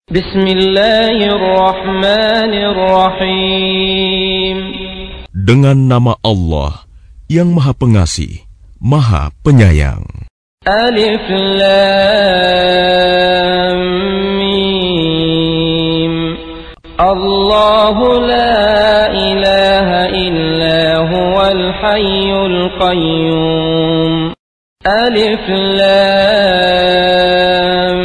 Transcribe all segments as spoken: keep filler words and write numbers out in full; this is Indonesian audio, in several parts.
Bismillahirrahmanirrahim. Dengan nama Allah yang Maha Pengasih, Maha Penyayang. Alif Lam Mim. Allahu la ilaha illa huwal hayyul qayyum. Alif Lam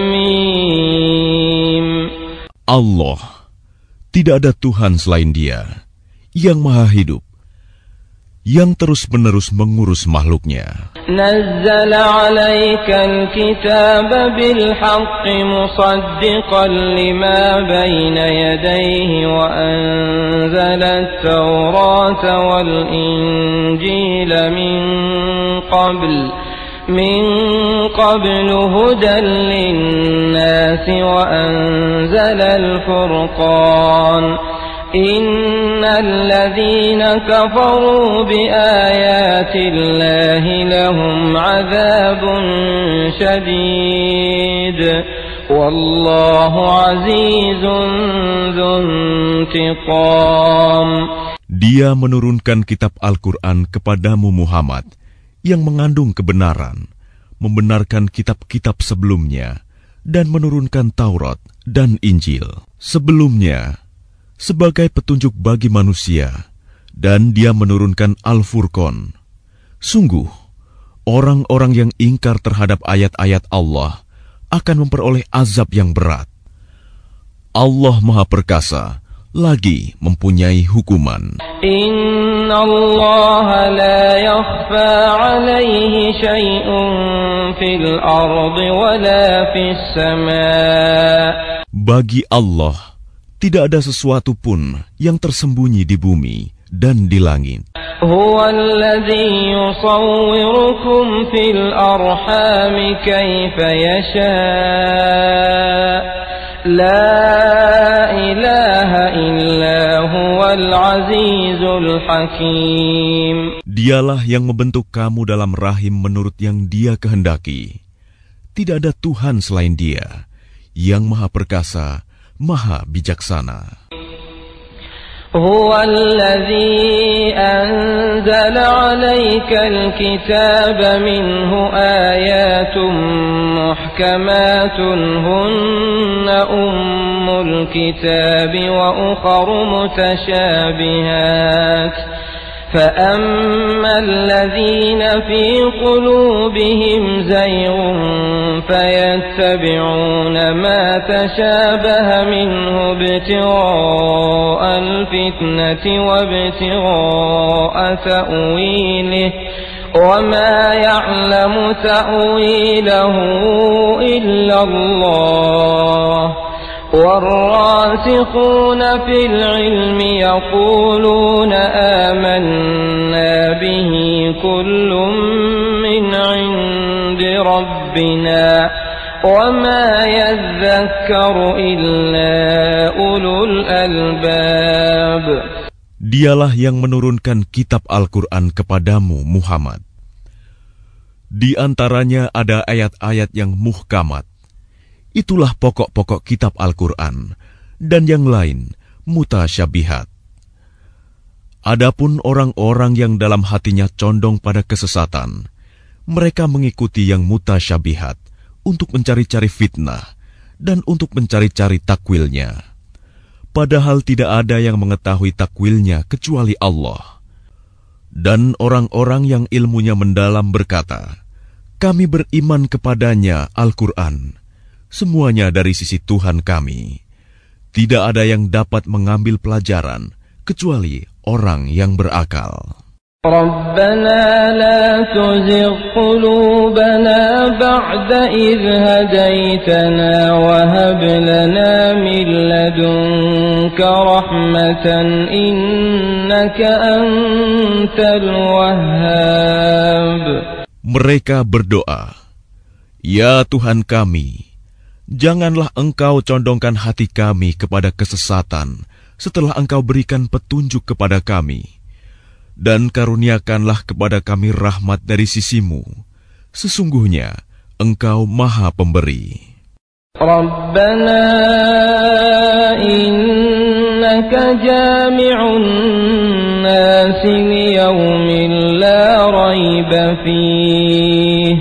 Mim. Allah, tidak ada Tuhan selain Dia, yang Maha Hidup, yang terus-menerus mengurus makhluknya. Nazzala 'alaikal kitaba bil haqqi musaddiqan lima bayna yadayhi wa anzala at-taurata wal injila min qabl min qablu hudan lin-nasi wa anzala al-furqan. Innal ladzina kafaru biayatillahi lahum 'adzabun syadid wallahu 'azizun dzuntiqam. Dia menurunkan kitab Al-Quran kepadamu Muhammad yang mengandung kebenaran, membenarkan kitab-kitab sebelumnya, dan menurunkan Taurat dan Injil sebelumnya sebagai petunjuk bagi manusia, dan Dia menurunkan Al-Furqan. Sungguh, orang-orang yang ingkar terhadap ayat-ayat Allah akan memperoleh azab yang berat. Allah Maha Perkasa, lagi mempunyai hukuman. Inna Allah la yakhfa 'alaihi syai'un fil ardi wa la fis sama'. Bagi Allah tidak ada sesuatu pun yang tersembunyi di bumi dan di langit. Huwa alladhi yusawwirukum fil arhami kaifa yasha'. La ilaha illa huwal azizul hakim. Dialah yang membentuk kamu dalam rahim menurut yang Dia kehendaki. Tidak ada Tuhan selain Dia, yang Maha Perkasa, Maha Bijaksana. Huwa alladhi anzala 'alaikal kitaba minhu ayatun muhkamatun hunna ummul kitabi wa ukharu mutasyabihat. فأما الذين في قلوبهم زيغ فيتبعون ما تشابه منه ابتغاء الفتنة وابتغاء تأويله وما يعلم تأويله إلا الله والراسخون في العلم يقولون آمنا به كل من عند ربنا وما يذكر إلا أولو الألباب. Dialah yang menurunkan kitab Al-Quran kepadamu Muhammad. Di antaranya ada ayat-ayat yang muhkamat. Itulah pokok-pokok kitab Al-Quran, dan yang lain mutasyabihat. Adapun orang-orang yang dalam hatinya condong pada kesesatan, mereka mengikuti yang mutasyabihat untuk mencari-cari fitnah dan untuk mencari-cari takwilnya. Padahal tidak ada yang mengetahui takwilnya kecuali Allah. Dan orang-orang yang ilmunya mendalam berkata, kami beriman kepadanya Al-Quran. Semuanya dari sisi Tuhan kami. Tidak ada yang dapat mengambil pelajaran kecuali orang yang berakal. Rabbana la tuzigh qulubana ba'da idh hadaitana wa hab lana min ladunka rahmatan innaka antal wahhab. Mereka berdoa, ya Tuhan kami, janganlah Engkau condongkan hati kami kepada kesesatan setelah Engkau berikan petunjuk kepada kami. Dan karuniakanlah kepada kami rahmat dari sisi-Mu. Sesungguhnya Engkau Maha Pemberi. Rabbana innaka jami'un nasi liyaumin la raiba fih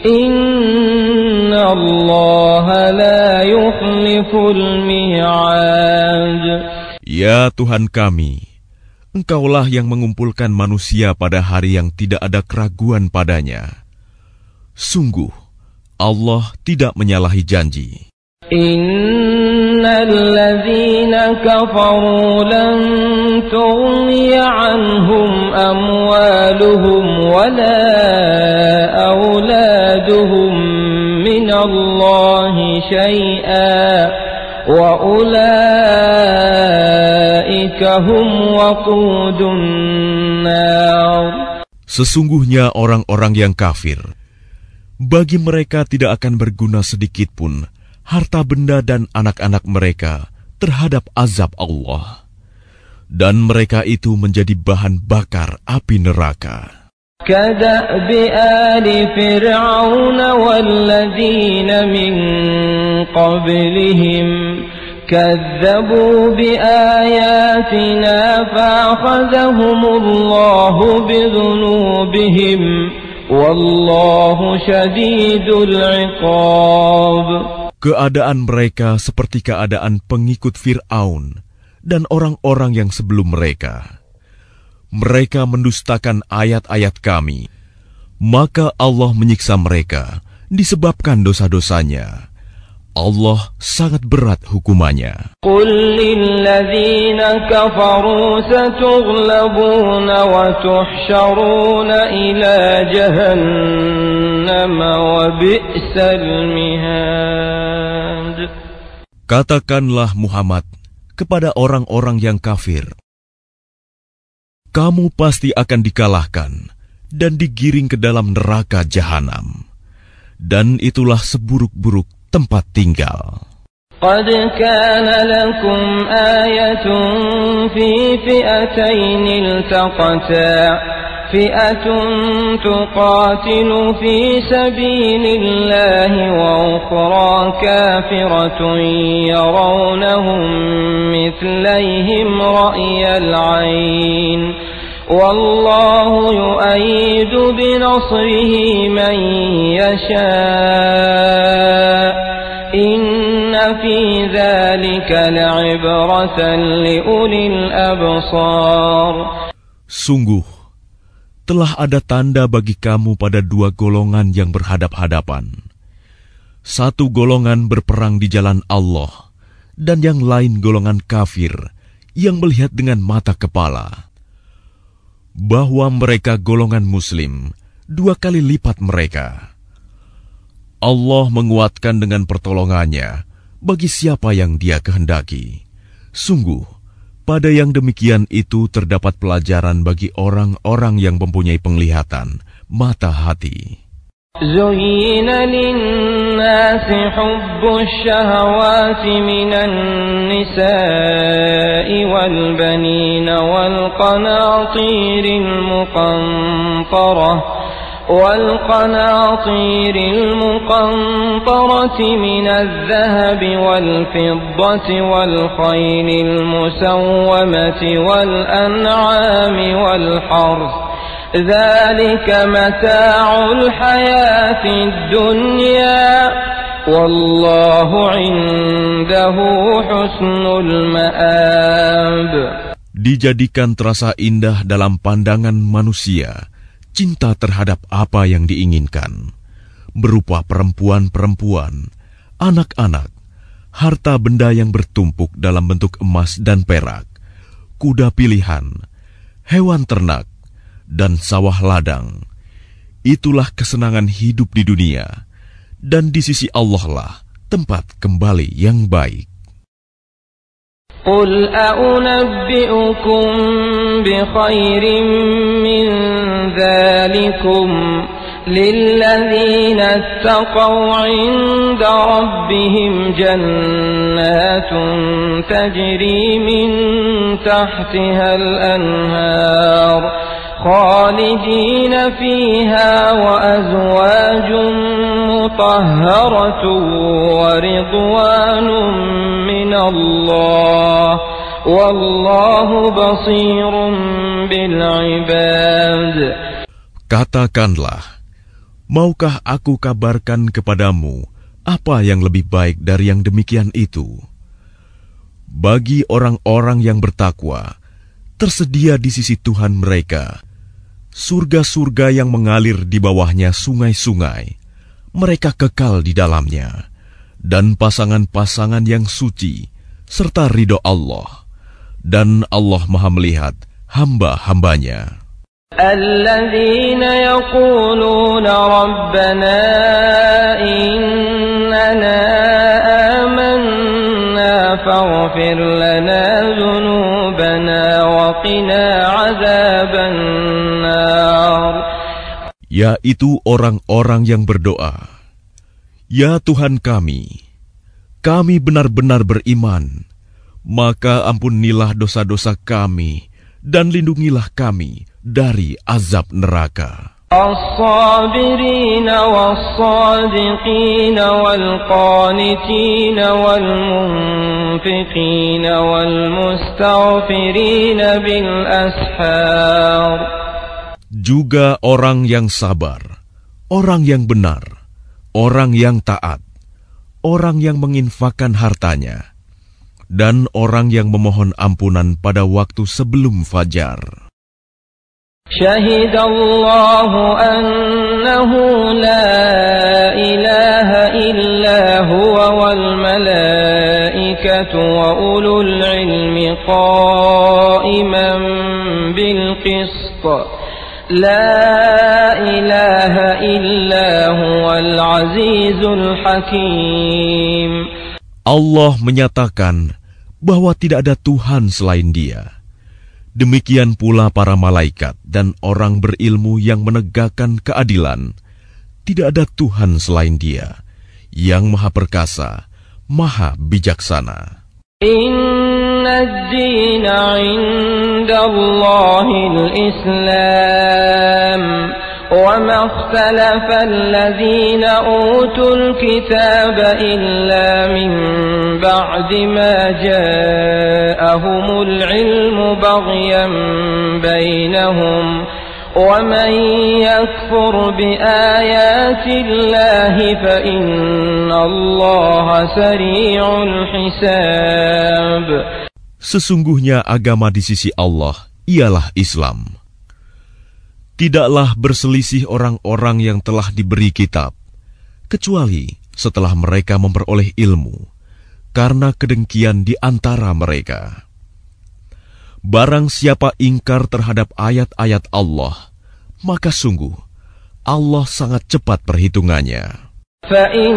inna Allaha la yukhliful mi'ad. Ya Tuhan kami, Engkaulah yang mengumpulkan manusia pada hari yang tidak ada keraguan padanya. Sungguh, Allah tidak menyalahi janji. Innal ladzina kafaru lan tughniya anhum amwaluhum wala auladuhum minallahi syai'an wa ulaika hum waqudun nar. Sesungguhnya orang-orang yang kafir, bagi mereka tidak akan berguna sedikitpun harta benda dan anak-anak mereka terhadap azab Allah. Dan mereka itu menjadi bahan bakar api neraka. Kada'bi ali fir'aun walladzina min qablihim kadzabu biayatina fa'akhadhahumullahu bidhunubihim wallahu syadidul iqab. Keadaan mereka seperti keadaan pengikut Fir'aun dan orang-orang yang sebelum mereka. Mereka mendustakan ayat-ayat kami, maka Allah menyiksa mereka disebabkan dosa-dosanya. Allah sangat berat hukumannya. Qul lilladzina kafaru satughlabuna wa tuhsyaruna ila jahannam wa bi'sal mihad. Katakanlah Muhammad kepada orang-orang yang kafir, kamu pasti akan dikalahkan dan digiring ke dalam neraka jahanam, dan itulah seburuk-buruk tempat tinggal. Qad kana lakum ayatun fi fi'atayn iltaqata fi'atun tuqatilu fi sabilillahi wa ukhra kafiratun yarawnahum mithlihim ra'yal 'ayn wallahu yu'ayyidu binasrihi man yasha' inna fi dzalika la'ibratan liulil absar. Sungguh telah ada tanda bagi kamu pada dua golongan yang berhadap-hadapan. Satu golongan berperang di jalan Allah, dan yang lain golongan kafir yang melihat dengan mata kepala. Bahwa mereka golongan muslim, dua kali lipat mereka. Allah menguatkan dengan pertolongannya bagi siapa yang Dia kehendaki. Sungguh, pada yang demikian itu terdapat pelajaran bagi orang-orang yang mempunyai penglihatan, mata hati. زين للناس حب الشهوات من النساء والبنين والقناطير المقنطرة والقناطير المقنطرة من الذهب والفضة والخيل المسومة والأنعام والحرث ذلك متاع الحياة الدنيا والله عنده حسن المآب. Dijadikan terasa indah dalam pandangan manusia cinta terhadap apa yang diinginkan, berupa perempuan-perempuan, anak-anak, harta benda yang bertumpuk dalam bentuk emas dan perak, kuda pilihan, hewan ternak, dan sawah ladang. Itulah kesenangan hidup di dunia, dan di sisi Allah lah tempat kembali yang baik. Qul a'unabbi'ukum bi khairin min dzalikum lilladzina ittaqaw 'inda rabbihim jannatun tajri min tahtiha al-anhar خالدين فيها وأزواج مطهرة ورضوان من الله والله بصير بالعباد. Katakanlah, maukah aku kabarkan kepadamu apa yang lebih baik dari yang demikian itu? Bagi orang-orang yang bertakwa, tersedia di sisi Tuhan mereka surga-surga yang mengalir di bawahnya sungai-sungai. Mereka kekal di dalamnya, dan pasangan-pasangan yang suci, serta ridho Allah. Dan Allah Maha melihat hamba-hambanya. الذين يقولون ربنا إننا آمنا فاغفر لنا ذنوبنا وقنا عذاب النار. Yaitu orang-orang yang berdoa, Ya Tuhan kami, kami benar-benar beriman, maka ampunilah dosa-dosa kami dan lindungilah kami dari azab neraka. الصابرين والصادقين والقانتين والمنفقين والمستغفرين بالأسحار. Juga orang yang sabar, orang yang benar, orang yang taat, orang yang menginfakkan hartanya, dan orang yang memohon ampunan pada waktu sebelum fajar. شهد الله أنه لا إله إلا هو والملائكة وأولو العلم قائما بالقسط لا إله إلا هو العزيز الحكيم. Allah menyatakan bahwa tidak ada Tuhan selain Dia. Demikian pula para malaikat dan orang berilmu yang menegakkan keadilan. Tidak ada Tuhan selain Dia, yang Maha Perkasa, Maha Bijaksana. Inna ad-dina 'inda Allahil Islam. وَمَا اخْتَلَفَ الَّذِينَ أُوتُوا الْكِتَابَ إِلَّا مِنْ بَعْدِ مَا جَاءَهُمُ الْعِلْمُ بَغْيًا بَيْنَهُمْ وَمَنْ يَكْفُرْ بِآيَاتِ اللَّهِ فَإِنَّ اللَّهَ سَرِيعُ الْحِسَابِ. Sesungguhnya agama di sisi Allah ialah Islam. Tidaklah berselisih orang-orang yang telah diberi kitab, kecuali setelah mereka memperoleh ilmu, karena kedengkian di antara mereka. Barang siapa ingkar terhadap ayat-ayat Allah, maka sungguh Allah sangat cepat perhitungannya. فَإِنْ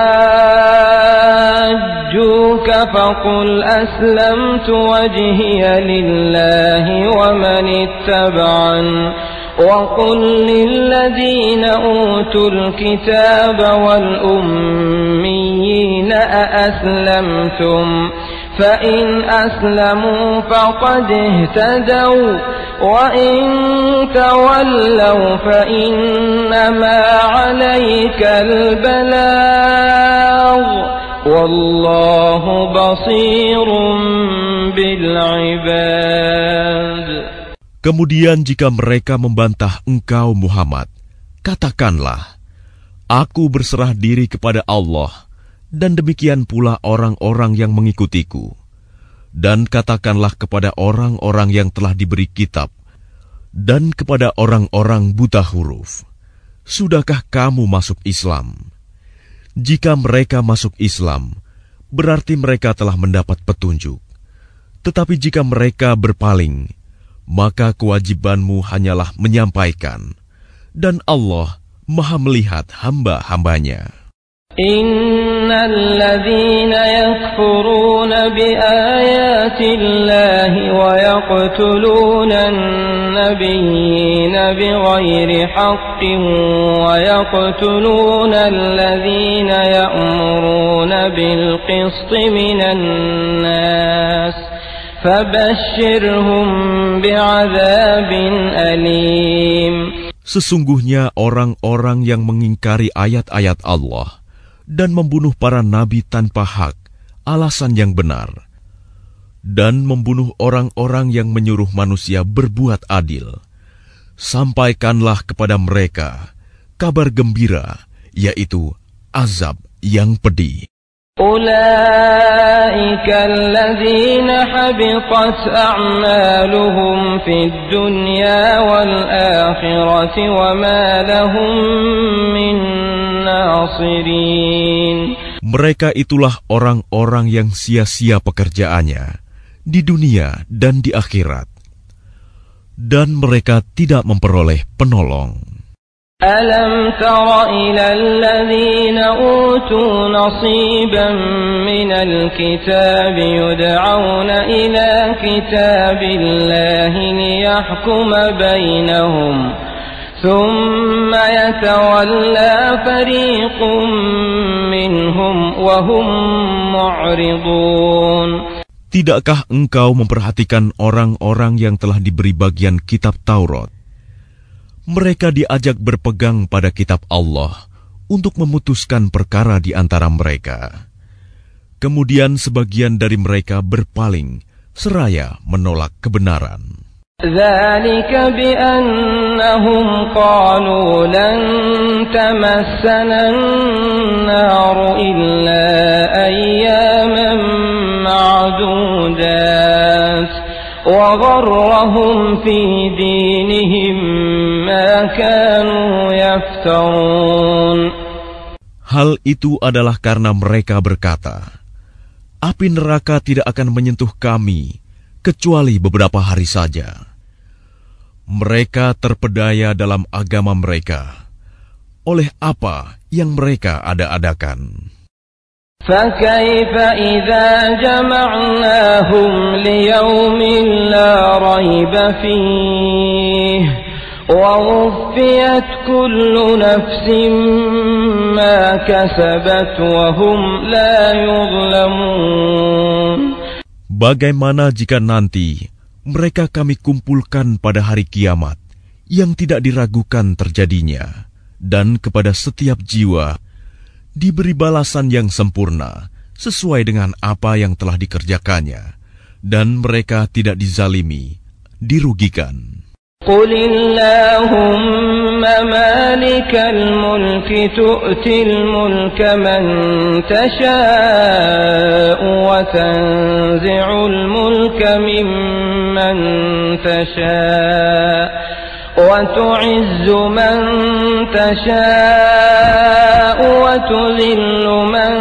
حَاجُّوكَ فَقُلْ أَسْلَمْتُ وَجْهِيَ لِلَّهِ وَمَنِ اتَّبَعَنِ وَقُلْ لِلَّذِينَ أُوتُوا الْكِتَابَ وَالْأُمِّيِّينَ أَأَسْلَمْتُمْ فَإِنْ أَسْلَمُوا فَقَدِ اهْتَدَوْا وَإِنْ تَوَلَّوْا فَإِنَّمَا عَلَيْكَ الْبَلَاغُ وَاللَّهُ بَصِيرٌ بِالْعِبَادِ. Kemudian jika mereka membantah engkau Muhammad, katakanlah, Aku berserah diri kepada Allah, dan demikian pula orang-orang yang mengikutiku. Dan katakanlah kepada orang-orang yang telah diberi kitab, dan kepada orang-orang buta huruf, Sudahkah kamu masuk Islam? Jika mereka masuk Islam, berarti mereka telah mendapat petunjuk. Tetapi jika mereka berpaling, maka kewajibanmu hanyalah menyampaikan, dan Allah Maha melihat hamba-hambanya. Innal ladzina yakfuruna biayatillahi wa yaqtuluna an-nabiyyina bighairi haqqin wa yaqtuluna alladzina ya'muruna bil qisti minan nas فَبَشِّرْهُمْ بِعَذَابٍ أَلِيمٍ. Sesungguhnya orang-orang yang mengingkari ayat-ayat Allah dan membunuh para nabi tanpa hak, alasan yang benar, dan membunuh orang-orang yang menyuruh manusia berbuat adil, sampaikanlah kepada mereka kabar gembira, yaitu azab yang pedih. أولئك الذين حبطت أعمالهم في الدنيا والآخرة وما لهم من ناصرين. Mereka itulah orang-orang yang sia-sia pekerjaannya di dunia dan di akhirat, dan mereka tidak memperoleh penolong. ألم تر إلى الذين أوتوا نصيبا من الكتاب يدعون إلى كتاب الله ليحكم بينهم ثم يتولى فريق منهم وهم معرضون. Tidakkah engkau memperhatikan orang-orang yang telah diberi bagian kitab Taurat? Mereka diajak berpegang pada kitab Allah untuk memutuskan perkara di antara mereka. Kemudian sebagian dari mereka berpaling, seraya menolak kebenaran. ذلك بأنهم قالوا لن تمسنا النار إلا أياما معدودات وغرهم في دينهم ما كانوا يفترون. Hal itu adalah karena mereka berkata, api neraka tidak akan menyentuh kami kecuali beberapa hari saja. Mereka terpedaya dalam agama mereka oleh apa yang mereka ada-adakan. فَكَيْفَ إِذَا جَمَعْنَاهُمْ لِيَوْمٍ لَا رَيْبَ فِيهِ وَوُفِّيَتْ كُلُّ نَفْسٍ مَا كَسَبَتْ وَهُمْ لَا يُظْلَمُونَ. Bagaimana jika nanti mereka kami kumpulkan pada hari kiamat yang tidak diragukan terjadinya, dan kepada setiap jiwa diberi balasan yang sempurna sesuai dengan apa yang telah dikerjakannya, dan mereka tidak dizalimi, dirugikan. قُلِ اللَّهُمَّ مَالِكَ الْمُلْكِ تُؤْتِي الْمُلْكَ مَنْ تَشَاءُ وَتَنْزِعُ الْمُلْكَ مِمَّنْ تَشَاءُ وَتُعِزُّ مَنْ تَشَاءُ وَتُذِلُّ مَنْ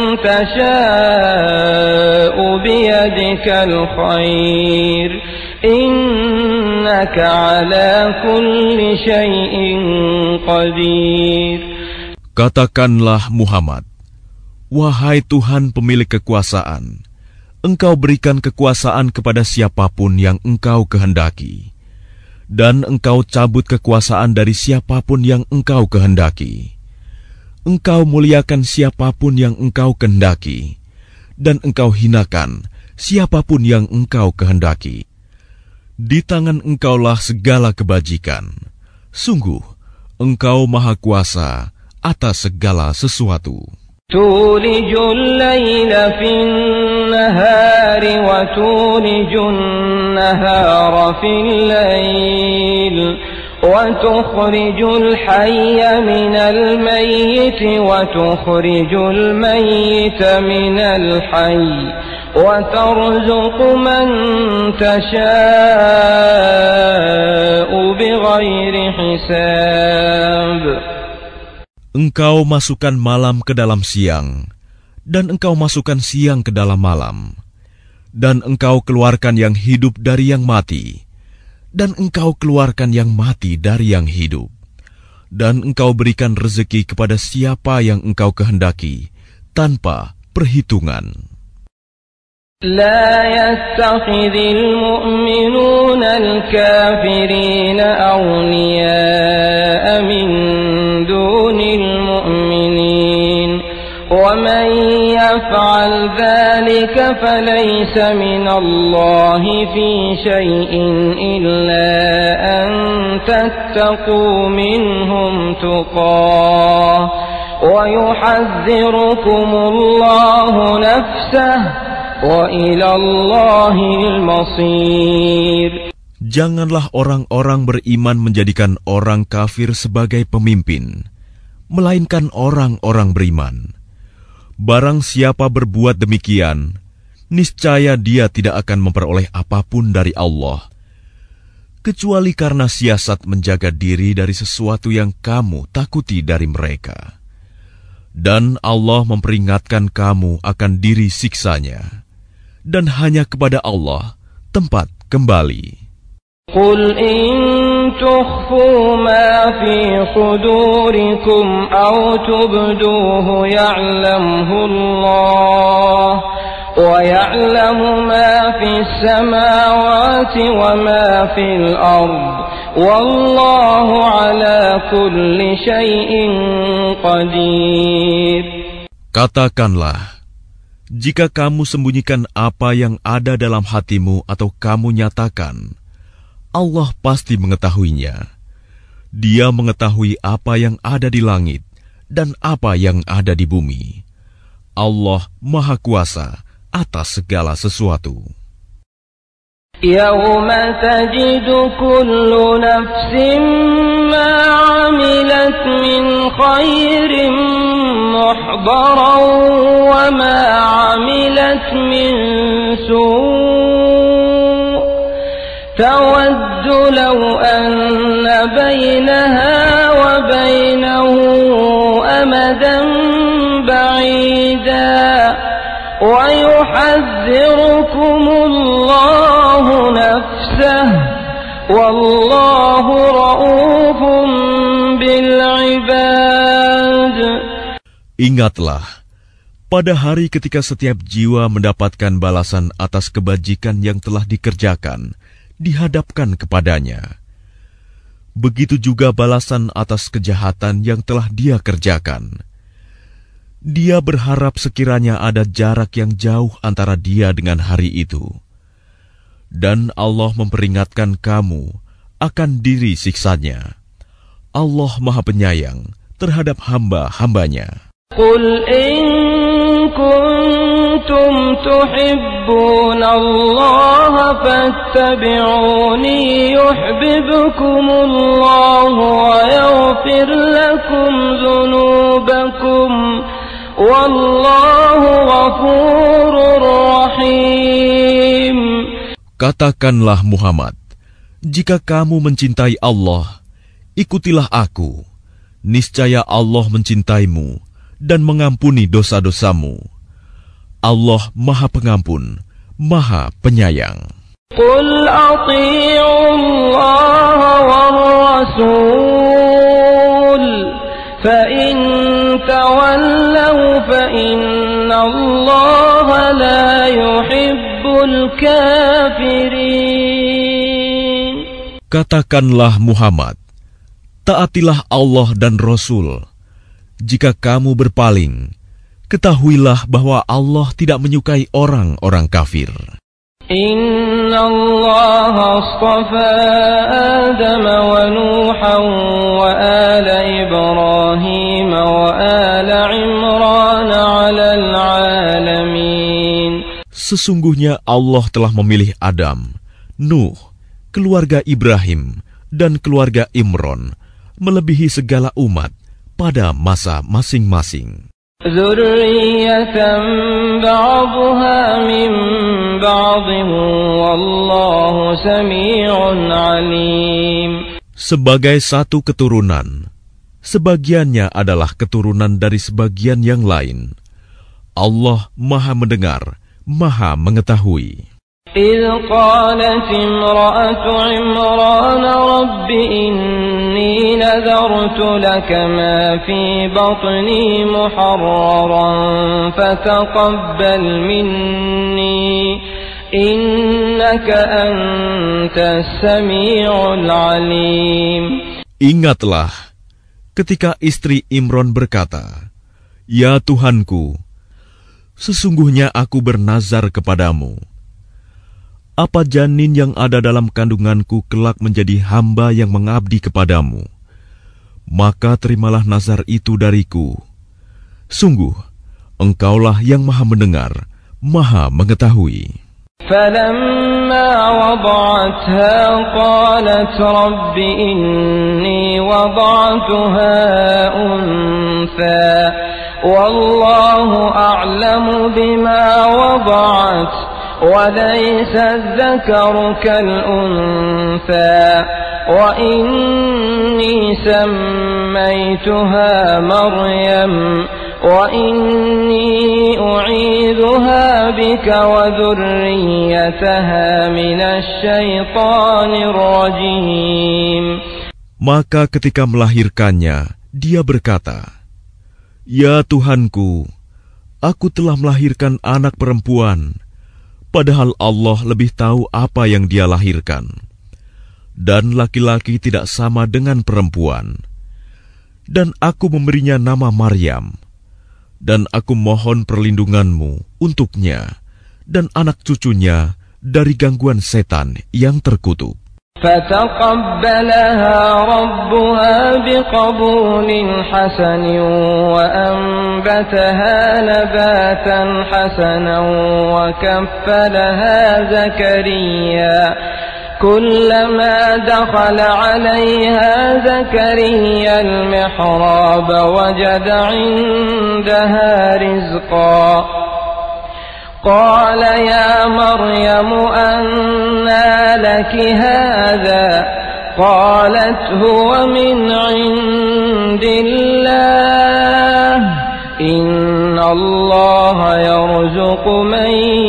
تَشَاءُ بِيَدِكَ الْخَيْرُ إِنَّكَ عَلَى كُلِّ شَيْءٍ قَدِيرٌ. Katakanlah Muhammad, wahai Tuhan pemilik kekuasaan, Engkau berikan kekuasaan kepada siapapun yang Engkau kehendaki, dan Engkau cabut kekuasaan dari siapapun yang Engkau kehendaki. Engkau muliakan siapapun yang Engkau kehendaki, dan Engkau hinakan siapapun yang Engkau kehendaki. Di tangan Engkaulah segala kebajikan. Sungguh, Engkau Maha Kuasa atas segala sesuatu. تولج الليل في النهار وتولج النهار في الليل وتخرج الحي من الميت وتخرج الميت من الحي وترزق من تشاء بغير حساب. Engkau masukkan malam ke dalam siang, dan engkau masukkan siang ke dalam malam, dan engkau keluarkan yang hidup dari yang mati, dan engkau keluarkan yang mati dari yang hidup, dan engkau berikan rezeki kepada siapa yang engkau kehendaki, tanpa perhitungan. لا يتخذ المؤمنون الكافرين أولياء من دون المؤمنين ومن يفعل ذلك فليس من الله في شيء إلا أن تتقوا منهم تقاه ويحذركم الله نفسه وإلى الله المصير. Janganlah orang-orang beriman menjadikan orang kafir sebagai pemimpin, melainkan orang-orang beriman. Barang siapa berbuat demikian, niscaya dia tidak akan memperoleh apapun dari Allah, kecuali karena siasat menjaga diri dari sesuatu yang kamu takuti dari mereka. Dan Allah memperingatkan kamu akan diri siksanya, dan hanya kepada Allah tempat kembali. قل إن تخفوا ما في صدوركم أو تبدوه يعلمه الله ويعلم ما في السماوات وما في الأرض والله على كل شيء قدير. Katakanlah, jika kamu sembunyikan apa yang ada dalam hatimu atau kamu nyatakan, Allah pasti mengetahuinya. Dia mengetahui apa yang ada di langit dan apa yang ada di bumi. Allah Maha Kuasa atas segala sesuatu. Yawma tajidu kullu nafsin ma 'amilat min khairin muhdaran wa ma 'amilat min su' تود لو أن بينها وبينه أمدا بعيدا ويحذركم الله نفسه والله رؤوف بالعباد. Ingatlah, pada hari ketika setiap jiwa mendapatkan balasan atas kebajikan yang telah dikerjakan, dihadapkan kepadanya. Begitu juga balasan atas kejahatan yang telah dia kerjakan. Dia berharap sekiranya ada jarak yang jauh antara dia dengan hari itu. Dan Allah memperingatkan kamu akan diri siksanya. Allah Maha Penyayang terhadap hamba-hambanya. Qul in kuntum tuhibbuna Allah fattabi'uni yuhibbukumullah wa yaghfir lakum dhunubakum wallahu ghafurur rahim. Katakanlah Muhammad, jika kamu mencintai Allah, ikutilah aku. Niscaya Allah mencintaimu dan mengampuni dosa-dosamu. Allah Maha Pengampun, Maha Penyayang. Qul ati'u Allah war Rasul fa in tawallaw fa inna Allah la yuhibbul kafirin. Katakanlah Muhammad, taatilah Allah dan Rasul. Jika kamu berpaling, ketahuilah bahwa Allah tidak menyukai orang-orang kafir. Inna Allah astafa Adam wa Nuhan wa ala Ibrahim wa ala Imran ala alamin. Sesungguhnya Allah telah memilih Adam, Nuh, keluarga Ibrahim, dan keluarga Imran, melebihi segala umat pada masa masing-masing. Dzurriyyatan ba'dhuha min ba'dhin wallahu sami'un 'alim. Sebagai satu keturunan, sebagiannya adalah keturunan dari sebagian yang lain. Allah Maha mendengar, Maha mengetahui. إذ قالت امرأة عمران رب إني نذرت لك ما في بطني محررا فتقبل مني إنك أنت السميع العليم. Ingatlah ketika istri Imran berkata, Ya Tuhanku, Sesungguhnya aku bernazar kepadamu, apa janin yang ada dalam kandunganku kelak menjadi hamba yang mengabdi kepadamu, maka terimalah nazar itu dariku. Sungguh, Engkaulah yang maha mendengar, maha mengetahui. فلما وضعتها قالت رب إني وضعتها أنثى والله أعلم بما وضعت وليس الذكر كالأنثى وإني سميتها مريم وإني أعيذها بك وذريتها من الشيطان الرجيم. Maka ketika melahirkannya, dia berkata, "Ya Tuhanku, aku telah melahirkan anak perempuan, padahal Allah lebih tahu apa yang dia lahirkan. Dan laki-laki tidak sama dengan perempuan. Dan aku memberinya nama Maryam. Dan aku mohon perlindunganmu untuknya dan anak cucunya dari gangguan setan yang terkutuk." فتقبلها ربها بقبول حسن وأنبتها نباتا حسنا وكفلها زكريا كلما دخل عليها زكريا المحراب وجد عندها رزقا قال يا مريم أنى لك هذا قالت هو من عند الله إن الله يرزق من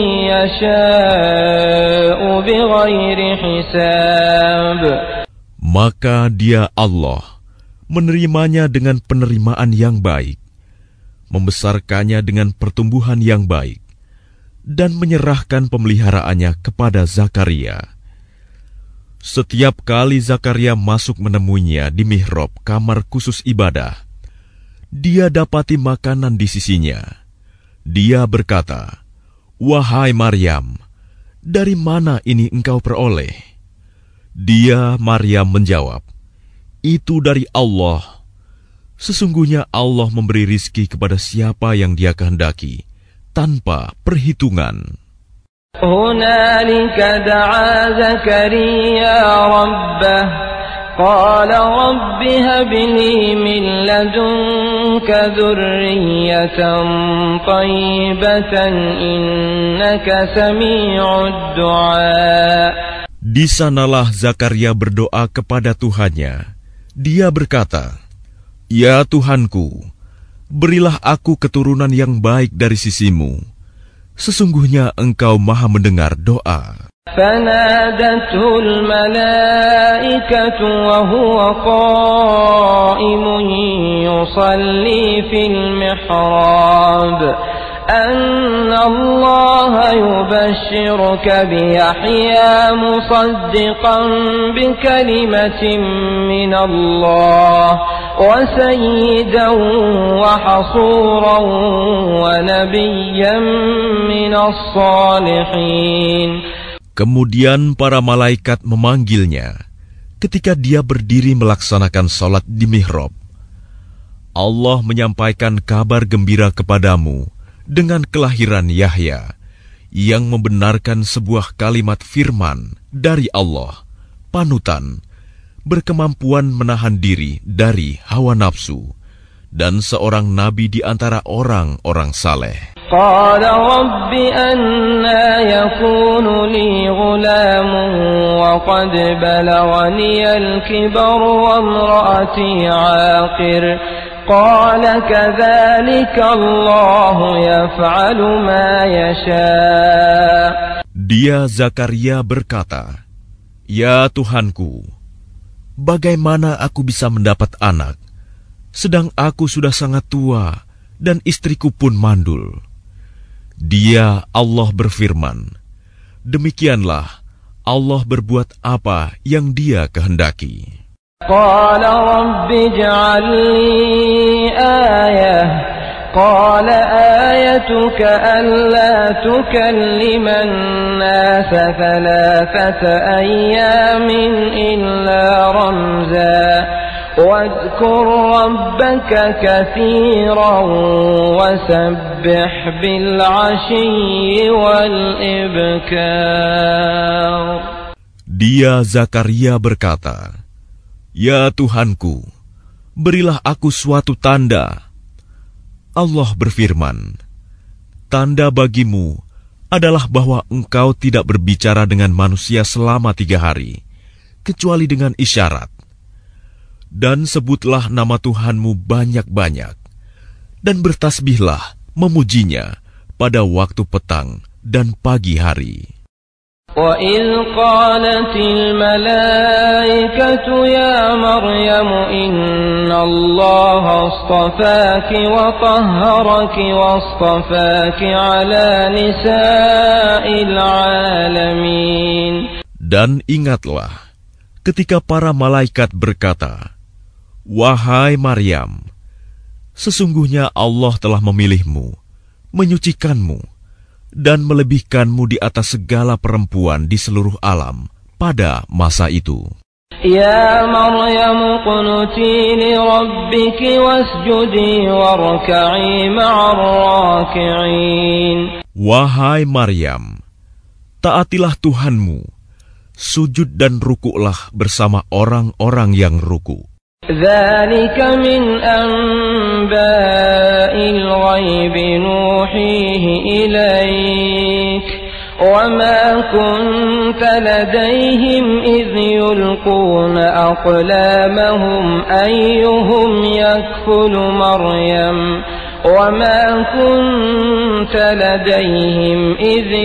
يشاء بغير حساب. Maka dia Allah menerimanya dengan penerimaan yang baik, membesarkannya dengan pertumbuhan yang baik, dan menyerahkan pemeliharaannya kepada Zakaria. Setiap kali Zakaria masuk menemuinya di mihrab kamar khusus ibadah, dia dapati makanan di sisinya. Dia berkata, "Wahai Maryam, dari mana ini engkau peroleh?" Dia, Maryam, menjawab, "Itu dari Allah. Sesungguhnya Allah memberi rizki kepada siapa yang Dia kehendaki, tanpa perhitungan." هنالك دعا زكريا ربه قال رب هب لي من لدنك ذرية طيبة إنك سميع الدعاء. Di sanalah Zakaria berdoa kepada Tuhannya. Dia berkata, "Ya Tuhanku, berilah aku keturunan yang baik dari sisimu. Sesungguhnya Engkau maha mendengar doa." فنادته الملائكة وهو قائم يصلي في المحراب أن الله يبشرك بيحيى مصدقا بكلمة من الله وسيدا وحصورا ونبيا من الصالحين. Kemudian para malaikat memanggilnya ketika dia berdiri melaksanakan sholat di mihrab. Allah menyampaikan kabar gembira kepadamu dengan kelahiran Yahya yang membenarkan sebuah kalimat firman dari Allah, panutan, berkemampuan menahan diri dari hawa nafsu, dan seorang nabi di antara orang-orang saleh. قال رب أنى يكون لي غلام وقد بلغني الكبر وامرأتي عاقر قال كذلك الله يفعل ما يشاء. Dia Zakaria berkata, "Ya Tuhanku, bagaimana aku bisa mendapat anak, sedang aku sudah sangat tua dan istriku pun mandul?" Dia, Allah, berfirman, demikianlah Allah berbuat apa yang Dia kehendaki. قال رب اجعل لي آية قال آيتك ألا تكلم الناس ثلاثة أيام إلا رمزا واذكر ربك كثيرا وسبح بالعشي والإبكار. Dia Zakaria berkata, "Ya Tuhanku, berilah aku suatu tanda." Allah berfirman, "Tanda bagimu adalah bahwa engkau tidak berbicara dengan manusia selama tiga hari, kecuali dengan isyarat. Dan sebutlah nama Tuhanmu banyak-banyak, dan bertasbihlah memujinya pada waktu petang dan pagi hari." وَإِذْ قَالَتِ الْمَلَائِكَةُ يَا مَرْيَمُ إِنَّ اللَّهَ اصْطَفَاكِ وَطَهَّرَكِ وَاصْطَفَاكِ عَلَى نِسَاءِ الْعَالَمِينَ. Dan ingatlah ketika para malaikat berkata, "Wahai Maryam, sesungguhnya Allah telah memilihmu, menyucikanmu, dan melebihkanmu di atas segala perempuan di seluruh alam pada masa itu." Ya Maryam qunuti li rabbiki wasjudi warka'i ma'ar raki'in. Wahai Maryam, taatilah Tuhanmu, sujud dan rukuklah bersama orang-orang yang ruku. Dzalika min anba'il ghaibi nuhihi ilaik wa ma kunta ladaihim idh yulquna aqlamahum ayyuhum yakfulu Maryam wa ma kunta ladaihim idh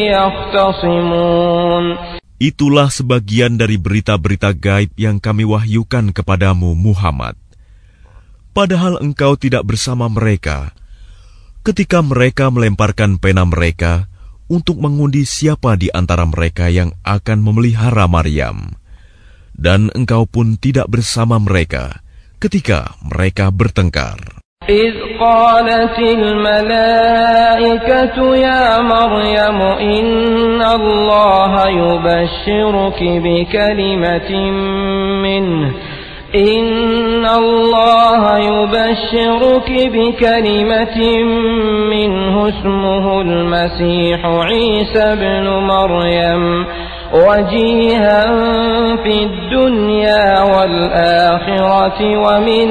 yahtasimun. Itulah sebagian dari berita-berita gaib yang kami wahyukan kepadamu, Muhammad. Padahal engkau tidak bersama mereka ketika mereka melemparkan pena mereka untuk mengundi siapa di antara mereka yang akan memelihara Maryam. Dan engkau pun tidak bersama mereka ketika mereka bertengkar. إذ قالت الملائكة يا مريم إن الله يبشرك بكلمة منه إن الله يبشرك بكلمة منه اسمه المسيح عيسى ابن مريم وجيها في الدنيا والآخرة ومن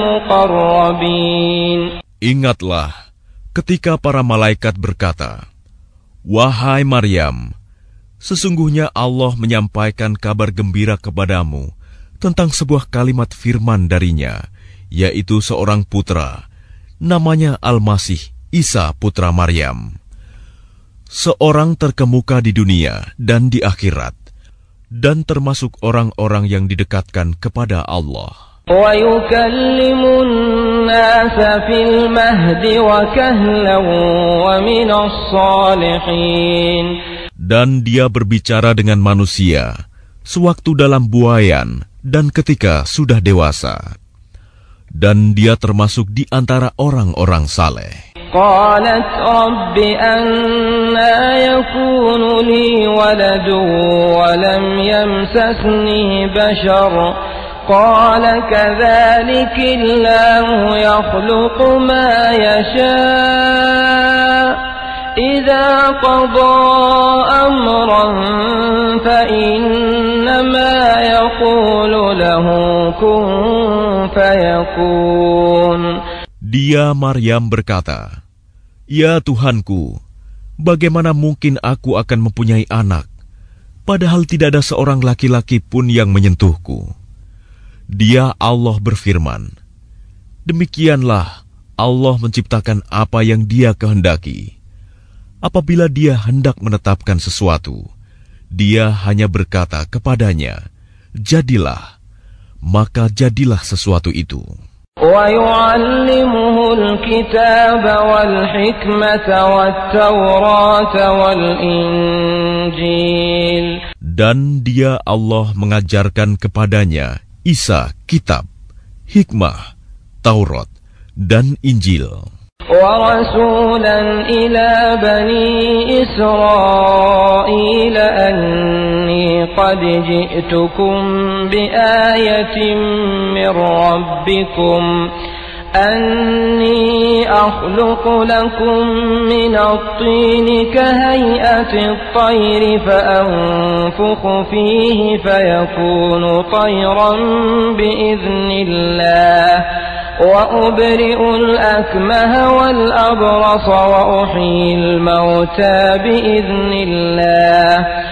المقربين. Ingatlah ketika para malaikat berkata, "Wahai Maryam, sesungguhnya Allah menyampaikan kabar gembira kepadamu tentang sebuah kalimat firman darinya, yaitu seorang putra, namanya Al-Masih, Isa putra Maryam. Seorang terkemuka di dunia dan di akhirat, dan termasuk orang-orang yang didekatkan kepada Allah. وَيُكَلِّمُ النَّاسَ فِي الْمَهْدِ وَكَهْلًا وَمِنَ الصَّالِحِينَ. Dan dia berbicara dengan manusia sewaktu dalam buayan dan ketika sudah dewasa. Dan dia termasuk di antara orang-orang saleh. قالت رب أنى يكون لي ولد ولم يمسسني بشر قال كذلك الله يخلق ما يشاء إذا قضى أمرا فإنما يقول له كن فيكون. Dia Maryam berkata, "Ya Tuhanku, bagaimana mungkin aku akan mempunyai anak, padahal tidak ada seorang laki-laki pun yang menyentuhku?" Dia Allah berfirman, "Demikianlah Allah menciptakan apa yang Dia kehendaki. Apabila Dia hendak menetapkan sesuatu, Dia hanya berkata kepadanya, 'Jadilah,' maka jadilah sesuatu itu." وَيُعَلِّمُهُ الْكِتَابَ وَالْحِكْمَةَ وَالتَّوْرَاةَ وَالْإِنْجِيلَ. Dan dia Allah mengajarkan kepadanya Isa kitab, hikmah, Taurat, dan Injil. ورسولا إلى بني إسرائيل أني قد جئتكم بآية من ربكم أني أخلق لكم من الطين كهيئة الطير فأنفخ فيه فيكون طيرا بإذن الله وأبرئ الأكمه والأبرص وأحيي الموتى بإذن الله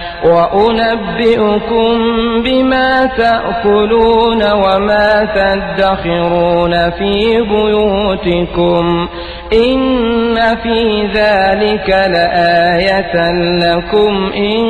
وأنبئكم بما تأكلون وما تدخرون في بيوتكم إن في ذلك لآية لكم إن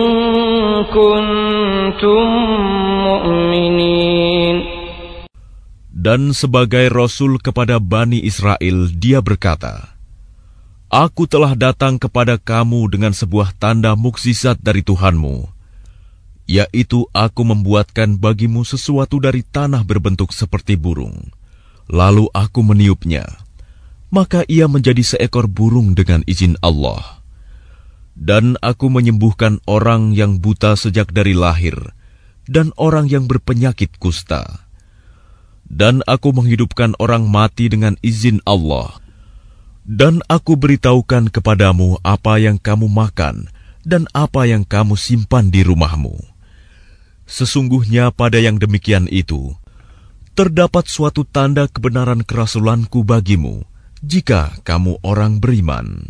كنتم مؤمنين. Dan sebagai Rasul kepada Bani Israel, dia berkata, Aku telah datang kepada kamu dengan sebuah tanda mukjizat dari Tuhanmu, yaitu aku membuatkan bagimu sesuatu dari tanah berbentuk seperti burung. Lalu aku meniupnya, maka ia menjadi seekor burung dengan izin Allah. Dan aku menyembuhkan orang yang buta sejak dari lahir, dan orang yang berpenyakit kusta. Dan aku menghidupkan orang mati dengan izin Allah. Dan aku beritahukan kepadamu apa yang kamu makan dan apa yang kamu simpan di rumahmu. Sesungguhnya pada yang demikian itu, terdapat suatu tanda kebenaran kerasulanku bagimu, jika kamu orang beriman.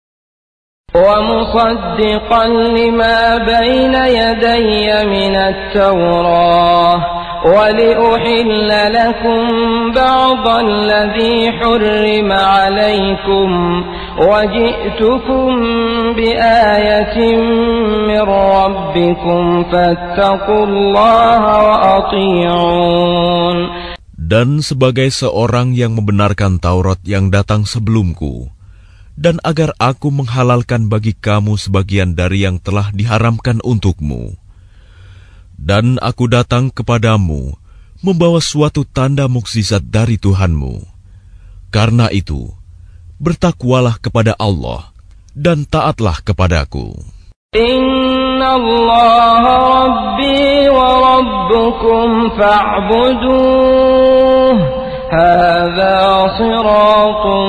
وَمُصَدِّقًا لِمَا بَيْنَ يَدَيَّ مِنَ التَّوْرَاةِ وَلِأُحِلَّ لَكُمْ بَعْضَ الَّذِي حُرِّمَ عَلَيْكُمْ وَجِئْتُكُمْ بِآيَةٍ مِّن رَّبِّكُمْ فَاتَّقُوا اللَّهَ وَأَطِيعُونِ. Dan sebagai seorang yang membenarkan Taurat yang datang sebelumku, dan agar aku menghalalkan bagi kamu sebagian dari yang telah diharamkan untukmu. Dan aku datang kepadamu membawa suatu tanda mukjizat dari Tuhanmu. Karena itu, bertakwalah kepada Allah dan taatlah kepadaku. Inna Allah Rabbi wa Rabbukum fa'buduh. Hadza siratun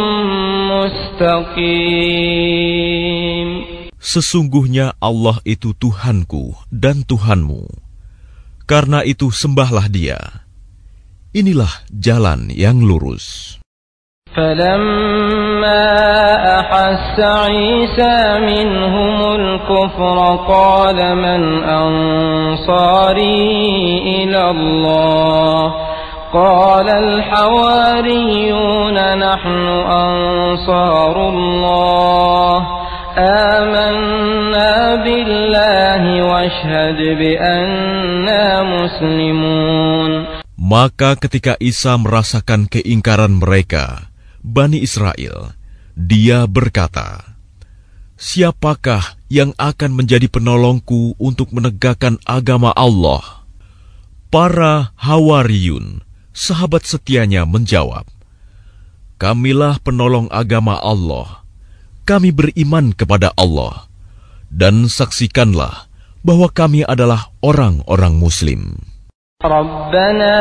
mustaqim. Sesungguhnya Allah itu Tuhanku dan Tuhanmu. Karena itu sembahlah Dia. Inilah jalan yang lurus. فَلَمَّا أَحَسَّ عِيسَى مِنْهُمُ الْكُفْرَ قَالَ مَنْ أَنصَارِي إِلَى اللَّهِ قَالَ الْحَوَارِيُّونَ نَحْنُ أَنصَارُ اللَّهِ آمَنَّا بِاللَّهِ وَاشْهَدْ بِأَنَّا مُسْلِمُونَ. Maka ketika Isa merasakan keingkaran mereka, Bani Israel, dia berkata, Siapakah yang akan menjadi penolongku untuk menegakkan agama Allah? Para Hawariyun, sahabat setianya, menjawab, Kamilah penolong agama Allah. Kami beriman kepada Allah, dan saksikanlah bahwa kami adalah orang-orang Muslim. Rabbana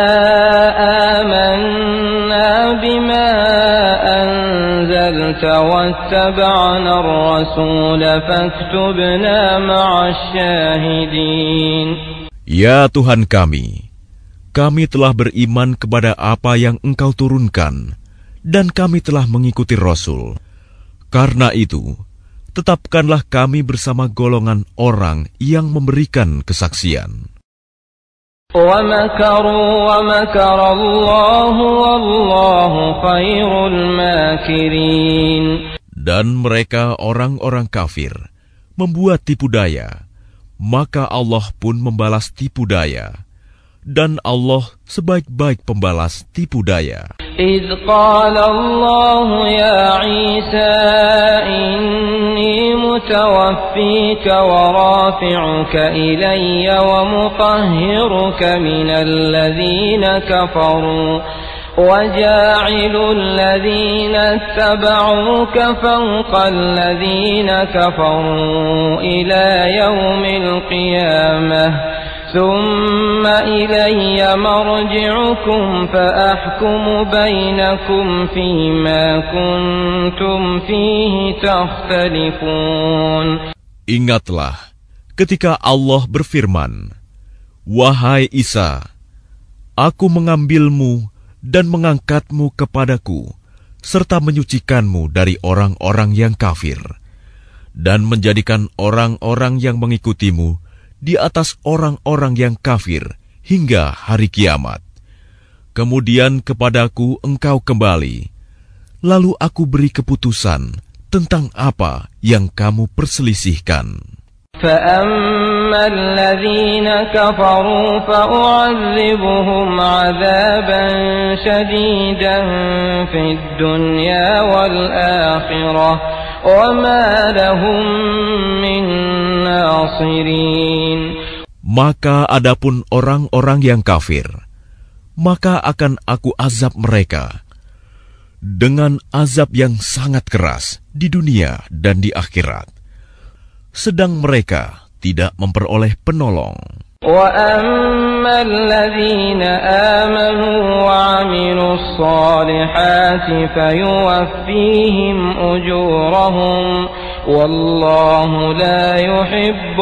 amanna bima anzalta wattaba'na ar-rasula faktubna ma'asy syahidin. Ya Tuhan kami, kami telah beriman kepada apa yang Engkau turunkan, dan kami telah mengikuti Rasul. Karena itu, tetapkanlah kami bersama golongan orang yang memberikan kesaksian. وَمَكَرُوا وَمَكَرَ اللَّهُ وَاللَّهُ خَيْرُ الْمَاكِرِينَ. Dan mereka orang-orang kafir membuat tipu daya, maka Allah pun membalas tipu daya. Dan Allah sebaik-baik pembalas tipu daya. إِذْ قَالَ اللَّهُ يَا عِيسَى إِنِّي مُتَوَفِّيكَ وَرَافِعُكَ إِلَيَّ وَمُطَهِّرُكَ مِنَ الَّذِينَ كَفَرُوا وَجَاعِلُ الَّذِينَ اتَّبَعُوكَ فَوْقَ الَّذِينَ كَفَرُوا إِلَى يَوْمِ الْقِيَامَةِ ثُمَّ إِلَيَّ مَرْجِعُكُمْ فَأَحْكُمُ بَيْنَكُمْ فِيمَا كُنتُمْ فِيهِ تَخْتَلِفُونَ. Ingatlah ketika Allah berfirman, "Wahai Isa, Aku mengambilmu dan mengangkatmu kepadaku, serta menyucikanmu dari orang-orang yang kafir, dan menjadikan orang-orang yang mengikutimu di atas orang-orang yang kafir hingga hari kiamat. Kemudian kepadaku engkau kembali, lalu aku beri keputusan tentang apa yang kamu perselisihkan." فَأَمَّا الَّذِينَ كَفَرُوا فَأُعَذِّبُهُمْ عَذَابًا شَدِيدًا فِي الدُّنْيَا وَالْآخِرَةِ وَمَا لَهُم مِّن نَّاصِرِينَ. Maka adapun orang-orang yang kafir, maka akan aku azab mereka dengan azab yang sangat keras di dunia dan di akhirat, sedang mereka tidak memperoleh penolong. وَأَمَّا الَّذِينَ آمَنُوا وَعَمِلُوا الصَّالِحَاتِ فَيُوَفِّيهِمْ أُجُورَهُمْ وَاللَّهُ لَا يُحِبُّ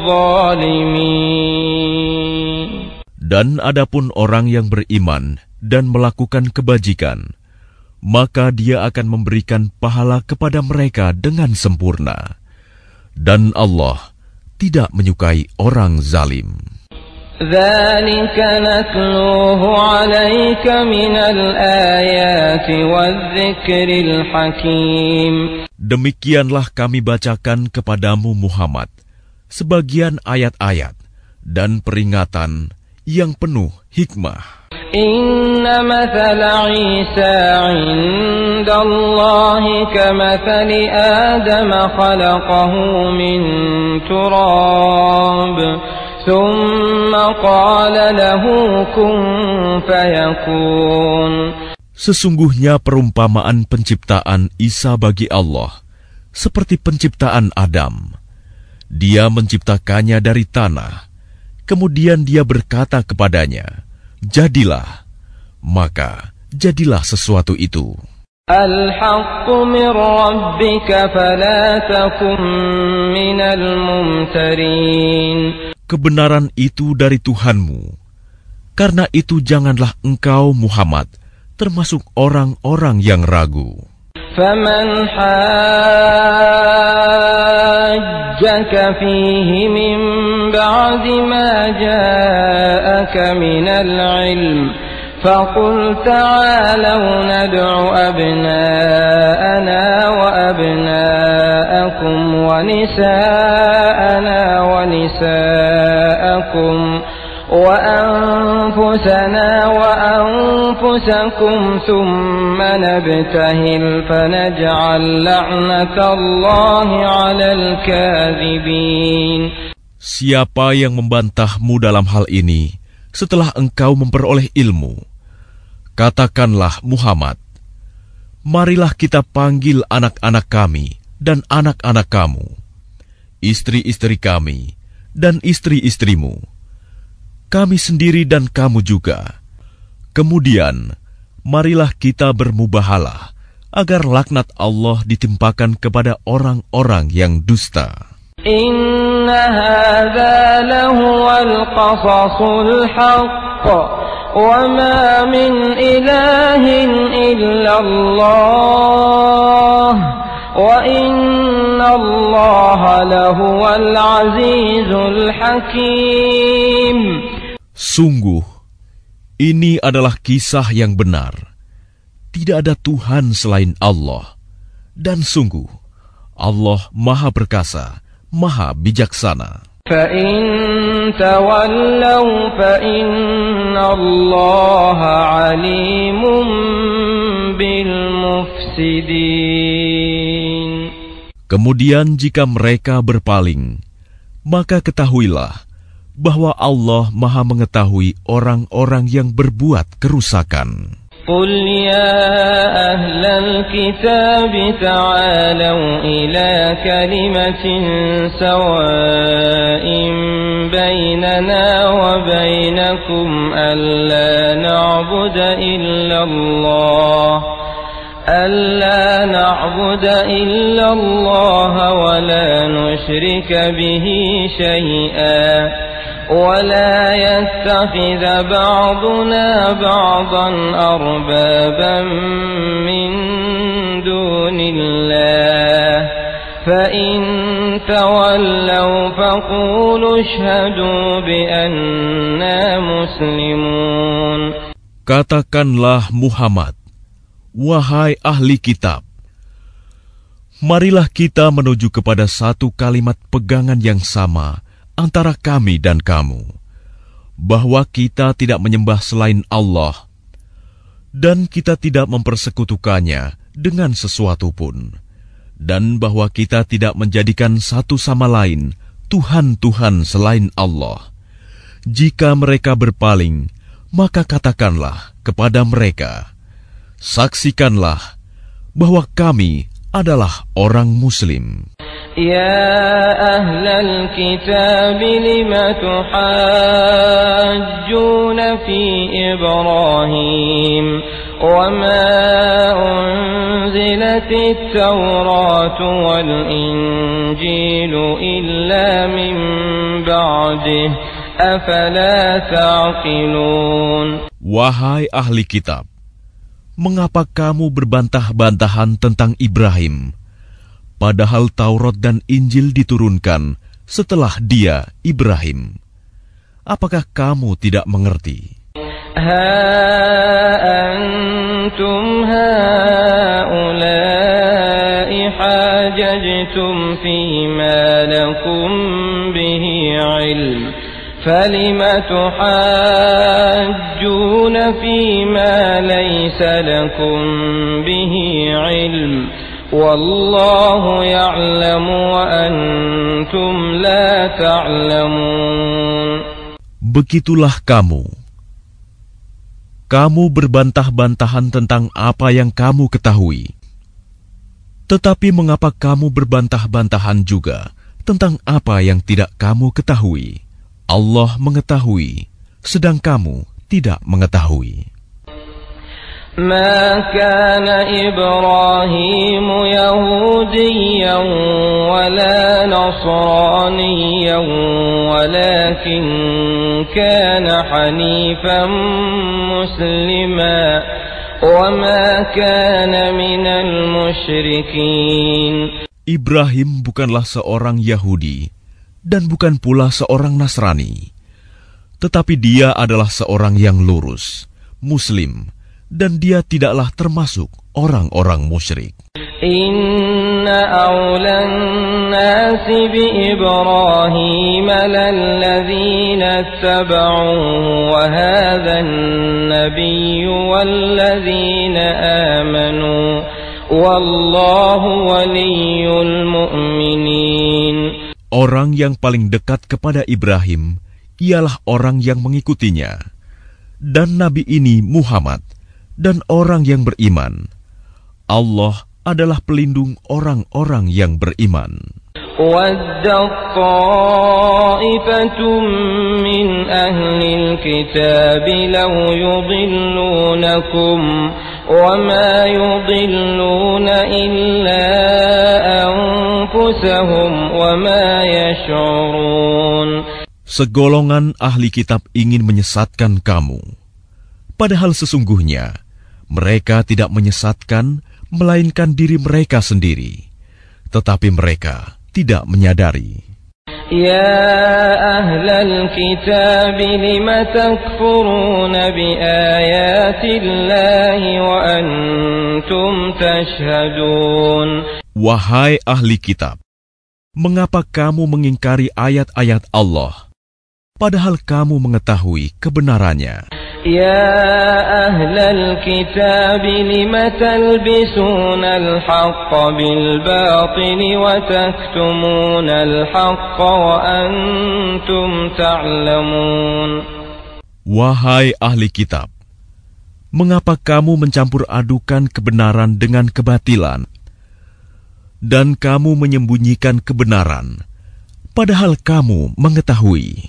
الظَّالِمِينَ. Dan adapun orang yang beriman dan melakukan kebajikan, maka Dia akan memberikan pahala kepada mereka dengan sempurna. Dan Allah tidak menyukai orang zalim. ذَلِكَ نَتْلُوهُ عَلَيْكَ مِنَ الْآيَاتِ وَالذِّكْرِ الْحَكِيمِ. Demikianlah kami bacakan kepadamu Muhammad sebagian ayat-ayat dan peringatan yang penuh hikmah. إِنَّ مَثَلَ عِيسَى عِندَ اللَّهِ كَمَثَلِ آدَمَ خَلَقَهُ مِن تُرَابٍ ثُمَّ قَالَ لَهُ كُن فَيَكُونُ. Sesungguhnya perumpamaan penciptaan Isa bagi Allah seperti penciptaan Adam. Dia menciptakannya dari tanah, kemudian Dia berkata kepadanya, "Jadilah," maka jadilah sesuatu itu. Al-haqqu min rabbika fala takum minal mumtarin. Kebenaran itu dari Tuhanmu, karena itu janganlah engkau Muhammad termasuk orang-orang yang ragu. فَمَنْ حَاجَّكَ فِيهِ مِنْ بَعْدِ مَا جَاءَكَ مِنَ الْعِلْمِ فَقُلْ تَعَالَوْا نَدْعُ أَبْنَاءَنَا وَأَبْنَاءَكُمْ وَنِسَاءَنَا وَنِسَاءَكُمْ وَأَنفُسَنَا وَأَنفُسَكُمْ ثُمَّ نَبْتَهِلْ فَنَجْعَلْ لَعْنَةَ اللَّهِ عَلَى الْكَاذِبِينَ. Siapa yang membantahmu dalam hal ini setelah engkau memperoleh ilmu? Katakanlah Muhammad, marilah kita panggil anak-anak kami dan anak-anak kamu, istri-istri kami dan istri-istrimu, kami sendiri dan kamu juga. Kemudian, marilah kita bermubahalah agar laknat Allah ditimpakan kepada orang-orang yang dusta. Inna hadza lahuwal qasasul haqq wa ma min ilahin illallah wa inna Allaha lahuwal azizul hakim. Sungguh, ini adalah kisah yang benar. Tidak ada Tuhan selain Allah. Dan sungguh, Allah Maha Perkasa, Maha Bijaksana. فَإِن تَوَلَّوْا فَإِنَّ اللَّهَ عَلِيمٌ بِالْمُفْسِدِينَ. Kemudian jika mereka berpaling, maka ketahuilah bahwa Allah Maha mengetahui orang-orang yang berbuat kerusakan. قل يا أهل الكتاب تعالوا إلى كلمة سواء بيننا وبينكم ألا نعبد إلا الله ألا نعبد إلا الله ولا نشرك به شيئا ولا يتخذ بعضنا بعضا أربابا من دون الله فإن تولوا فقولوا اشهدوا بأننا مسلمون. Katakanlah Muhammad, wahai ahli kitab, marilah kita menuju kepada satu kalimat pegangan yang sama antara kami dan kamu, bahwa kita tidak menyembah selain Allah, dan kita tidak mempersekutukannya dengan sesuatu pun, dan bahwa kita tidak menjadikan satu sama lain Tuhan-Tuhan selain Allah. Jika mereka berpaling, maka katakanlah kepada mereka, saksikanlah bahwa kami adalah orang Muslim. يا أهل الكتاب لم تحاجون في إبراهيم وما أنزلت التوراة والإنجيل إلا من بعده أفلا تعقلون. Wahai ahli kitab, mengapa kamu berbantah-bantahan tentang Ibrahim, padahal Taurat dan Injil diturunkan setelah dia, Ibrahim? Apakah kamu tidak mengerti? Ha antum haula'i hajajtum fima lakum bihi ilm falima tuhajjuna fima laysa lakum bihi ilm Wallahu ya'lamu wa antum la ta'lamun. Begitulah kamu. Kamu berbantah-bantahan tentang apa yang kamu ketahui. Tetapi mengapa kamu berbantah-bantahan juga tentang apa yang tidak kamu ketahui? Allah mengetahui, sedang kamu tidak mengetahui. ما كان إبراهيم يهوديا ولا نصرانيا ولكن كان حنيفا مسلما وما كان من المشركين. Ibrahim bukanlah seorang Yahudi dan bukan pula seorang Nasrani, tetapi dia adalah seorang yang lurus, Muslim, dan dia tidaklah termasuk orang-orang musyrik. Inna awlan nasi bi Ibrahim lalladzina ittaba'uhu wa hadha an-nabiyyu walladzina amanu wallahu waliyyul mu'minin. Orang yang paling dekat kepada Ibrahim ialah orang yang mengikutinya, dan Nabi ini Muhammad, dan orang yang beriman. Allah adalah pelindung orang-orang yang beriman. Waddat ta'ifatum min ahlil kitab law yudillunakum wa ma yudilluna illa anfusahum wa ma yash'urun. Segolongan ahli kitab ingin menyesatkan kamu, padahal sesungguhnya mereka tidak menyesatkan, melainkan diri mereka sendiri. Tetapi mereka tidak menyadari. Ya ahlal kitab lima takfuruna bi ayatillahi wa antum tashhadun. Wahai ahli kitab, mengapa kamu mengingkari ayat-ayat Allah, padahal kamu mengetahui kebenarannya? Ya ahlal kitab lima talbisuna al-haqqa bil-batili wa taktumuna al-haqqa wa antum ta'lamun. Wahai ahli kitab, Mengapa kamu mencampur adukan kebenaran dengan kebatilan? Dan kamu menyembunyikan kebenaran, padahal kamu mengetahui.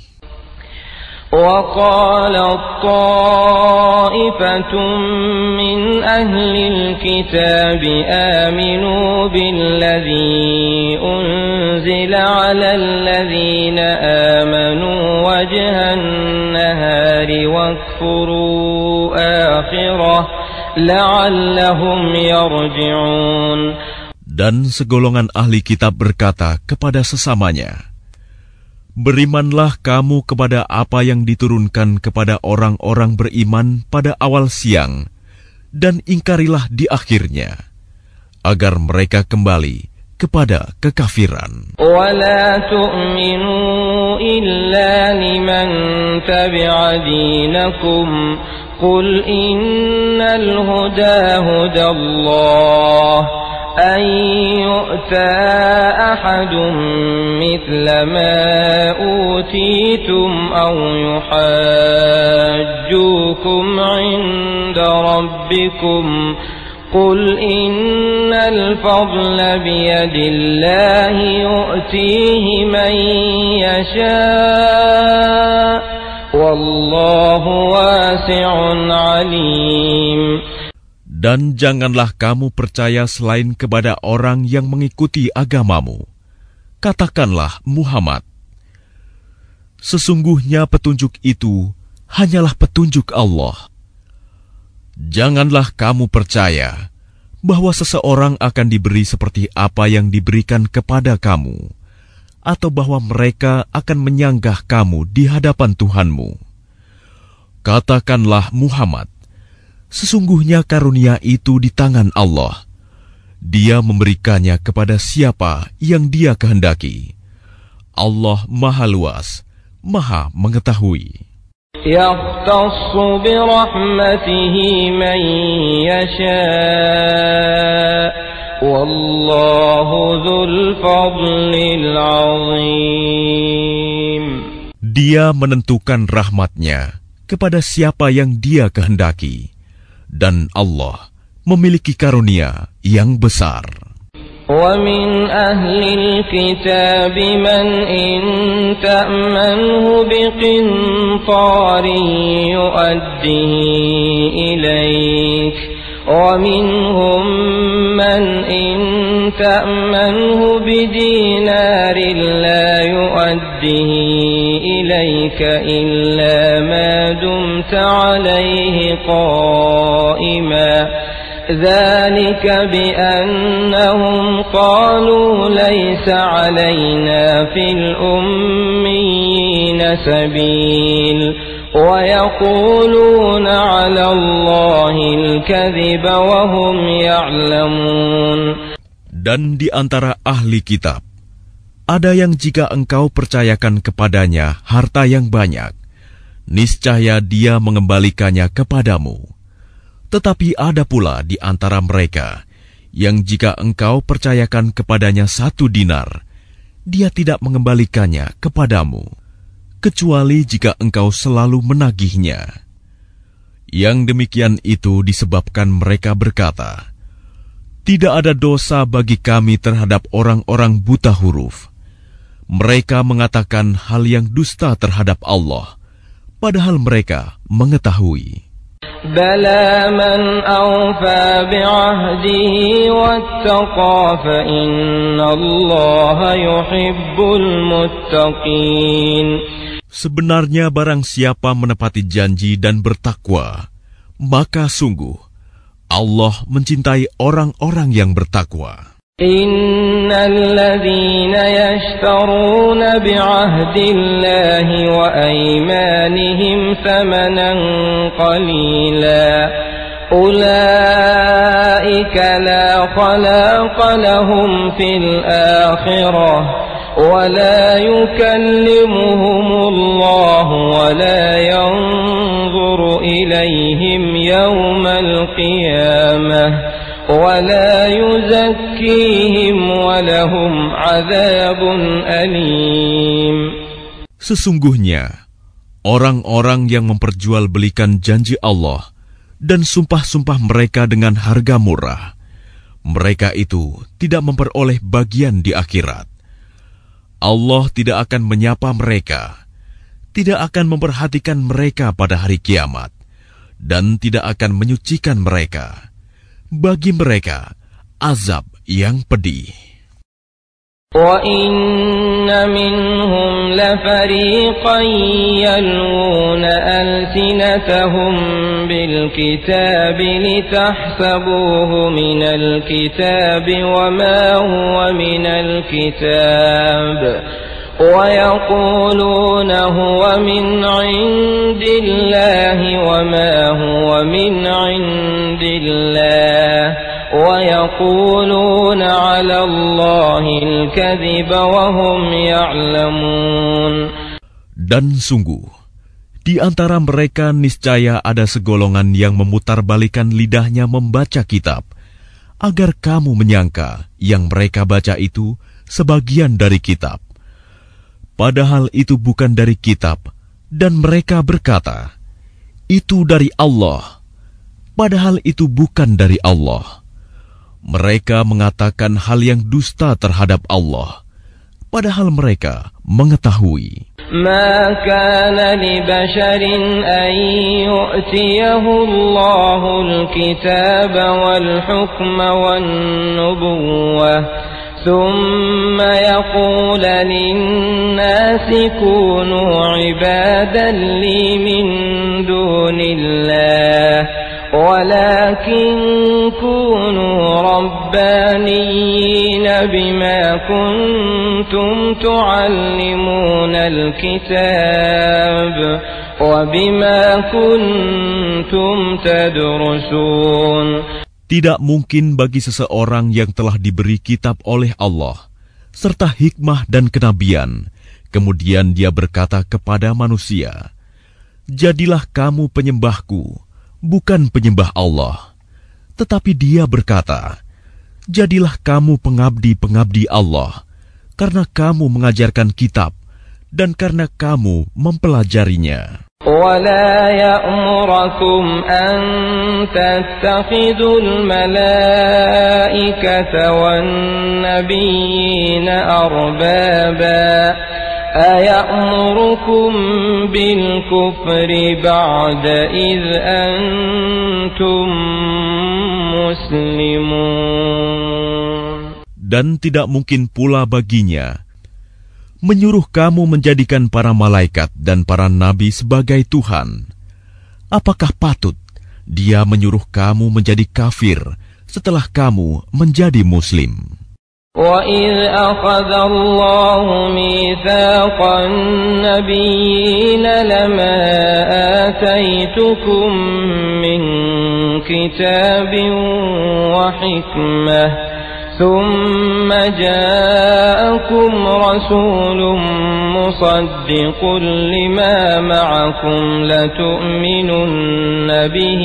وَقَالَتْ طَائِفَةٌ مِّنْ أَهْلِ الْكِتَابِ آمِنُوا بِالَّذِي أُنزِلَ عَلَى الَّذِينَ آمَنُوا وَجْهَ النَّهَارِ وَاكْفُرُوا آخِرَهُ لَعَلَّهُمْ يَرْجِعُونَ. Dan segolongan ahli kitab berkata kepada sesamanya, berimanlah kamu kepada apa yang diturunkan kepada orang-orang beriman pada awal siang, dan ingkarilah di akhirnya, agar mereka kembali kepada kekafiran. وَلَا تُؤْمِنُوا إِلَّا لِمَنْ تَبِعَ دِينَكُمْ قُلْ إِنَّ الْهُدَى هُدَى اللَّهِ أَنْ يُؤْتَى أَحَدٌ مِثْلَ مَا أُوتِيتُمْ أَوْ يُحَاجُّوكُمْ عِنْدَ رَبِّكُمْ قُلْ إِنَّ الْفَضْلَ بِيَدِ اللَّهِ يُؤْتِيهِ مَنْ يَشَاءُ وَاللَّهُ وَاسِعٌ عَلِيمٌ. Dan janganlah kamu percaya selain kepada orang yang mengikuti agamamu. Katakanlah, Muhammad, sesungguhnya petunjuk itu hanyalah petunjuk Allah. Janganlah kamu percaya bahwa seseorang akan diberi seperti apa yang diberikan kepada kamu, atau bahwa mereka akan menyanggah kamu di hadapan Tuhanmu. Katakanlah, Muhammad, sesungguhnya karunia itu di tangan Allah. Dia memberikannya kepada siapa yang Dia kehendaki. Allah Maha Luas, Maha Mengetahui. يَخْتَصُّ بِرَحْمَتِهِ مَن يَشَاءُ وَاللَّهُ ذُو الْفَضْلِ الْعَظِيمِ. Dia menentukan rahmat-Nya kepada siapa yang Dia kehendaki, dan Allah memiliki karunia yang besar. وَمِنْ أَهْلِ الْكِتَابِ مَنْ إِنْ تَأْمَنْهُ بِقِنْطَارٍ يُؤَدِّهِ إِلَيْكَ وَمِنْهُمْ مَنْ إِنْ تَأْمَنْهُ بِدِينَارٍ لَا يُؤَدِّهِ إِلَيْكَ إِلَّا مَا دُمْتَ عَلَيْهِ قَائِمًا ذَلِكَ بِأَنَّهُمْ قَالُوا لَيْسَ عَلَيْنَا فِي الْأُمِّيِّينَ سَبِيلٌ وَيَقُولُونَ عَلَى اللَّهِ الْكَذِبَ وَهُمْ يَعْلَمُونَ. Dan di antara ahli kitab, ada yang jika engkau percayakan kepadanya harta yang banyak, niscaya dia mengembalikannya kepadamu. Tetapi ada pula di antara mereka yang jika engkau percayakan kepadanya satu dinar, dia tidak mengembalikannya kepadamu, kecuali jika engkau selalu menagihnya. Yang demikian itu disebabkan mereka berkata, tidak ada dosa bagi kami terhadap orang-orang buta huruf. Mereka mengatakan hal yang dusta terhadap Allah, padahal mereka mengetahui. بَلَى مَنْ أَوْفَى بِعَهْدِهِ وَاتَّقَى فَإِنَّ اللَّهَ يُحِبُّ الْمُتَّقِينَ. Sebenarnya barang siapa menepati janji dan bertakwa, maka sungguh Allah mencintai orang-orang yang bertakwa. إِنَّ الَّذِينَ يَشْتَرُونَ بِعَهْدِ اللَّهِ وَأَيْمَانِهِمْ ثَمَنًا قَلِيلًا أُولَئِكَ لَا خَلَاقَ لَهُمْ فِي الْآخِرَةِ وَلَا يُكَلِّمُهُمُ اللَّهُ وَلَا يَنظُرُ إِلَيْهِمْ يَوْمَ الْقِيَامَةِ وَلَا يُزَكِّيهِمْ وَلَهُمْ عَذَابٌ أَلِيمٌ. Sesungguhnya orang-orang yang memperjualbelikan janji Allah dan sumpah-sumpah mereka dengan harga murah. Mereka itu tidak memperoleh bagian di akhirat. Allah tidak akan menyapa mereka, tidak akan memperhatikan mereka pada hari kiamat, dan tidak akan menyucikan mereka. Bagi mereka, azab yang pedih. وَإِنَّ مِنْهُمْ لَفَرِيقًا يَلْوُونَ أَلْسِنَتَهُمْ بِالْكِتَابِ لِتَحْسَبُوهُ مِنَ الْكِتَابِ وَمَا هُوَ مِنَ الْكِتَابِ وَيَقُولُونَ هُوَ مِنْ عِنْدِ اللَّهِ وَمَا هُوَ مِنْ عِنْدِ اللَّهِ وَيَقُولُونَ عَلَى اللَّهِ الْكَذِبَ وَهُمْ يَعْلَمُونَ. Dan sungguh, di antara mereka niscaya ada segolongan yang memutarbalikan lidahnya membaca kitab, agar kamu menyangka yang mereka baca itu sebagian dari kitab. Padahal itu bukan dari kitab, dan mereka berkata, itu dari Allah. Padahal itu bukan dari Allah. Mereka mengatakan hal yang dusta terhadap Allah, padahal mereka mengetahui. Ma kana li basharin an yu'tiyahu Allahul kitaba wal hukma wan nubuwwah thumma yaqulu lin-nasi kunu ibadan li min dunillah ولكن كونوا ربانيين بما كنتم تعلمون الكتاب وبما كنتم تدرسون. Tidak mungkin bagi seseorang yang telah diberi kitab oleh Allah serta hikmah dan kenabian, kemudian dia berkata kepada manusia, jadilah kamu penyembahku, bukan penyembah Allah. Tetapi dia berkata, jadilah kamu pengabdi-pengabdi Allah, karena kamu mengajarkan kitab, dan karena kamu mempelajarinya. وَلَا يَأْمُرَكُمْ أَن تَتَّخِذُوا الْمَلَائِكَةَ وَالنَّبِيِّينَ أَرْبَابًا أَيَأْمُرُكُمْ بِالْكُفْرِ بَعْدَ إِذْ أَنْتُمْ مُسْلِمُونَ. Dan tidak mungkin pula baginya menyuruh kamu menjadikan para malaikat dan para nabi sebagai Tuhan. Apakah patut dia menyuruh kamu menjadi kafir setelah kamu menjadi Muslim? وَإِذْ أَخَذَ اللَّهُ مِيثَاقَ النَّبِيِّينَ لَمَا آتَيْتُكُم مِّن كِتَابٍ وَحِكْمَةٍ ثُمَّ جَاءَكُمْ رَسُولٌ مُصَدِّقٌ لِّمَا مَعَكُمْ لَتُؤْمِنُنَّ بِهِ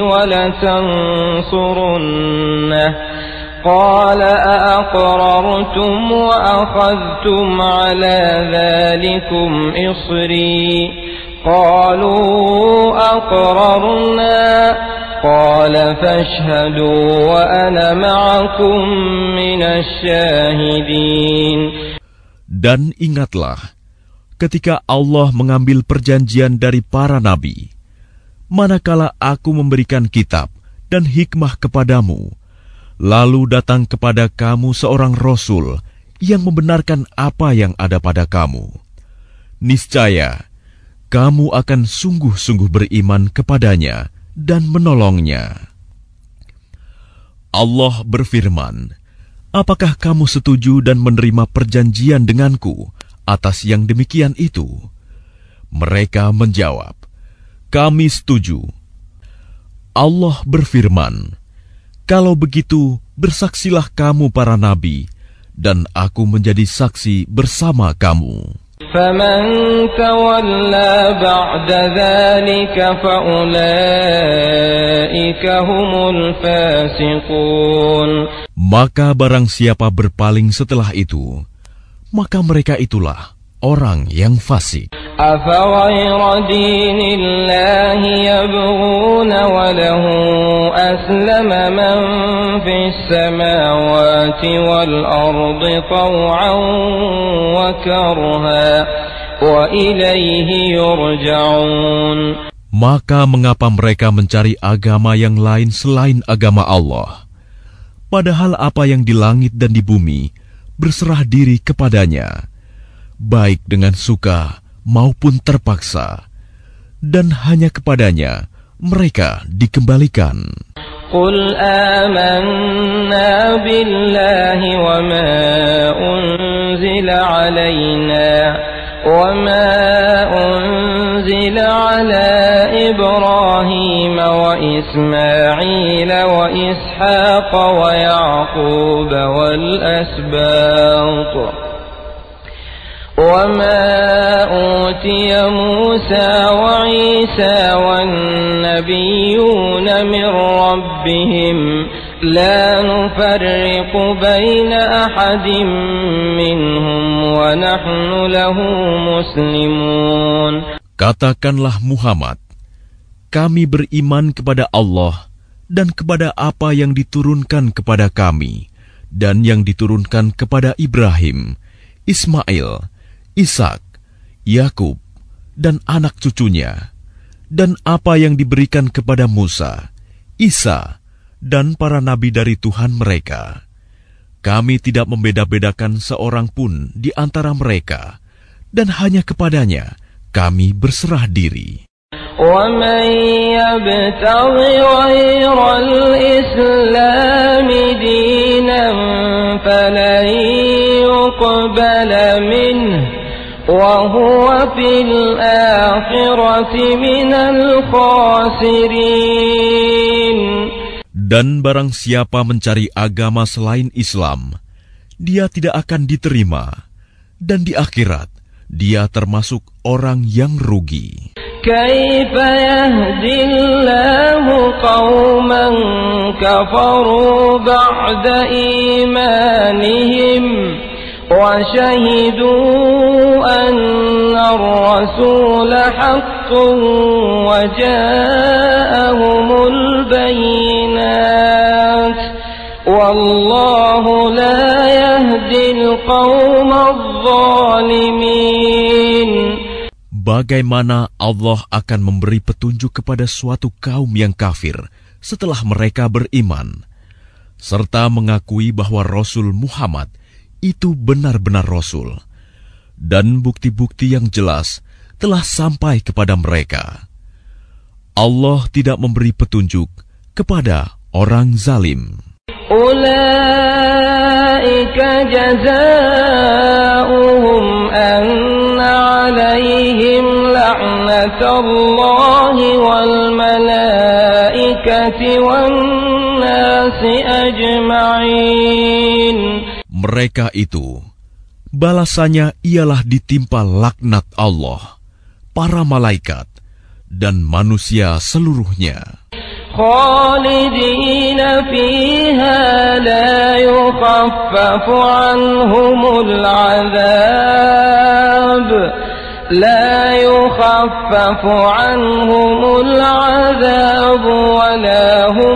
وَلَتَنصُرُنَّهُ قال أأقررتم وأخذتم على ذلكم إصري قالوا أقررنا قال فاشهدوا وأنا معكم من الشاهدين. Dan ingatlah ketika Allah mengambil perjanjian dari para nabi, manakala aku memberikan kitab dan hikmah kepadamu, lalu datang kepada kamu seorang Rasul yang membenarkan apa yang ada pada kamu. Niscaya, kamu akan sungguh-sungguh beriman kepadanya dan menolongnya. Allah berfirman, apakah kamu setuju dan menerima perjanjian denganku atas yang demikian itu? Mereka menjawab, kami setuju. Allah berfirman, kalau begitu, bersaksilah kamu para nabi, dan aku menjadi saksi bersama kamu. فَمَنْ تَوَلَّى بَعْدَ ذَلِكَ فَأُولَئِكَ هُمُ الْفَاسِقُونَ. Maka barang siapa berpaling setelah itu, maka mereka itulah orang yang fasik. أفغير دين الله يبغون وله أسلم من في السماوات والأرض طوعا وكرها وإليه يرجعون. Maka mengapa mereka mencari agama yang lain selain agama Allah? Padahal apa yang di langit dan di bumi berserah diri kepadanya, baik dengan suka maupun terpaksa, dan hanya kepadanya mereka dikembalikan. Qul amanna billahi wa ma unzila alayna wa ma unzila ala Ibrahim wa Ismail wa Ishaq wa Yaqub wal asbat وما أوتي موسى وعيسى والنبيون من ربهم لا نفرق بين أحد منهم ونحن له مسلمون. Katakanlah Muhammad, kami beriman kepada Allah dan kepada apa yang diturunkan kepada kami dan yang diturunkan kepada Ibrahim, Ismail, Ishak, Yakub, dan anak cucunya, dan apa yang diberikan kepada Musa, Isa, dan para nabi dari Tuhan mereka. Kami tidak membeda-bedakan seorang pun di antara mereka, dan hanya kepadanya kami berserah diri. وَمَنْ يَبْتَغِ غَيْرَ الْإِسْلَامِ دِينًا فَلَنْ يُقْبَلَ مِنْهُ وَهُوَ فِي الْآخِرَةِ مِنَ الْخَاسِرِينَ. Dan barang siapa mencari agama selain Islam, dia tidak akan diterima, dan di akhirat dia termasuk orang yang rugi. كيف يهدي الله قوما كفروا بعد إيمانهم وشهدوا أن الرسول حق وجاءهم البينات والله لا يهدي القوم الظالمين. Bagaimana Allah akan memberi petunjuk kepada suatu kaum yang kafir setelah mereka beriman, serta mengakui bahwa Rasul Muhammad itu benar-benar Rasul, dan bukti-bukti yang jelas telah sampai kepada mereka. Allah tidak memberi petunjuk kepada orang zalim. Ulaika jazaa'uhum anna 'alaihim la'natullahi wal malaikati wan nasi ajma'in. Mereka itu, balasannya ialah ditimpa laknat Allah, para malaikat, dan manusia seluruhnya. Khalidina fiha la yukhaffafu anhumul 'adzab la yukhaffafu anhumul 'adzab wa la hum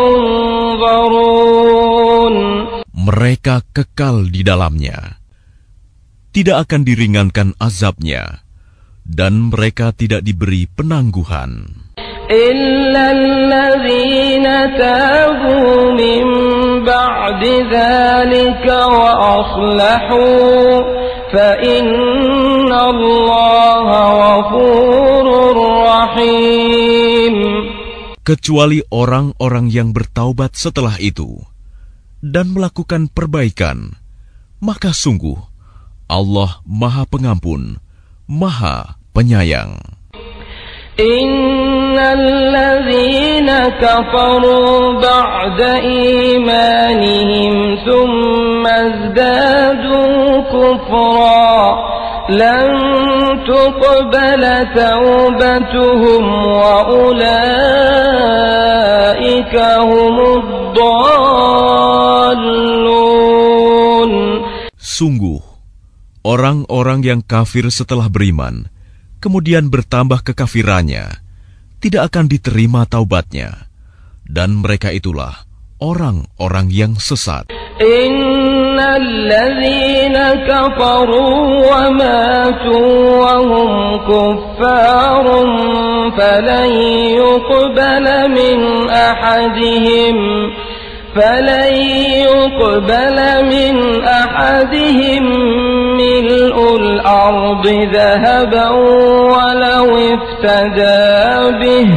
yunzarun. Mereka kekal di dalamnya, tidak akan diringankan azabnya, dan mereka tidak diberi penangguhan. إلا الذين تابوا من بعد ذلك وأصلحوا فإن الله غفور رحيم. Kecuali orang-orang yang bertaubat setelah itu dan melakukan perbaikan, maka sungguh Allah Maha Pengampun, Maha Penyayang. Innal ladzina kafaru ba'da imanihim thumma izdadu kufra lan tuqbala tawbatuhum wa ulaika humud dhallun. Sungguh, orang-orang yang kafir setelah beriman kemudian bertambah kekafirannya, tidak akan diterima taubatnya, dan mereka itulah orang-orang yang sesat. Innal ladzina kafaru wa matu wa hum kuffarun falan yuqbala min ahadihim falan yuqbala min ahadihim mil'ul ardi dhahaban walau iftada bih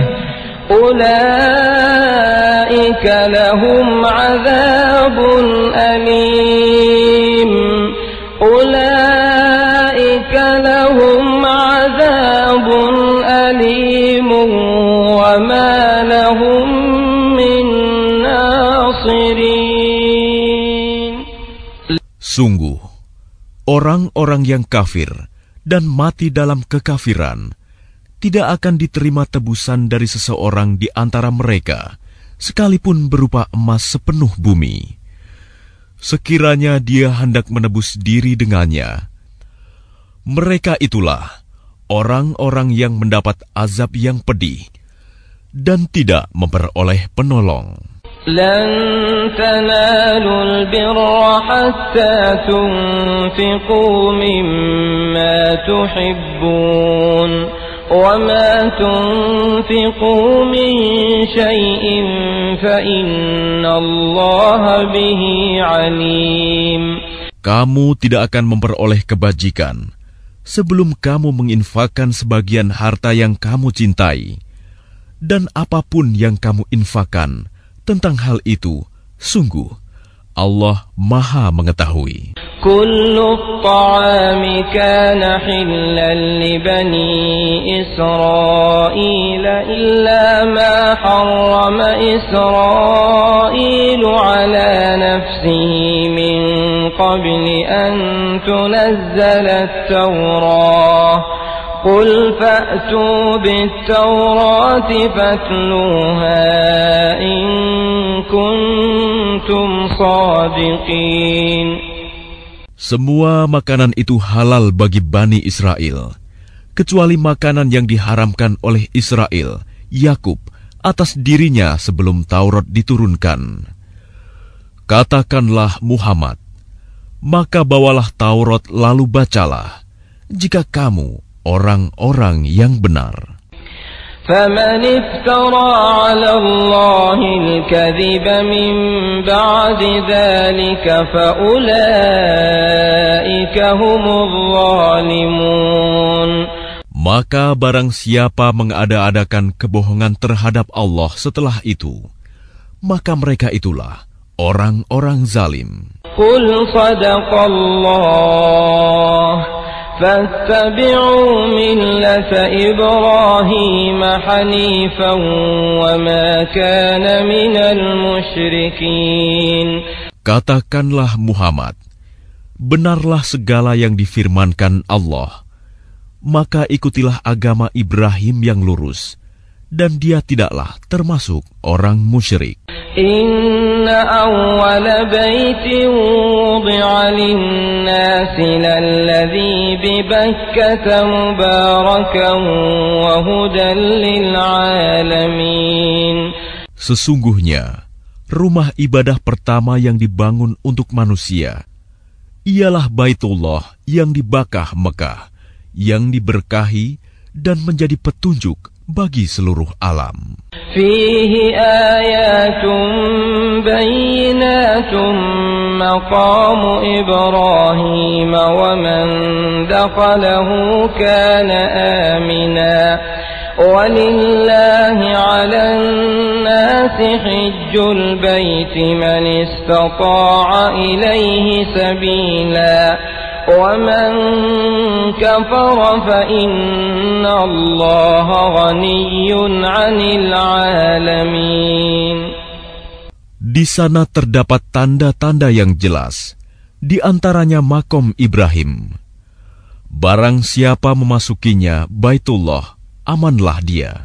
ulaika lahum adzabun alim ulaika lahum adzabun alim wa ma lahum min nasirin. Sungguh orang-orang yang kafir dan mati dalam kekafiran tidak akan diterima tebusan dari seseorang di antara mereka, sekalipun berupa emas sepenuh bumi. Sekiranya dia hendak menebus diri dengannya, mereka itulah orang-orang yang mendapat azab yang pedih dan tidak memperoleh penolong. Lan tanalul birra hatta tunfiqu mimma tuhibbun وَمَا تُنْفِقُوا مِنْ شَيْءٍ فَإِنَّ اللَّهَ بِهِ عَلِيمٌ. Kamu tidak akan memperoleh kebajikan sebelum kamu menginfakkan sebagian harta yang kamu cintai, dan apapun yang kamu infakkan tentang hal itu, sungguh Allah Maha mengetahui. Kullu at-ta'ami kana hillan li bani Israil illa ma harrama Israil ala nafsihi min qabli an tunazzala at-Taurah. قل فأتوا بالتوراة فاتلوها إن كنتم صادقين. Semua makanan itu halal bagi Bani Israel, kecuali makanan yang diharamkan oleh Israel, Yakub, atas dirinya sebelum Taurat diturunkan. Katakanlah Muhammad, maka bawalah Taurat lalu bacalah, jika kamu orang-orang yang benar. فَمَنِ افْتَرَى عَلَى اللَّهِ الْكَذِبَ مِنْ بَعْدِ ذَلِكَ فَأُولَئِكَ هُمُ الظَّالِمُونَ. Maka barang siapa mengada-adakan kebohongan terhadap Allah setelah itu, maka mereka itulah orang-orang zalim. قُلْ صَدَقَ اللَّهُ فَاتَّبِعُوا مِلَّةَ إِبْرَاهِيمَ حَنِيفًا وَمَا كَانَ مِنَ الْمُشْرِكِينَ. Katakanlah Muhammad, benarlah segala yang difirmankan Allah, maka ikutilah agama Ibrahim yang lurus, dan dia tidaklah termasuk orang musyrik. Inna awwala baitin wudi'a lin-nasi lalladhi bi Bakkata mubarakan wa hudan lil-alamin. Sesungguhnya, rumah ibadah pertama yang dibangun untuk manusia ialah Baitullah yang di Bakkah Mekah, yang diberkahi dan menjadi petunjuk bagi seluruh alam. Fihi ayatun bayyinatun maqamu Ibrahim wa man dakhalahu kana amina walillahi 'alan nasi hajjul baiti man istata'a ilayhi sabila وَمَنْ كَفَرَ فَإِنَّ اللَّهَ غَنِيٌّ عَنِ الْعَالَمِينَ. Di sana terdapat tanda-tanda yang jelas, di antaranya makom Ibrahim. Barang siapa memasukinya Baitullah, amanlah dia.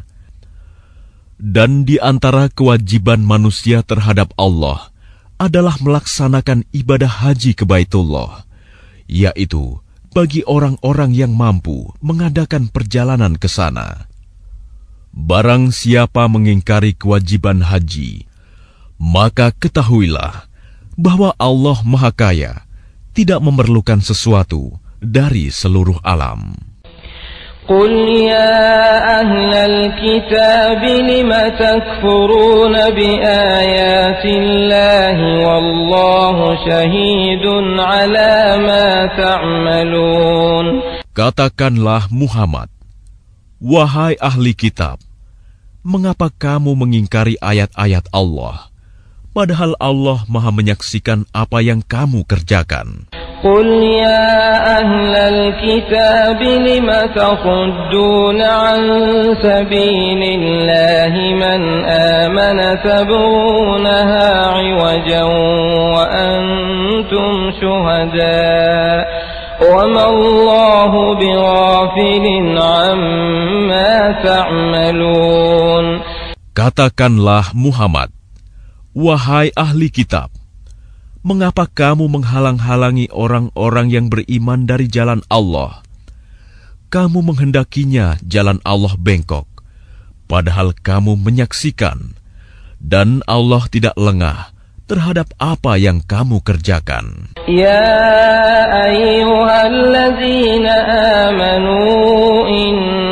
Dan di antara kewajiban manusia terhadap Allah adalah melaksanakan ibadah haji ke Baitullah, yaitu bagi orang-orang yang mampu mengadakan perjalanan ke sana. Barang siapa mengingkari kewajiban haji, maka ketahuilah bahwa Allah Maha Kaya tidak memerlukan sesuatu dari seluruh alam. قل يا أهل الكتاب لم تكفرون بآيات الله والله شهيد على ما تعملون. Katakanlah Muhammad, wahai ahli kitab, mengapa kamu mengingkari ayat-ayat Allah, padahal Allah Maha menyaksikan apa yang kamu kerjakan. قل يا أهل الكتاب لم تصدون عن سبيل الله من آمن تبغونها عوجا وأنتم شهداء وما الله بغافل عما تعملون. Katakanlah Muhammad, wahai ahli kitab, mengapa kamu menghalang-halangi orang-orang yang beriman dari jalan Allah? Kamu menghendakinya jalan Allah bengkok, padahal kamu menyaksikan, dan Allah tidak lengah terhadap apa yang kamu kerjakan. Ya ayyuhalladzina amanu in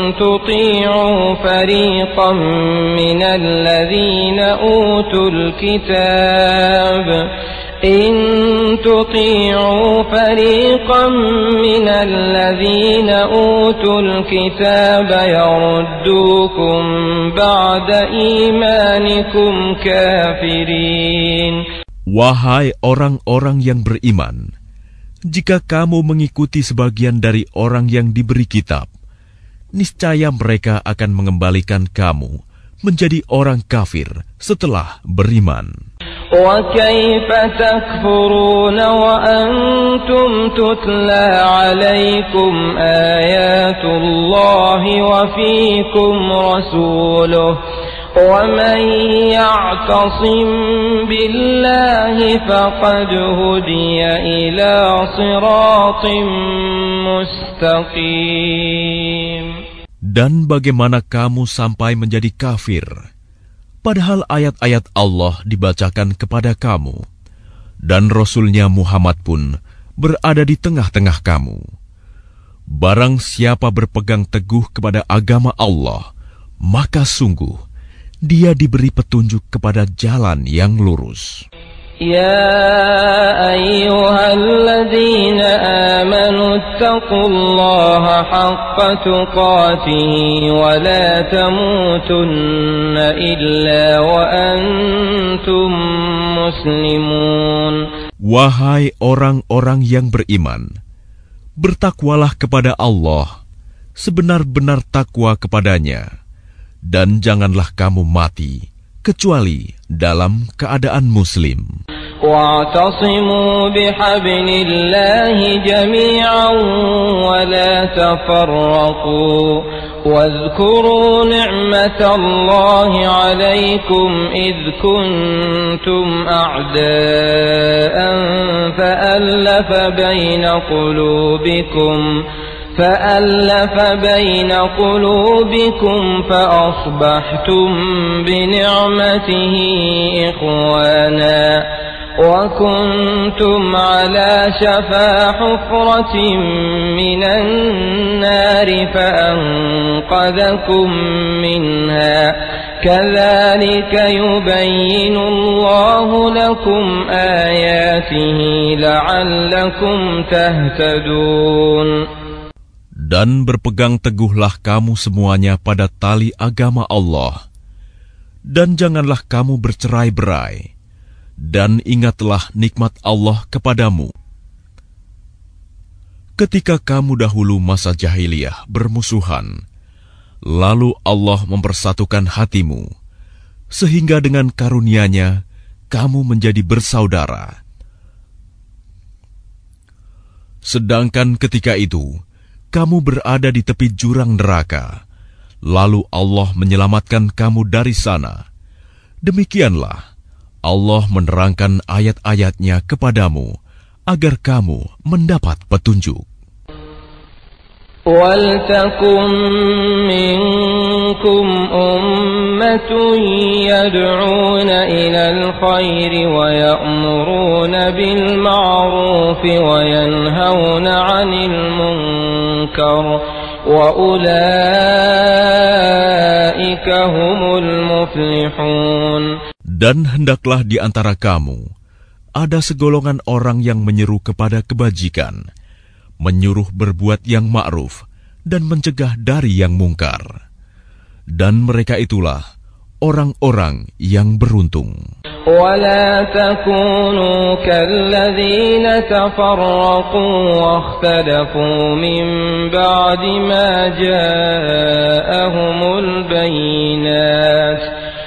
tuti'u fariqan minal ladzina utul kitab إن تطيعوا فريقا من الذين أوتوا الكتاب يردوكم بعد إيمانكم كافرين. Wahai orang-orang yang beriman, jika kamu mengikuti sebagian dari orang yang diberi kitab, niscaya mereka akan mengembalikan kamu menjadi orang kafir setelah beriman. وَكَيْفَ تَكْفُرُونَ وَأَنْتُمْ تُتْلَى عَلَيْكُمْ آيَاتُ اللَّهِ وَفِيكُمْ رَسُولُهُ وَمَنْ يَعْتَصِمْ بِاللَّهِ فَقَدْ هُدِيَ إِلَى صِرَاطٍ مُسْتَقِيمٍ. Dan bagaimana kamu sampai menjadi kafir, padahal ayat-ayat Allah dibacakan kepada kamu, dan Rasul-Nya Muhammad pun berada di tengah-tengah kamu. Barang siapa berpegang teguh kepada agama Allah, maka sungguh dia diberi petunjuk kepada jalan yang lurus. يا أيها الذين آمنوا اتقوا الله حق تقاته ولا تموتن إلا وأنتم مسلمون. Wahai orang-orang yang beriman, bertakwalah kepada Allah sebenar-benar takwa kepadanya, dan janganlah kamu mati kecuali dalam keadaan muslim. واعتصموا بحبل الله جميعا ولا تفرقوا واذكروا نعمة الله عليكم إذ كنتم أعداء فألف بين قلوبكم فألف بين قلوبكم فأصبحتم بنعمته إخوانا وكنتم على شفا حفرة من النار فأنقذكم منها كذلك يبين الله لكم آياته لعلكم تهتدون. Dan berpegang teguhlah kamu semuanya pada tali agama Allah, dan janganlah kamu bercerai-berai, dan ingatlah nikmat Allah kepadamu. Ketika kamu dahulu masa jahiliyah bermusuhan, lalu Allah mempersatukan hatimu, sehingga dengan karunia-Nya kamu menjadi bersaudara. Sedangkan ketika itu, kamu berada di tepi jurang neraka, lalu Allah menyelamatkan kamu dari sana. Demikianlah Allah menerangkan ayat-ayat-Nya kepadamu, agar kamu mendapat petunjuk. وَلْتَكُنْ مِنْكُمْ أُمَّةٌ يَدْعُونَ إِلَى الْخَيْرِ وَيَأْمُرُونَ بِالْمَعْرُوفِ وَيَنْهَوْنَ عَنِ الْمُنْكَرِ وَأُولَئِكَ هُمُ الْمُفْلِحُونَ. Dan hendaklah di antara kamu ada segolongan orang yang menyeru kepada kebajikan, menyuruh berbuat yang ma'ruf dan mencegah dari yang mungkar. Dan mereka itulah orang-orang yang beruntung. وَلَا تَكُونُوا كَالَّذِينَ تَفَرَّقُوا وَاخْتَلَفُوا مِنْ بَعْدِ مَا جَاءَهُمُ الْبَيِّنَاتُ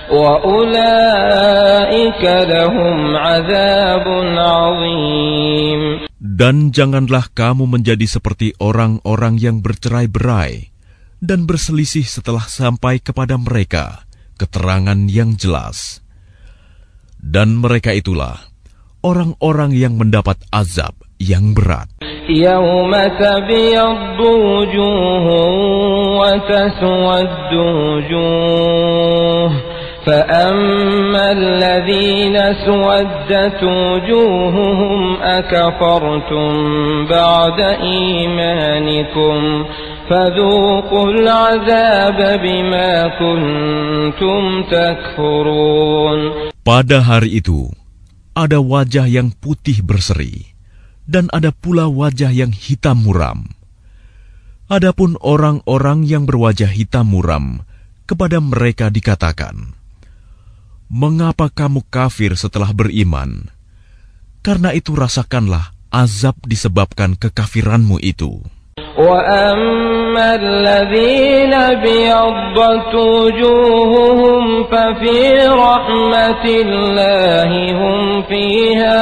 وَأُولَئِكَ لَهُمْ عَذَابٌ عَظِيمٌ. Dan janganlah kamu menjadi seperti orang-orang yang bercerai-berai dan berselisih setelah sampai kepada mereka keterangan yang jelas. Dan mereka itulah orang-orang yang mendapat azab yang berat. يَوْمَ تَبْيَضُّ وُجُوهٌ وَتَسْوَدُّ وُجُوهٌ فَأَمَّا الَّذِينَ اسْوَدَّتْ وُجُوهُهُمْ أَكَفَرْتُمْ بَعْدَ إِيمَانِكُمْ فَذُوقُوا الْعَذَابَ بِمَا كُنْتُمْ تَكْفُرُونَ. Pada hari itu, ada wajah yang putih berseri, dan ada pula wajah yang hitam muram. Adapun orang-orang yang berwajah hitam muram, kepada mereka dikatakan, "Mengapa kamu kafir setelah beriman? Karena itu rasakanlah azab disebabkan kekafiranmu itu." وَأَمَّا الَّذِينَ ابْيَضَّتْ وُجُوهُهُمْ فَفِي رَحْمَةِ اللَّهِ هُمْ فِيهَا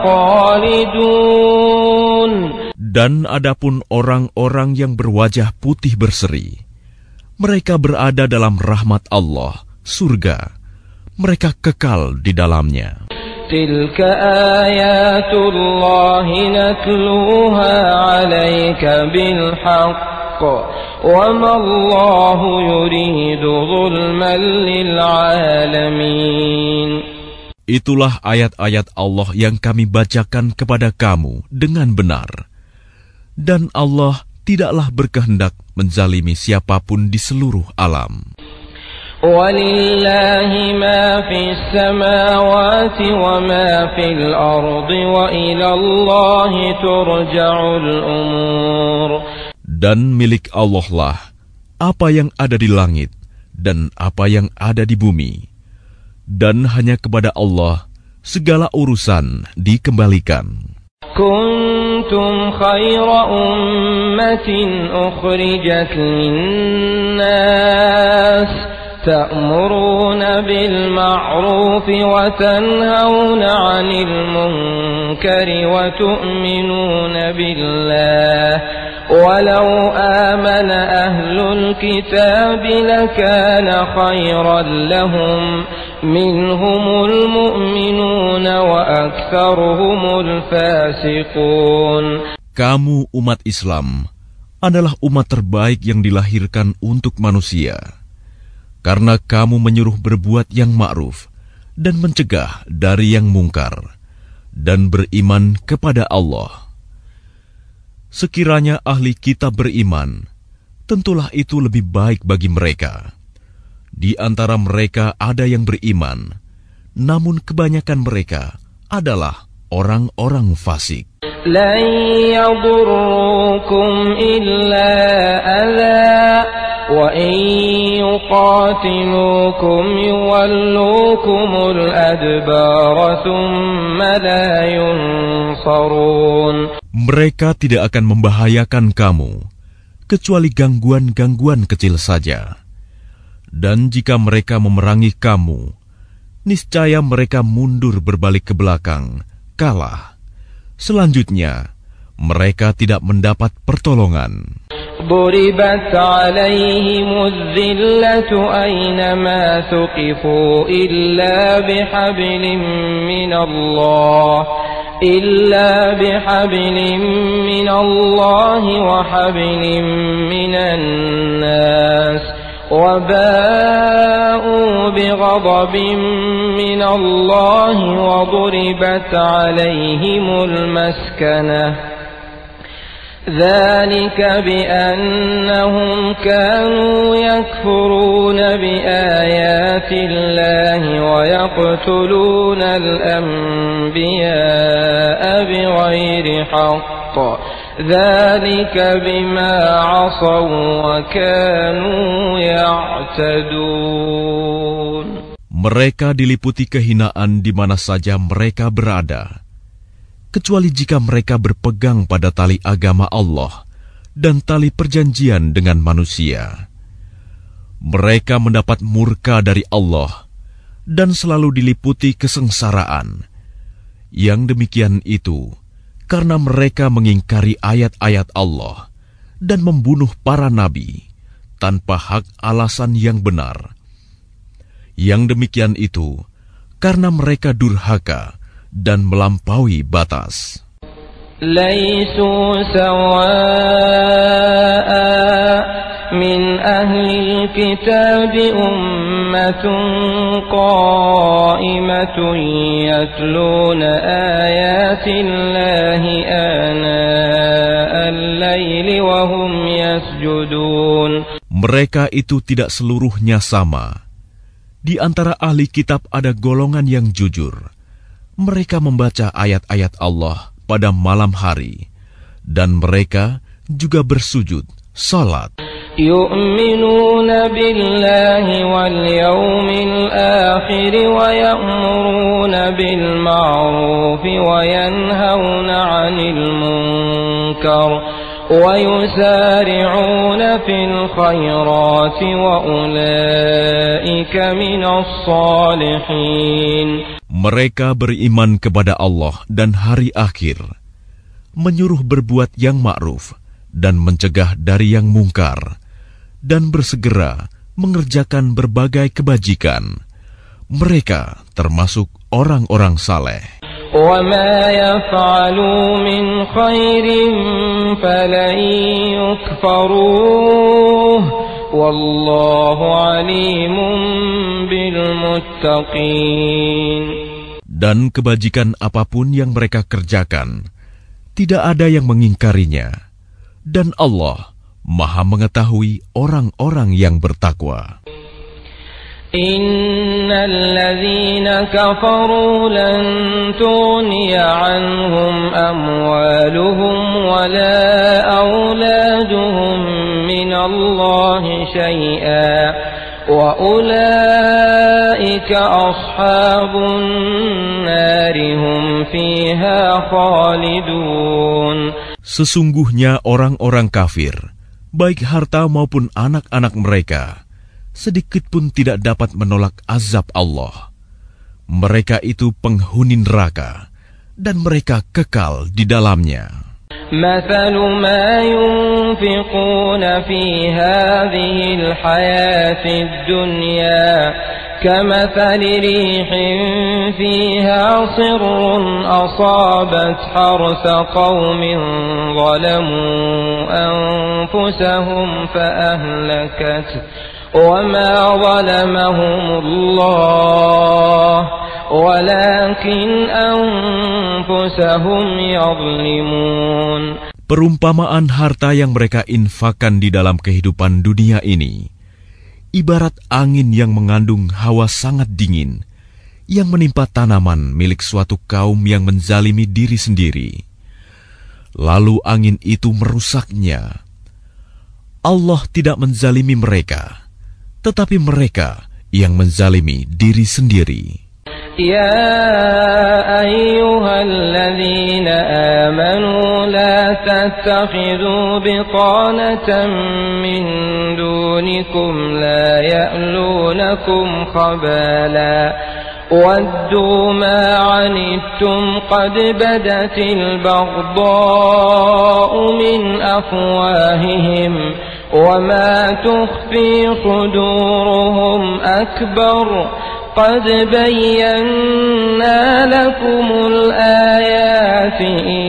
خَالِدُونَ. Dan adapun orang-orang yang berwajah putih berseri, mereka berada dalam rahmat Allah, surga. Mereka kekal di dalamnya. تِلْكَ آيَاتُ اللَّهِ نَتْلُوهَا عَلَيْكَ بِالْحَقِّ وَمَا اللَّهُ يُرِيدُ ظُلْمًا لِلْعَالَمِينَ. Itulah ayat-ayat Allah yang kami bacakan kepada kamu dengan benar. Dan Allah tidaklah berkehendak menzalimi siapapun di seluruh alam. وَلِلَّهِ مَا فِي السَّمَاوَاتِ وَمَا فِي الْأَرْضِ وَإِلَى اللَّهِ تُرْجَعُ الْأُمُورُ. Dan milik Allah lah apa yang ada di langit dan apa yang ada di bumi. Dan hanya kepada Allah segala urusan dikembalikan. كُنْتُمْ خَيْرَ أُمَّةٍ أُخْرِجَتْ لِلنَّاسِ تَأْمُرُونَ بِالْمَعْرُوفِ وَتَنْهَوْنَ عَنِ الْمُنْكَرِ وَتُؤْمِنُونَ بِاللَّهِ وَلَوْ آمَنَ أَهْلُ الْكِتَابِ لَكَانَ خَيْرًا لَهُمْ مِنْهُمُ الْمُؤْمِنُونَ وَأَكْثَرُهُمُ الْفَاسِقُونَ. Kamu umat Islam adalah umat terbaik yang dilahirkan untuk manusia. Karena kamu menyuruh berbuat yang ma'ruf dan mencegah dari yang mungkar dan beriman kepada Allah. Sekiranya ahli kitab beriman, tentulah itu lebih baik bagi mereka. Di antara mereka ada yang beriman, namun kebanyakan mereka adalah orang-orang fasik. لَنْ يَضُرُّوكُمْ إِلَّا أَذًى وَإِنْ يُقَاتِلُوكُمْ يُوَلُّوكُمُ الْأَدْبَارَ ثُمَّ لَا يُنْصَرُونَ. Mereka tidak akan membahayakan kamu, kecuali gangguan-gangguan kecil saja. Dan jika mereka memerangi kamu, niscaya mereka mundur berbalik ke belakang, kalah. Selanjutnya, mereka tidak mendapat pertolongan. ضُرِبَتْ عَلَيْهِمُ الذِّلَّةُ أَيْنَمَا ثُقِفُوا إِلَّا بِحَبْلٍ مِّنَ اللَّهِ إلا بحبل من الله وحبل من الناس وباءوا بغضب من الله وضربت عليهم المسكنة ذلك بأنهم كانوا يكفرون بآيات الله ويقتلون الأنبياء بغير حق ذلك بما عصوا وكانوا يعتدون. Mereka diliputi kehinaan di mana saja mereka berada, kecuali jika mereka berpegang pada tali agama Allah dan tali perjanjian dengan manusia. Mereka mendapat murka dari Allah dan selalu diliputi kesengsaraan. Yang demikian itu karena mereka mengingkari ayat-ayat Allah dan membunuh para nabi tanpa hak alasan yang benar. Yang demikian itu karena mereka durhaka dan melampaui batas. Laisu sawa'a min ahli kitab ummatun qa'imatun yatluna ayatillahi ana'al laili wa hum yasjudun. Mereka itu tidak seluruhnya sama. Di antara ahli kitab ada golongan yang jujur. Mereka membaca ayat-ayat Allah pada malam hari, dan mereka juga bersujud, salat. Yu'minuna billahi wal yawmil akhir wa ya'muruna bil ma'ruf wa yanhauna 'anil munkar wa yusari'una fil khairati wa ulaika minas salihin. Mereka beriman kepada Allah dan hari akhir, menyuruh berbuat yang ma'ruf dan mencegah dari yang mungkar, dan bersegera mengerjakan berbagai kebajikan. Mereka termasuk orang-orang saleh. وَمَا يَفْعَلُوا مِنْ خَيْرٍ فَلَنْ يُكْفَرُوهُ وَاللَّهُ عَلِيمٌ بِالْمُتَّقِينَ. Dan kebajikan apapun yang mereka kerjakan, tidak ada yang mengingkarinya. Dan Allah Maha mengetahui orang-orang yang bertakwa. Innal ladzina kafaru lan tughniya 'anhum amwaluhum wala auladuhum minallahi syai'an wa ulaika ashabun nari hum fiha khalidun. Sesungguhnya orang-orang kafir, baik harta maupun anak-anak mereka, sedikit pun tidak dapat menolak azab Allah. Mereka itu penghuni neraka, dan mereka kekal di dalamnya. مثل ما ينفقون في هذه الحياة الدنيا كمثل ريح فيها صر أصابت حرث قوم ظلموا أنفسهم فأهلكت وما ظلمهم الله ولكن أنفسهم يظلمون. Perumpamaan harta yang mereka infakkan di dalam kehidupan dunia ini, ibarat angin yang mengandung hawa sangat dingin, yang menimpa tanaman milik suatu kaum yang menzalimi diri sendiri. Lalu angin itu merusaknya. Allah tidak menzalimi mereka, tetapi mereka yang menzalimi diri sendiri. يا أيها الذين آمنوا لا تتخذوا بطانة من دونكم لا يألونكم خبالا ودوا ما عنتم قد بدت البغضاء من أفواههم وما تخفي صدورهم أكبر قد بينا لكم الآيات إن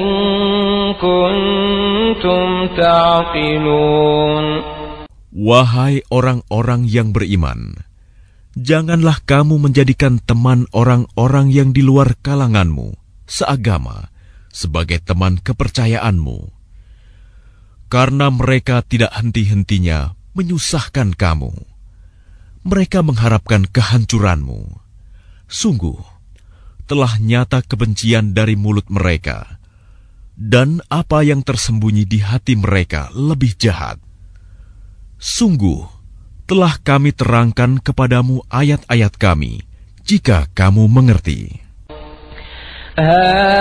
كنتم تعقلون. Wahai orang-orang yang beriman, janganlah kamu menjadikan teman orang-orang yang di luar kalanganmu seagama sebagai teman kepercayaanmu, karena mereka tidak henti-hentinya menyusahkan kamu. Mereka mengharapkan kehancuranmu. Sungguh, telah nyata kebencian dari mulut mereka, dan apa yang tersembunyi di hati mereka lebih jahat. Sungguh, telah kami terangkan kepadamu ayat-ayat kami, jika kamu mengerti. Ha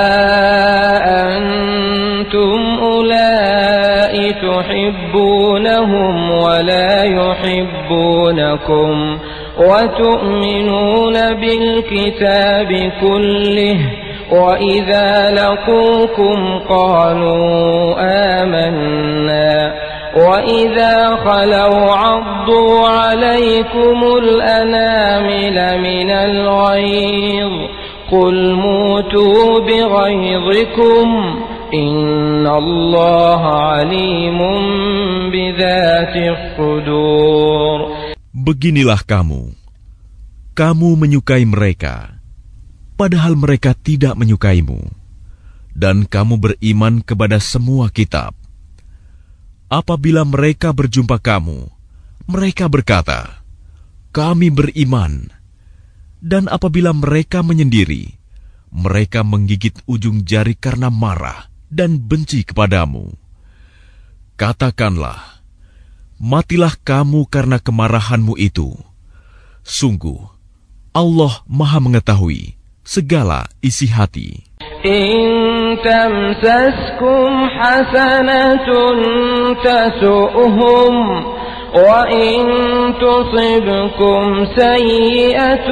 antum ulai tuhibbunahum wa la yuhibbunakum wa tu'minuna bil kitabi kullih wa idza laqukum qalu amanna وَإِذَا خَلَوْا عَضُّوا عَلَيْكُمُ الْأَنَامِلَ مِنَ الْغَيْظِ قُلْ مُوتُوا بِغَيْظِكُمْ إِنَّ اللَّهَ عَلِيمٌ بِذَاتِ الصُّدُورِ. Beginilah kamu, kamu menyukai mereka, padahal mereka tidak menyukaimu, dan kamu beriman kepada semua kitab. Apabila mereka berjumpa kamu, mereka berkata, "Kami beriman." Dan apabila mereka menyendiri, mereka menggigit ujung jari karena marah dan benci kepadamu. Katakanlah, matilah kamu karena kemarahanmu itu. Sungguh, Allah Maha Mengetahui segala isi hati. إن تمسسكم حسنة تسؤهم وإن تصبكم سيئة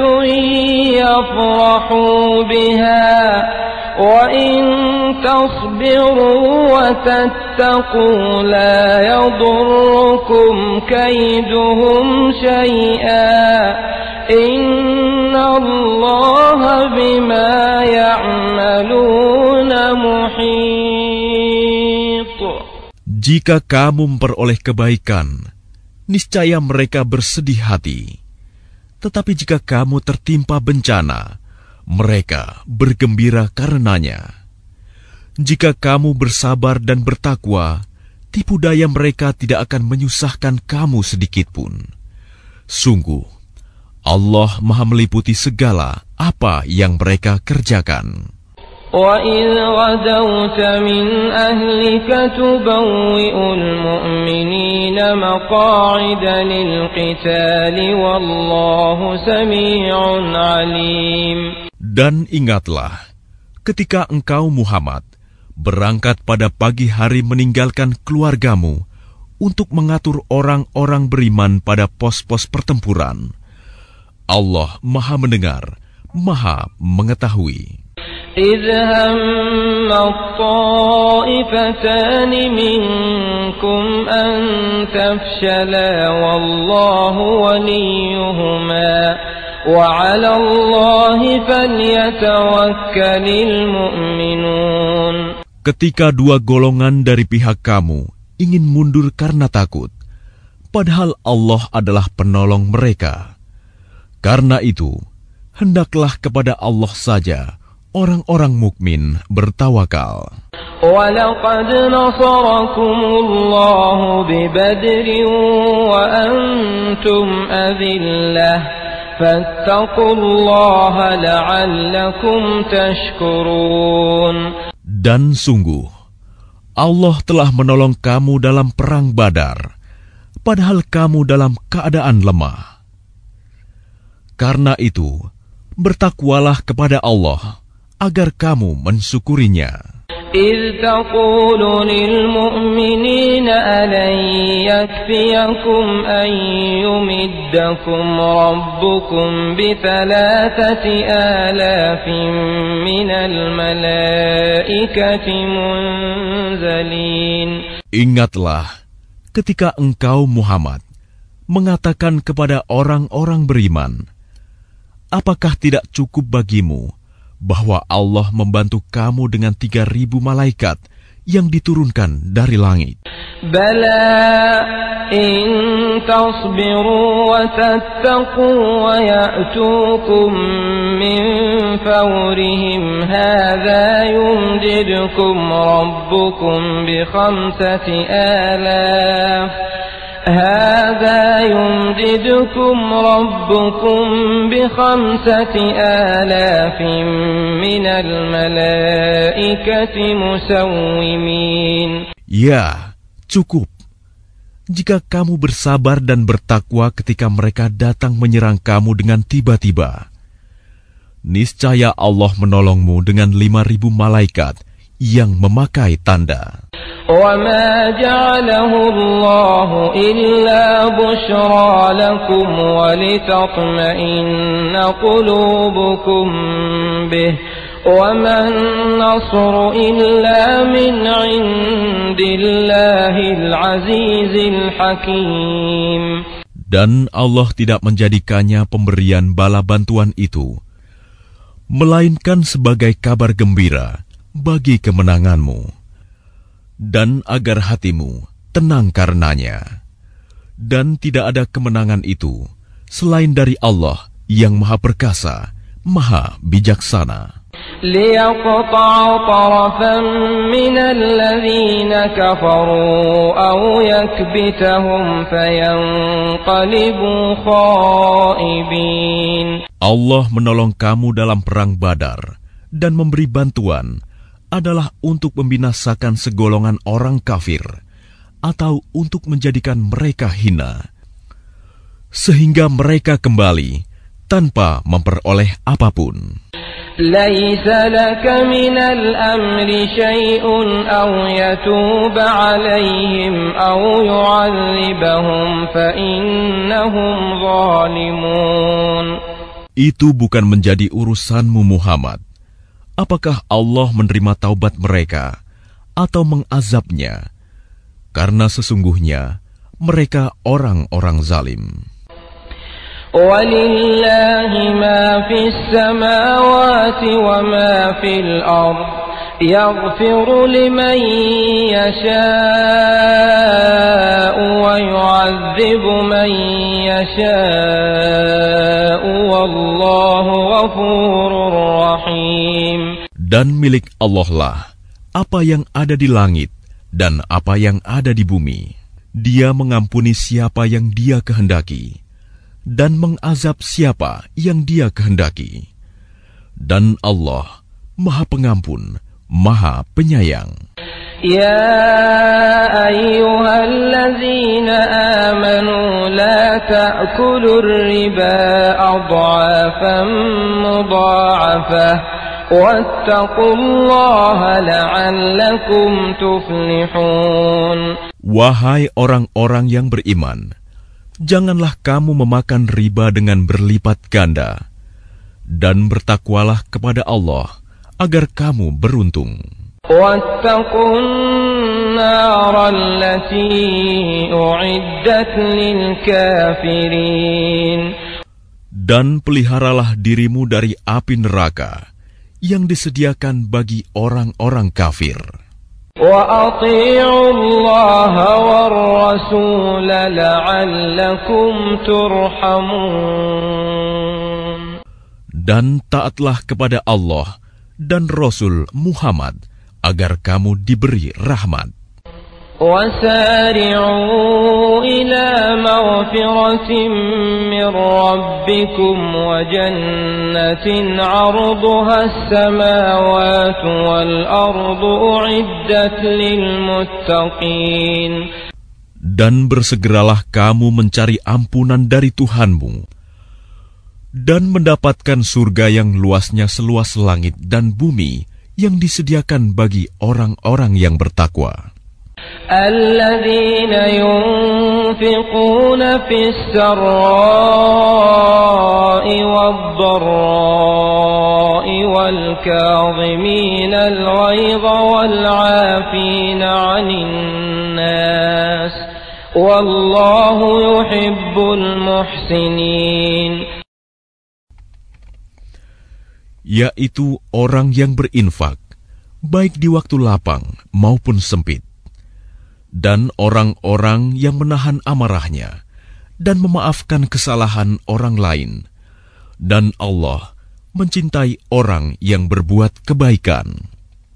يفرحوا بها وإن تصبروا وتتقوا لا يضركم كيدهم شيئا إن الله بما يعملون محيط. Jika kamu memperoleh kebaikan, niscaya mereka bersedih hati. Tetapi jika kamu tertimpa bencana, mereka bergembira karenanya. Jika kamu bersabar dan bertakwa, tipu daya mereka tidak akan menyusahkan kamu sedikitpun. Sungguh, Allah Maha meliputi segala apa yang mereka kerjakan. وَإِذْ غَدَوْتَ مِنْ أَهْلِكَ تُبَوِّئُ الْمُؤْمِنِينَ مَقَاعِدَ لِلْقِتَالِ وَاللَّهُ سَمِيعٌ عَلِيمٌ. Dan ingatlah, ketika engkau Muhammad berangkat pada pagi hari meninggalkan keluargamu untuk mengatur orang-orang beriman pada pos-pos pertempuran, Allah Maha mendengar, Maha mengetahui. إِذْ هَمَّ الطَّائِفَتَانِ مِنكُمْ أَن تَفْشَلَا وَاللَّهُ وَلِيُّهُمَا وَعَلَى اللَّهِ فَلْيَتَوَكَّلِ الْمُؤْمِنُونَ. Ketika dua golongan dari pihak kamu ingin mundur karena takut, padahal Allah adalah penolong mereka. Karena itu, hendaklah kepada Allah saja orang-orang mukmin bertawakal. وَلَقَدْ نَصَرَكُمُ اللَّهُ بِبَدْرٍ وَأَنْتُمْ أَذِلَّةٌ فَاتَّقُوا اللَّهَ لَعَلَّكُمْ تَشْكُرُونَ. Dan sungguh, Allah telah menolong kamu dalam perang Badar, padahal kamu dalam keadaan lemah. Karena itu, bertakwalah kepada Allah agar kamu mensyukurinya. إِذْ تَقُولُ لِلْمُؤْمِنِينَ أَلَنْ يَكْفِيَكُمْ أَنْ يُمِدَّكُمْ رَبُّكُمْ بِثَلَاثَةِ آلَافٍ مِنَ الْمَلَائِكَةِ مُنْزَلِينَ. Ingatlah ketika engkau Muhammad mengatakan kepada orang-orang beriman, apakah tidak cukup bagimu bahwa Allah membantu kamu dengan tiga ribu malaikat yang diturunkan dari langit? Bala in tasbiru wa tattaqu wa ya'tukum min fawrihim hadha yumdidkum rabbukum bi khamsati alaf هذا يمددكم ربكم بخمسة آلاف من الملائكة مسومين. Ya, cukup. Jika kamu bersabar dan bertakwa ketika mereka datang menyerang kamu dengan tiba-tiba, niscaya Allah menolongmu dengan lima ribu malaikat yang memakai tanda. وَمَا جَعَلَهُ اللَّهُ إِلَّا بُشْرَى لَكُمْ وَلِتَطْمَئِنَّ قُلُوبُكُمْ بِهِ وَمَا النَّصْرُ إِلَّا مِنْ عِنْدِ اللَّهِ الْعَزِيزِ الْحَكِيمِ. Dan Allah tidak menjadikannya pemberian bala bantuan itu, melainkan sebagai kabar gembira bagi kemenanganmu, dan agar hatimu tenang karenanya. Dan tidak ada kemenangan itu selain dari Allah yang Maha Perkasa, Maha Bijaksana. لِيَقْطَعَ طَرَفًا مِنَ الَّذِينَ كَفَرُوا أَوْ يَكْبِتَهُمْ فَيَنْقَلِبُوا خَائِبِينَ. Allah menolong kamu dalam perang Badar dan memberi bantuan adalah untuk membinasakan segolongan orang kafir atau untuk menjadikan mereka hina, sehingga mereka kembali tanpa memperoleh apapun. لَيْسَ لَكَ مِنَ الْأَمْرِ شَيْءٌ أَوْ يَتُوبَ عَلَيْهِمْ أَوْ يُعَذِّبَهُمْ فَإِنَّهُمْ ظَالِمُونَ. Itu bukan menjadi urusanmu Muhammad. Apakah Allah menerima taubat mereka atau mengazabnya? Karena sesungguhnya mereka orang-orang zalim. وَلِلَّهِ مَا فِي السَّمَاوَاتِ وَمَا فِي الْأَرْضِ يَغْفِرُ لِمَن يَشَاءُ وَيُعَذِّبُ مَن يَشَاءُ وَاللَّهُ غَفُورٌ رَّحِيمٌ. Dan milik Allah lah apa yang ada di langit dan apa yang ada di bumi. Dia mengampuni siapa yang Dia kehendaki dan mengazab siapa yang Dia kehendaki. Dan Allah Maha Pengampun, Maha Penyayang. Ya ayyuhallazina amanu la ta'kulur riba adhafan mudha'afah wattaqullaha la'allakum tuflihun. Wahai orang-orang yang beriman, janganlah kamu memakan riba dengan berlipat ganda, dan bertakwalah kepada Allah agar kamu beruntung. وَاتَّقُوا النَّارَ الَّتِي أُعِدَّتْ لِلْكَافِرِينَ. Dan peliharalah dirimu dari api neraka yang disediakan bagi orang-orang kafir. وَأَطِيعُوا اللَّهَ وَالرَّسُولَ لَعَلَّكُمْ تُرْحَمُونَ. Dan taatlah kepada Allah dan Rasul Muhammad agar kamu diberi rahmat. وَسَارِعُوا إِلَى مَغْفِرَةٍ مِّن رَّبِّكُمْ وَجَنَّةٍ عَرْضُهَا السَّمَاوَاتُ وَالْأَرْضُ أُعِدَّتْ لِلْمُتَّقِينَ. Dan bersegeralah kamu mencari ampunan dari Tuhanmu dan mendapatkan surga yang luasnya seluas langit dan bumi yang disediakan bagi orang-orang yang bertakwa. الذين ينفقون في السراء والضراء والكاظمين الغيظ والعافين عن الناس والله يحب المحسنين. yaitu orang yang berinfak, baik di waktu lapang maupun sempit, dan orang-orang yang menahan amarahnya dan memaafkan kesalahan orang lain, dan Allah mencintai orang yang berbuat kebaikan.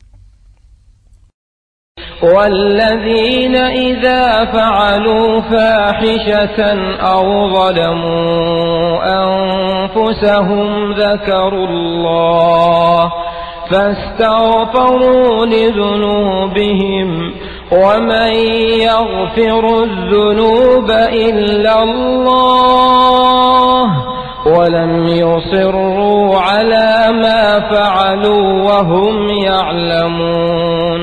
وَالَّذِينَ إِذَا فَعَلُوا فَاحِشَةً أَوْ ظَلَمُوا أَنفُسَهُمْ ذَكَرُوا اللَّهَ فَاسْتَغْفَرُوا لِذُنُوبِهِمْ وَمَنْ يَغْفِرُ الذُّنُوبَ إِلَّا اللَّهُ وَلَمْ يُصِرُّوا عَلَى مَا فَعَلُوا وَهُمْ يَعْلَمُونَ.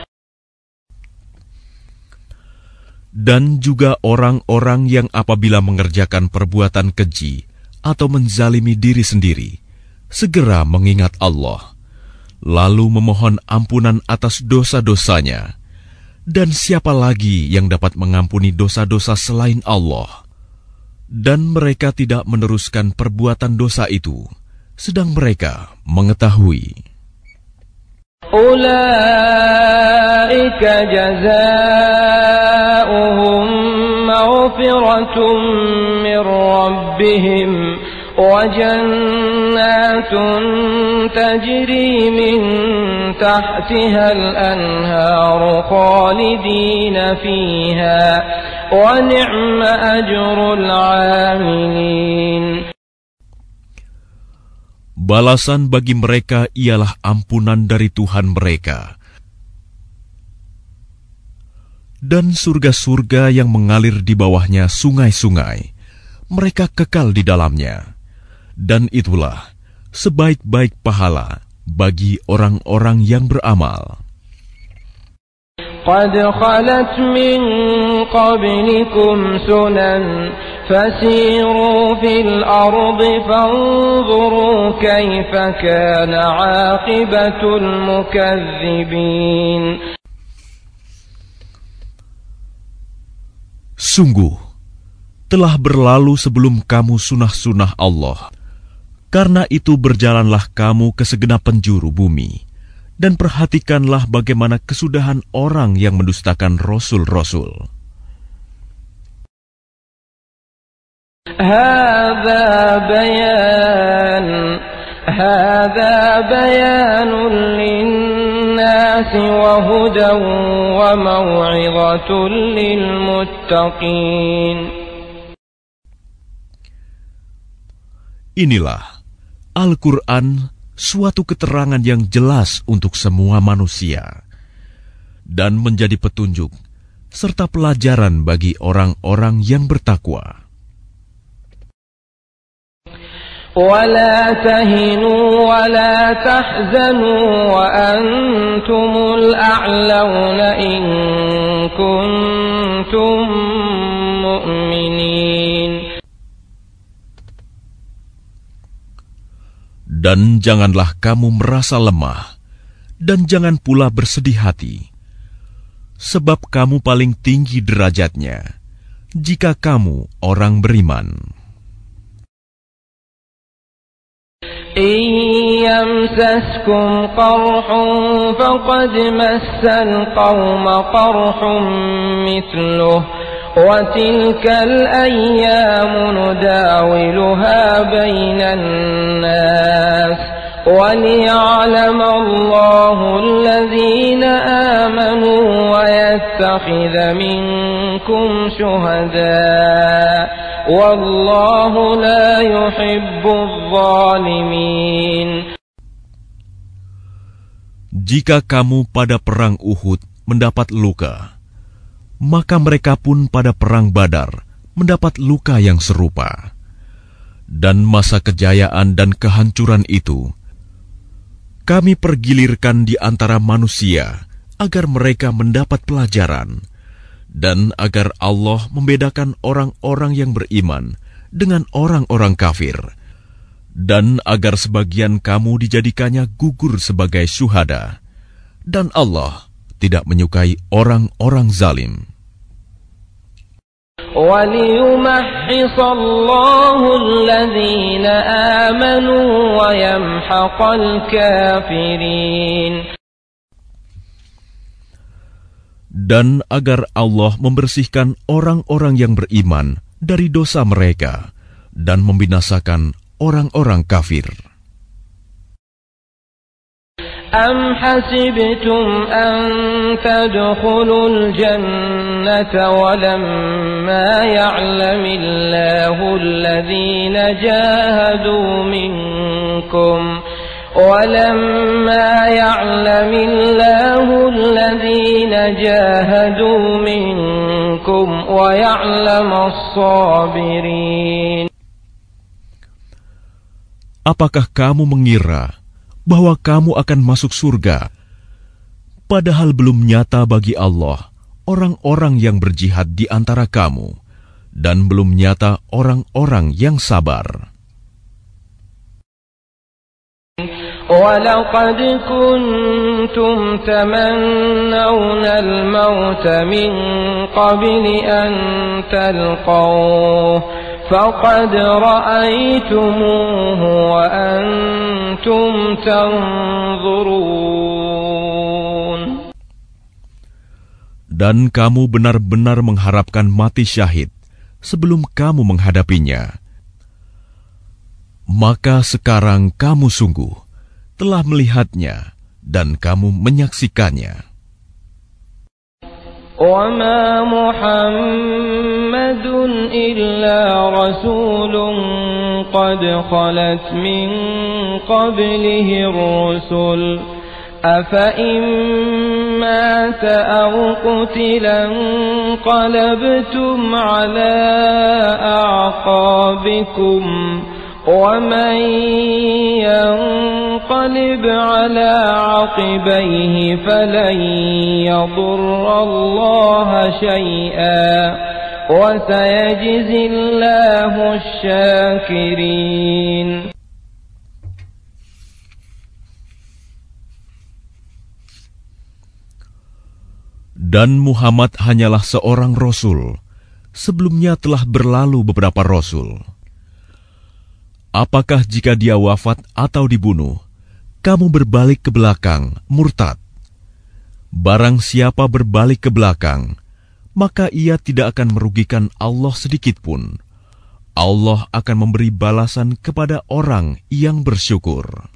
Dan juga orang-orang yang apabila mengerjakan perbuatan keji atau menzalimi diri sendiri, segera mengingat Allah, lalu memohon ampunan atas dosa-dosanya. Dan siapa lagi yang dapat mengampuni dosa-dosa selain Allah? Dan mereka tidak meneruskan perbuatan dosa itu, sedang mereka mengetahui. أولئك جزاؤهم مغفرة من ربهم وجنات تجري من تحتها الأنهار خالدين فيها ونعم أجر العاملين. Balasan bagi mereka ialah ampunan dari Tuhan mereka, dan surga-surga yang mengalir di bawahnya sungai-sungai. Mereka kekal di dalamnya, dan itulah sebaik-baik pahala bagi orang-orang yang beramal. قد خلت من قبلكم سنن فسيروا في الأرض فانظروا كيف كان عاقبة المكذبين. Sungguh, telah berlalu sebelum kamu sunah-sunah Allah. Karena itu berjalanlah kamu ke segenap penjuru bumi, dan perhatikanlah bagaimana kesudahan orang yang mendustakan rasul-rasul. Hada bayan, hada bayanun linnasi wa hudan wa maw'izatun lil muttaqin. Inilah Al-Quran, suatu keterangan yang jelas untuk semua manusia, dan menjadi petunjuk serta pelajaran bagi orang-orang yang bertakwa. ولا تهنوا ولا تحزنوا وأنتم الأعلون إن كنتم مؤمنين. Dan janganlah kamu merasa lemah, dan jangan pula bersedih hati, sebab kamu paling tinggi derajatnya jika kamu orang beriman. إن يمسسكم قرح فقد مس القوم قرح مثله وتلك الأيام نداولها بين الناس وليعلم الله الذين آمنوا ويتخذ منكم شهداء والله لا يحب الظالمين. Jika kamu pada perang Uhud mendapat luka, maka mereka pun pada perang Badar mendapat luka yang serupa. Dan masa kejayaan dan kehancuran itu kami pergilirkan di antara manusia agar mereka mendapat pelajaran, dan agar Allah membedakan orang-orang yang beriman dengan orang-orang kafir, dan agar sebagian kamu dijadikannya gugur sebagai syuhada, dan Allah tidak menyukai orang-orang zalim. وَلِيُمَحِّصَ اللَّهُ الَّذِينَ آمَنُوا وَيَمْحَقَ الْكَافِرِينَ. Dan agar Allah membersihkan orang-orang yang beriman dari dosa mereka dan membinasakan orang-orang kafir. أَمْ حَسِبْتُمْ أَنْ تَدْخُلُوا الْجَنَّةَ وَلَمَّا يَعْلَمِ اللَّهُ الَّذِينَ جَاهَدُوا مِنْكُمْ وَلَمَّا يَعْلَمِ اللَّهُ الَّذِينَ جَاهَدُوا مِنْكُمْ وَيَعْلَمَ الصَّابِرِينَ. Apakah kamu mengira bahwa kamu akan masuk surga, padahal belum nyata bagi Allah orang-orang yang berjihad di antara kamu, dan belum nyata orang-orang yang sabar. وَلَقَدْ كُنْتُمْ تَمَنَّوْنَ الْمَوْتَ مِنْ قَبْلِ أَنْ تَلْقَوْهُ فَقَدْ رَأَيْتُمُوهُ وَأَنْتُمْ تَنْظُرُونَ. Dan kamu benar-benar mengharapkan mati syahid sebelum kamu menghadapinya. Maka sekarang kamu sungguh telah melihatnya dan kamu menyaksikannya. وَمَا مُحَمَّدٌ إِلَّا رَسُولٌ قَدْ خَلَتْ مِنْ قَبْلِهِ الرُّسُلُ أَفَإِنْ مَاتَ أَوْ قُتِلَ انقَلَبْتُمْ عَلَى أَعْقَابِكُمْ وَمَنْ يَنْقَلِبْ عَلَى عَقِبَيْهِ فَلَنْ يَضُرَّ اللَّهَ شَيْئًا وَسَيَجْزِي اللَّهُ الشَّاكِرِينَ. Dan Muhammad hanyalah seorang Rasul. Sebelumnya telah berlalu beberapa Rasul. Apakah jika dia wafat atau dibunuh, kamu berbalik ke belakang, murtad? Barang siapa berbalik ke belakang, maka ia tidak akan merugikan Allah sedikitpun. Allah akan memberi balasan kepada orang yang bersyukur.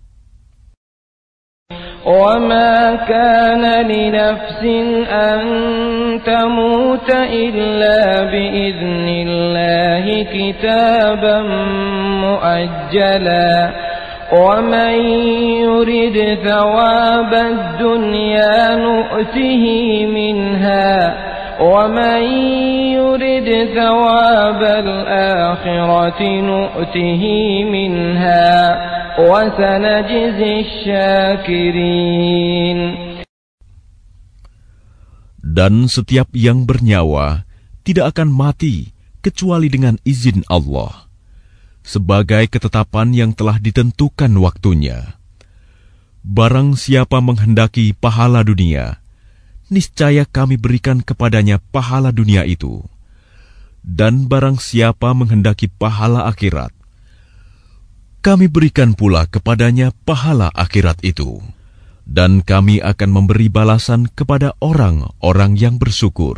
وَمَا كَانَ لِنَفْسٍ أَن تَمُوتَ إِلَّا بِإِذْنِ اللَّهِ كِتَابًا مُؤَجَّلًا وَمَن يُرِدْ ثَوَابَ الدُّنْيَا نُؤْتِهِ مِنْهَا وَمَن يُرِدْ ثَوَابَ الْآخِرَةِ نُؤْتِهِ مِنْهَا وَسَنَجْزِي الشَّاكِرِينَ. Dan setiap yang bernyawa tidak akan mati kecuali dengan izin Allah, sebagai ketetapan yang telah ditentukan waktunya. Barang siapa menghendaki pahala dunia, niscaya kami berikan kepadanya pahala dunia itu. Dan barang siapa menghendaki pahala akhirat, kami berikan pula kepadanya pahala akhirat itu. Dan kami akan memberi balasan kepada orang-orang yang bersyukur.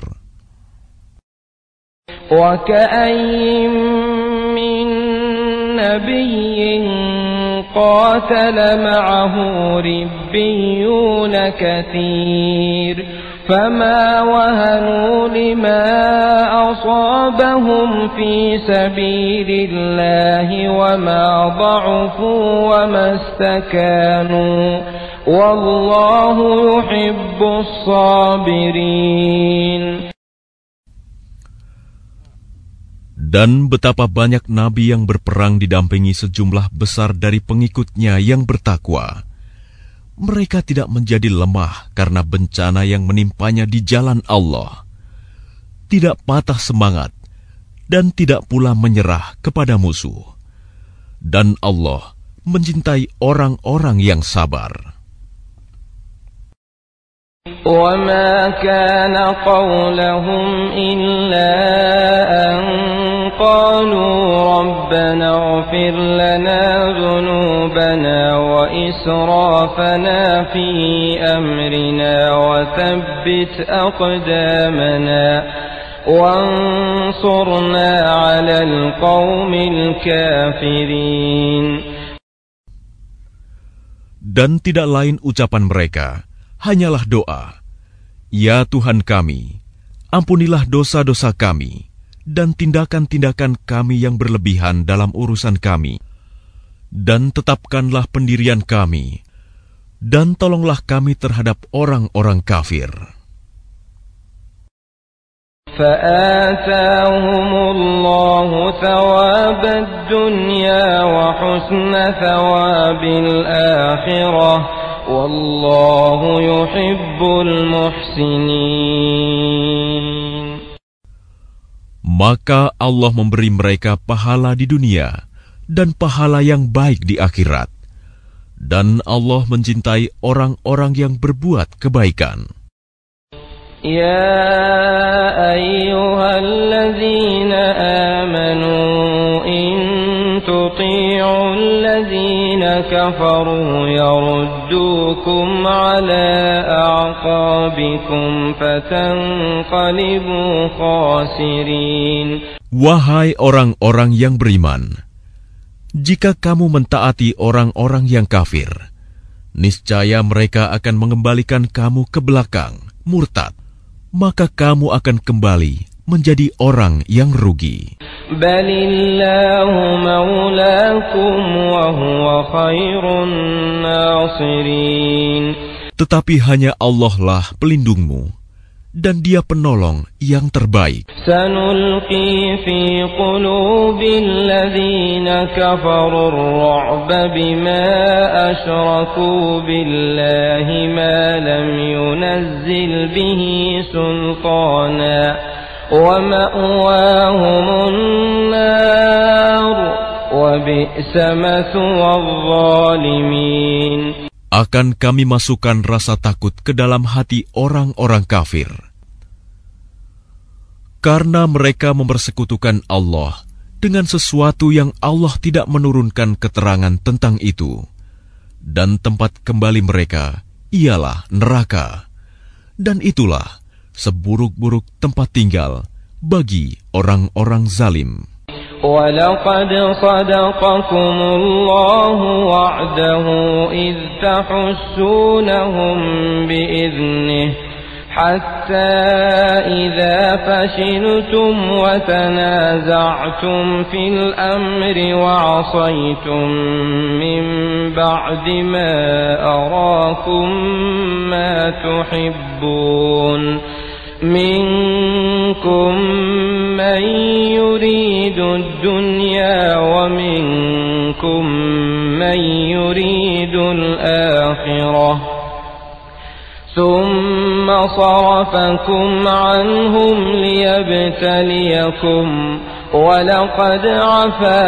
وَكَأَيِّن مِّن نَّبِيٍّ قَاتَلَ مَعَهُ رِبِّيُّونَ كَثِيرٌ فَمَا وَهَنُوا لِمَا أَصَابَهُمْ فِي سَبِيلِ اللَّهِ وَمَا ضَعُفُوا وَمَا اسْتَكَانُوا وَاللَّهُ يُحِبُّ الصَّابِرِينَ. Dan betapa banyak nabi yang berperang didampingi sejumlah besar dari pengikutnya yang bertakwa. Mereka tidak menjadi lemah karena bencana yang menimpanya di jalan Allah, tidak patah semangat, dan tidak pula menyerah kepada musuh. Dan Allah mencintai orang-orang yang sabar. وما كان قولهم إلا أن قالوا ربنا اغفر لنا ذنوبنا وإسرافنا في أمرنا وثبت أقدامنا وانصرنا على القوم الكافرين. Dan tidak lain ucapan mereka, hanyalah doa, "Ya Tuhan kami, ampunilah dosa-dosa kami dan tindakan-tindakan kami yang berlebihan dalam urusan kami, dan tetapkanlah pendirian kami, dan tolonglah kami terhadap orang-orang kafir." فآتاهم الله ثواب الدنيا وحسن ثواب الآخرة والله يحب المحسنين. Maka Allah memberi mereka pahala di dunia dan pahala yang baik di akhirat, dan Allah mencintai orang-orang yang berbuat kebaikan. يا أيها الذين آمنوا إن تطيعوا الذين كفروا يردوكم على أعقابكم فتنقلبوا خاسرين. Wahai orang-orang yang beriman, jika kamu mentaati orang-orang yang kafir, niscaya mereka akan mengembalikan kamu ke belakang, murtad. Maka kamu akan kembali menjadi orang yang rugi. Balillahu maulakum wa huwa khairun nasirin. Tetapi hanya Allah lah pelindungmu, dan Dia penolong yang terbaik. Sanulqi fi qulubil ladzina kafaru ar-ru'ba bima asyraku billahi ma lam yunazzil bihi sultana wa ma'wahumun nar wa bi'sa mathwal zalimin. Akan kami masukkan rasa takut ke dalam hati orang-orang kafir, karena mereka mempersekutukan Allah dengan sesuatu yang Allah tidak menurunkan keterangan tentang itu, dan tempat kembali mereka ialah neraka, dan itulah seburuk-buruk tempat tinggal bagi orang-orang zalim. وَلَقَدْ صَدَقَكُمُ اللَّهُ وَعْدَهُ إِذْ تَحُسُّونَهُمْ بِإِذْنِهِ حَتَّى إِذَا فَشِلْتُمْ وَتَنَازَعْتُمْ فِي الْأَمْرِ وَعَصَيْتُمْ مِنْ بَعْدِ مَا أَرَاكُمْ مَا تُحِبُّونَ منكم من يريد الدنيا ومنكم من يريد الآخرة ثم صرفكم عنهم ليبتليكم ولقد عفا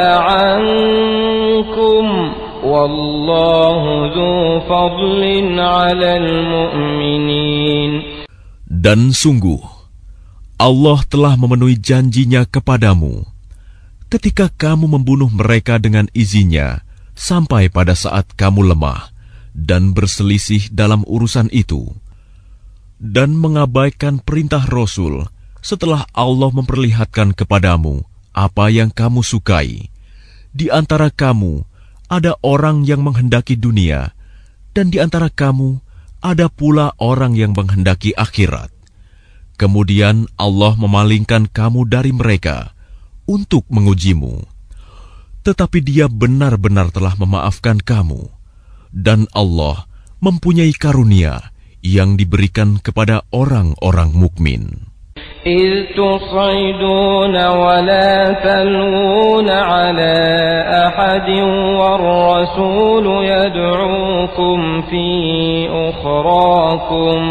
عنكم والله ذو فضل على المؤمنين. Dan sungguh, Allah telah memenuhi janjinya kepadamu ketika kamu membunuh mereka dengan izinnya sampai pada saat kamu lemah dan berselisih dalam urusan itu, dan mengabaikan perintah Rasul setelah Allah memperlihatkan kepadamu apa yang kamu sukai. Di antara kamu ada orang yang menghendaki dunia, dan di antara kamu ada pula orang yang menghendaki akhirat. Kemudian Allah memalingkan kamu dari mereka untuk mengujimu. Tetapi Dia benar-benar telah memaafkan kamu, dan Allah mempunyai karunia yang diberikan kepada orang-orang mukmin. إذ تصعدون ولا تلوون على أحد والرسول يدعوكم في أخراكم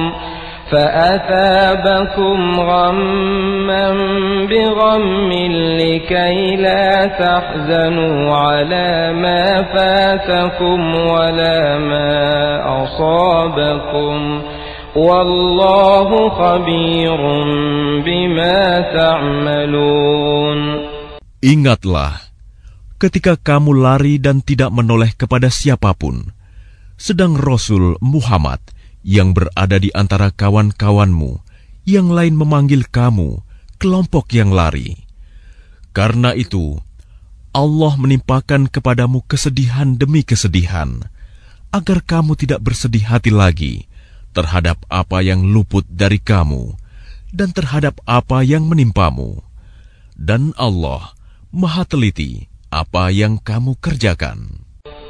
فأثابكم غما بغم لكي لا تحزنوا على ما فاتكم ولا ما أصابكم والله خبير بما تعملون. Ingatlah ketika kamu lari dan tidak menoleh kepada siapapun, sedang Rasul Muhammad yang berada di antara kawan-kawanmu yang lain memanggil kamu, kelompok yang lari. Karena itu, Allah menimpakan kepadamu kesedihan demi kesedihan, agar kamu tidak bersedih hati lagi terhadap apa yang luput dari kamu dan terhadap apa yang menimpamu. Dan Allah Maha teliti apa yang kamu kerjakan.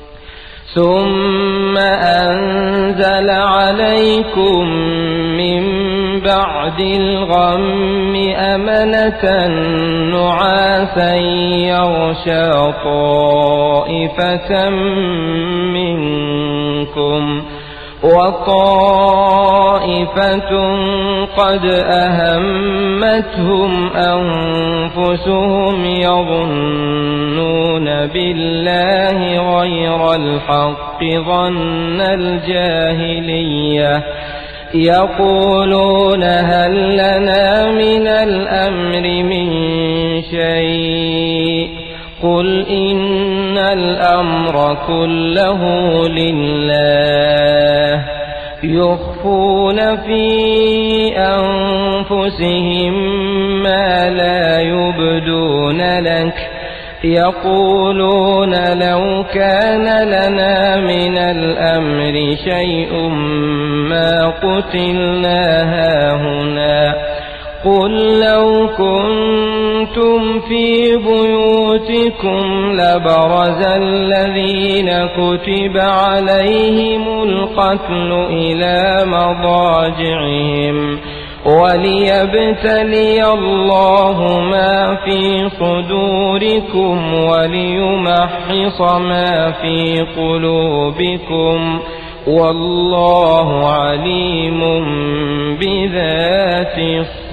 ثم أنزل عليكم من بعد الغم أمنة نعاسا يغشى طائفة منكم وطائفة قد أهمتهم أنفسهم يظنون بالله غير الحق ظن الجاهلية يقولون هل لنا من الأمر من شيء قل إن الأمر كله لله يخفون في أنفسهم ما لا يبدون لك يقولون لو كان لنا من الأمر شيء ما قتلنا هاهنا قل لو كنتم في بيوتكم لبرز الذين كتب عليهم القتل إلى مضاجعهم وليبتلي الله ما في صدوركم وليمحص ما في قلوبكم والله عليم بذات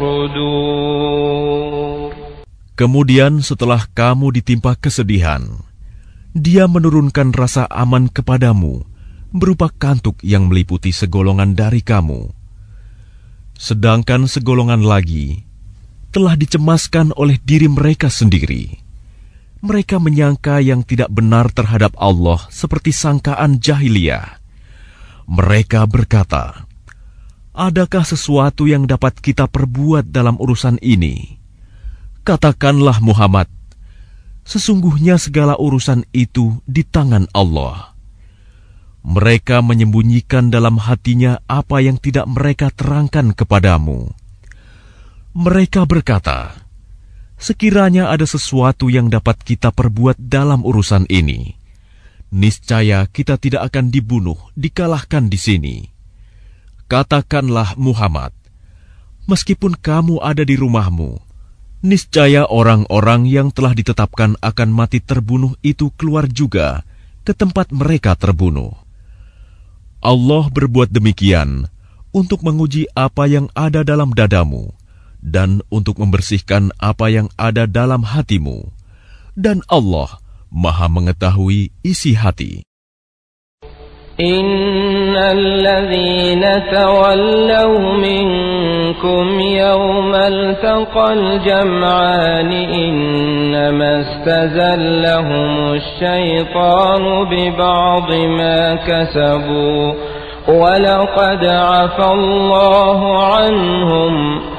الصدور. Kemudian setelah kamu ditimpa kesedihan, Dia menurunkan rasa aman kepadamu berupa kantuk yang meliputi segolongan dari kamu. Sedangkan segolongan lagi telah dicemaskan oleh diri mereka sendiri. Mereka menyangka yang tidak benar terhadap Allah seperti sangkaan jahiliyah. Mereka berkata, adakah sesuatu yang dapat kita perbuat dalam urusan ini? Katakanlah Muhammad, sesungguhnya segala urusan itu di tangan Allah. Mereka menyembunyikan dalam hatinya apa yang tidak mereka terangkan kepadamu. Mereka berkata, sekiranya ada sesuatu yang dapat kita perbuat dalam urusan ini, niscaya kita tidak akan dibunuh, dikalahkan di sini. Katakanlah Muhammad, meskipun kamu ada di rumahmu, niscaya orang-orang yang telah ditetapkan akan mati terbunuh itu keluar juga ke tempat mereka terbunuh. Allah berbuat demikian untuk menguji apa yang ada dalam dadamu dan untuk membersihkan apa yang ada dalam hatimu. Dan Allah Maha mengetahui isi hati. Innal ladzina tawallaw minkum yawmal taqal jam'ani innama istazallahum asy-syaitanu bi ba'dhi ma kasabu wa laqad 'afa Allahu 'anhum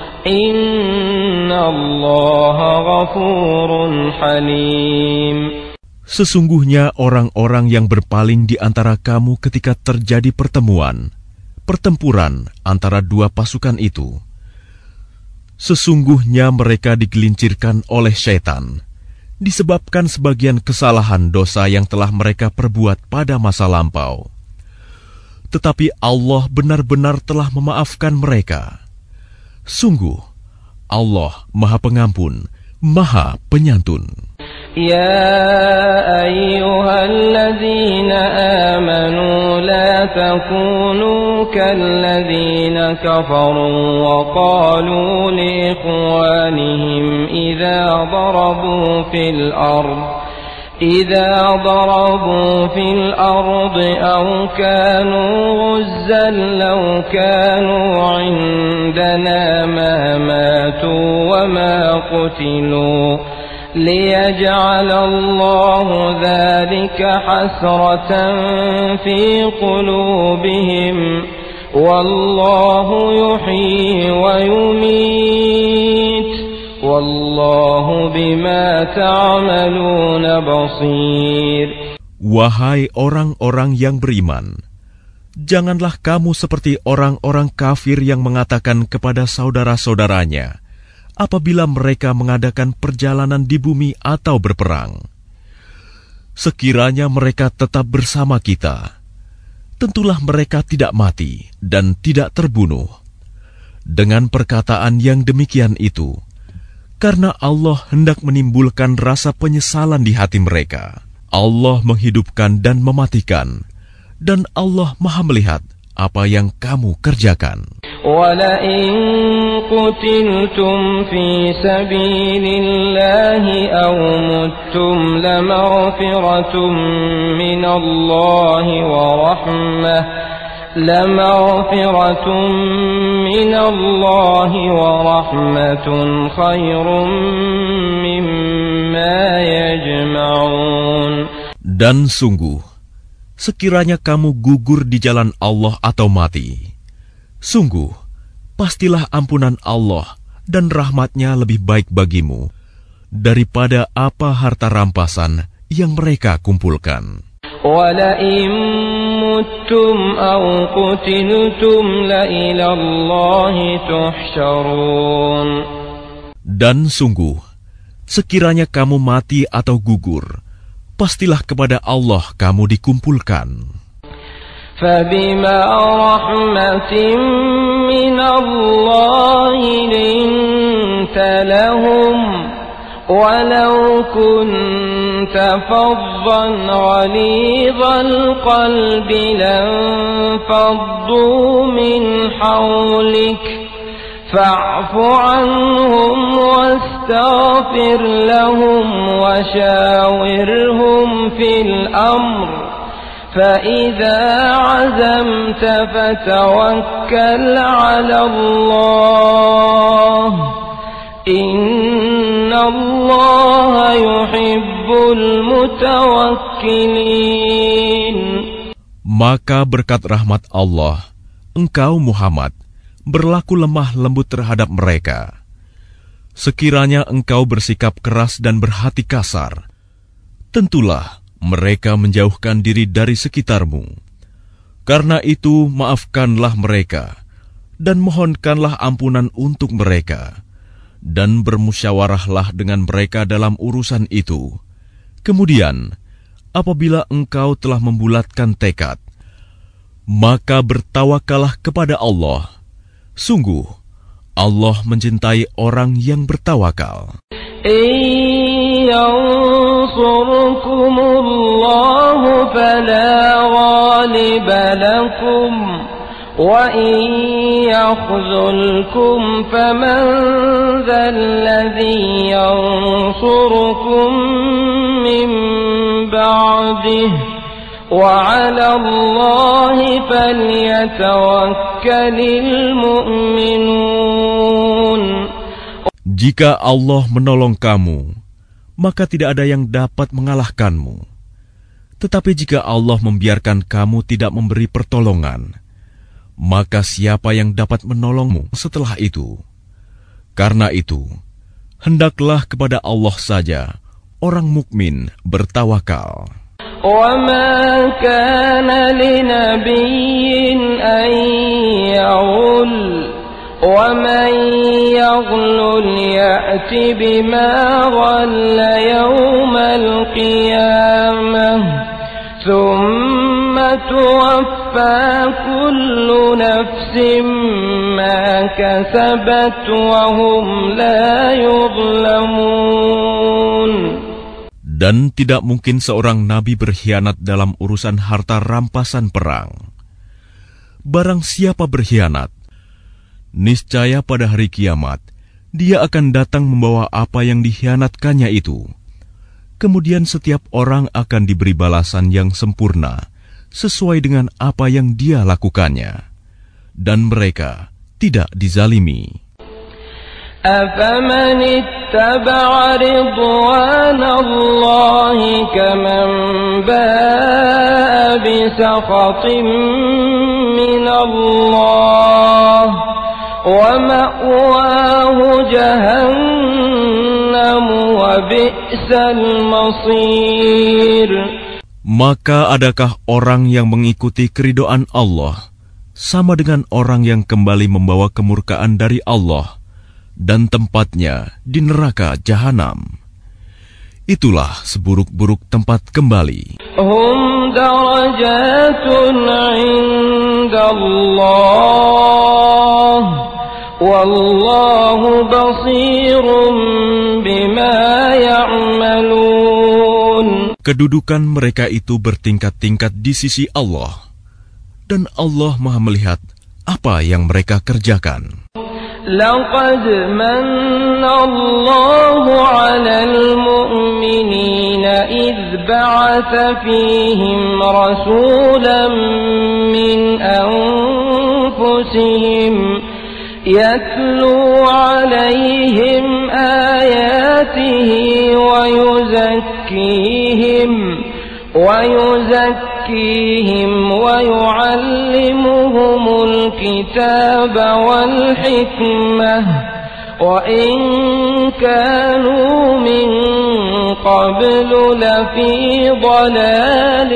innallaha ghafurun halim. Sesungguhnya orang-orang yang berpaling di antara kamu ketika terjadi pertemuan, pertempuran antara dua pasukan itu, sesungguhnya mereka digelincirkan oleh syaitan, disebabkan sebagian kesalahan dosa yang telah mereka perbuat pada masa lampau. Tetapi Allah benar-benar telah memaafkan mereka. Sungguh, Allah Maha Pengampun, Maha Penyantun. Ya ayyuhalladzina amanu la takunu kalladzina kafaru wa qalu liikhwanihim idza darabu fil ard إذا ضربوا في الأرض أو كانوا غزا لو كانوا عندنا ما ماتوا وما قتلوا ليجعل الله ذلك حسرة في قلوبهم والله يحيي ويميت والله بما تعملون بصير. Wahai orang-orang yang beriman, janganlah kamu seperti orang-orang kafir yang mengatakan kepada saudara-saudaranya apabila mereka mengadakan perjalanan di bumi atau berperang, sekiranya mereka tetap bersama kita, tentulah mereka tidak mati dan tidak terbunuh. Dengan perkataan yang demikian itu, karena Allah hendak menimbulkan rasa penyesalan di hati mereka. Allah menghidupkan dan mematikan, dan Allah Maha melihat apa yang kamu kerjakan. وَلَئِن قُتِلْتُمْ فِي سَبِيلِ اللَّهِ أَوْ مُتُّمْ لَمَغْفِرَةٌ مِّنَ اللَّهِ وَرَحْمَةٌ لَمَغْفِرَةٌ مِّنَ اللَّهِ وَرَحْمَةٌ خَيْرٌ مِّمَّا يَجْمَعُونَ. Dan sungguh, sekiranya kamu gugur di jalan Allah atau mati, sungguh, pastilah ampunan Allah dan rahmatnya lebih baik bagimu daripada apa harta rampasan yang mereka kumpulkan. وَلَئِن مُتُّمْ أَوْ قُتِلْتُمْ لَإِلَى اللَّهِ تُحْشَرُونَ. Dan sungguh, sekiranya kamu mati atau gugur, pastilah kepada Allah kamu dikumpulkan. فَبِمَا رَحْمَةٍ مِّنَ اللَّهِ لِنتَ لَهُمْ وَلَوْ كُنتَ فَظًّا غَلِيظَ الْقَلْبِ لَانفَضُّوا مِنْ حَوْلِكَ فَاعْفُ عَنْهُمْ وَاسْتَغْفِرْ لَهُمْ وَشَاوِرْهُمْ فِي الْأَمْرِ فَإِذَا عَزَمْتَ فَتَوَكَّلْ عَلَى اللَّهِ إِنَّ اللَّهَ يُحِبُّ الْمُتَوَكِّلِينَ. Maka berkat rahmat Allah, engkau Muhammad berlaku lemah lembut terhadap mereka. Sekiranya engkau bersikap keras dan berhati kasar, tentulah mereka menjauhkan diri dari sekitarmu. Karena itu, maafkanlah mereka dan mohonkanlah ampunan untuk mereka, dan bermusyawarahlah dengan mereka dalam urusan itu. Kemudian, apabila engkau telah membulatkan tekad, maka bertawakallah kepada Allah. Sungguh, Allah mencintai orang yang bertawakal. ينصركم الله فلا غالب لكم وإن يخذلكم فمن ذا الذي ينصركم من بعده وعلى الله فليتوكل المؤمنون. Jika Allah menolong kamu, maka tidak ada yang dapat mengalahkanmu. Tetapi jika Allah membiarkan kamu tidak memberi pertolongan, maka siapa yang dapat menolongmu setelah itu? Karena itu, hendaklah kepada Allah saja orang mukmin bertawakal. وَمَا كَانَ لِنَبِيٍّ أَن يَغُلَّ وَمَن يَغْلُلْ يَأْتِ بِمَا غَلَّ يَوْمَ الْقِيَامَةِ ثُمَّ تُوَفَّى كُلُّ نَفْسٍ مَا كَسَبَتْ وَهُمْ لَا يُظْلَمُونَ. Dan tidak mungkin seorang nabi berkhianat dalam urusan harta rampasan perang. Barang siapa berkhianat, niscaya pada hari kiamat dia akan datang membawa apa yang dikhianatkannya itu. Kemudian setiap orang akan diberi balasan yang sempurna sesuai dengan apa yang dia lakukannya, dan mereka tidak dizalimi. أفمن اتبع رضوان الله كمن باء بسخط من الله ومأواه جهنم وبئس المصير. Maka adakah orang yang mengikuti keridhaan Allah sama dengan orang yang kembali membawa kemurkaan dari Allah dan tempatnya di neraka jahanam? Itulah seburuk-buruk tempat kembali. Hum darajatun 'indallah wallahu basirun bima ya'malun. Kedudukan mereka itu bertingkat-tingkat di sisi Allah, dan Allah Maha melihat apa yang mereka kerjakan. لقد من الله على المؤمنين إذ بعث فيهم رسولا من أنفسهم يتلو عليهم آياته ويزكيهم ويزكيهم ويعلمهم الكتاب والحكمة وإن كانوا من قبل لفي ضلال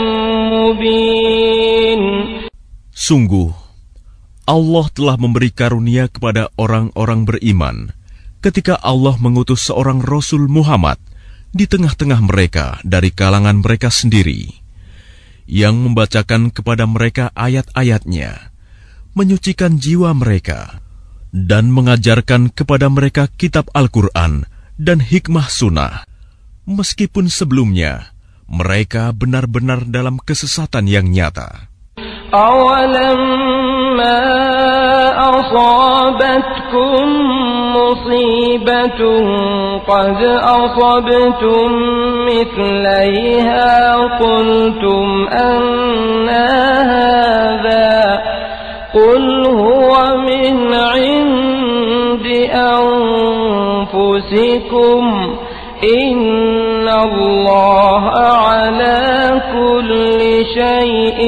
مبين. Sungguh, Allah telah memberi karunia kepada orang-orang beriman ketika Allah mengutus seorang Rasul Muhammad di tengah-tengah mereka dari kalangan mereka sendiri, yang membacakan kepada mereka ayat-ayatnya, menyucikan jiwa mereka, dan mengajarkan kepada mereka kitab Al-Quran dan hikmah sunnah, meskipun sebelumnya mereka benar-benar dalam kesesatan yang nyata. أَوَلَمَّا أَصَابَتْكُم مُّصِيبَةٌ قَدْ أَصَبْتُم مِّثْلَيْهَا قُلْتُمْ أَنَّىٰ هَٰذَا قُلْ هُوَ مِنْ عِندِ أَنفُسِكُمْ إِنَّ اللَّهَ عَلَىٰ كُلِّ شَيْءٍ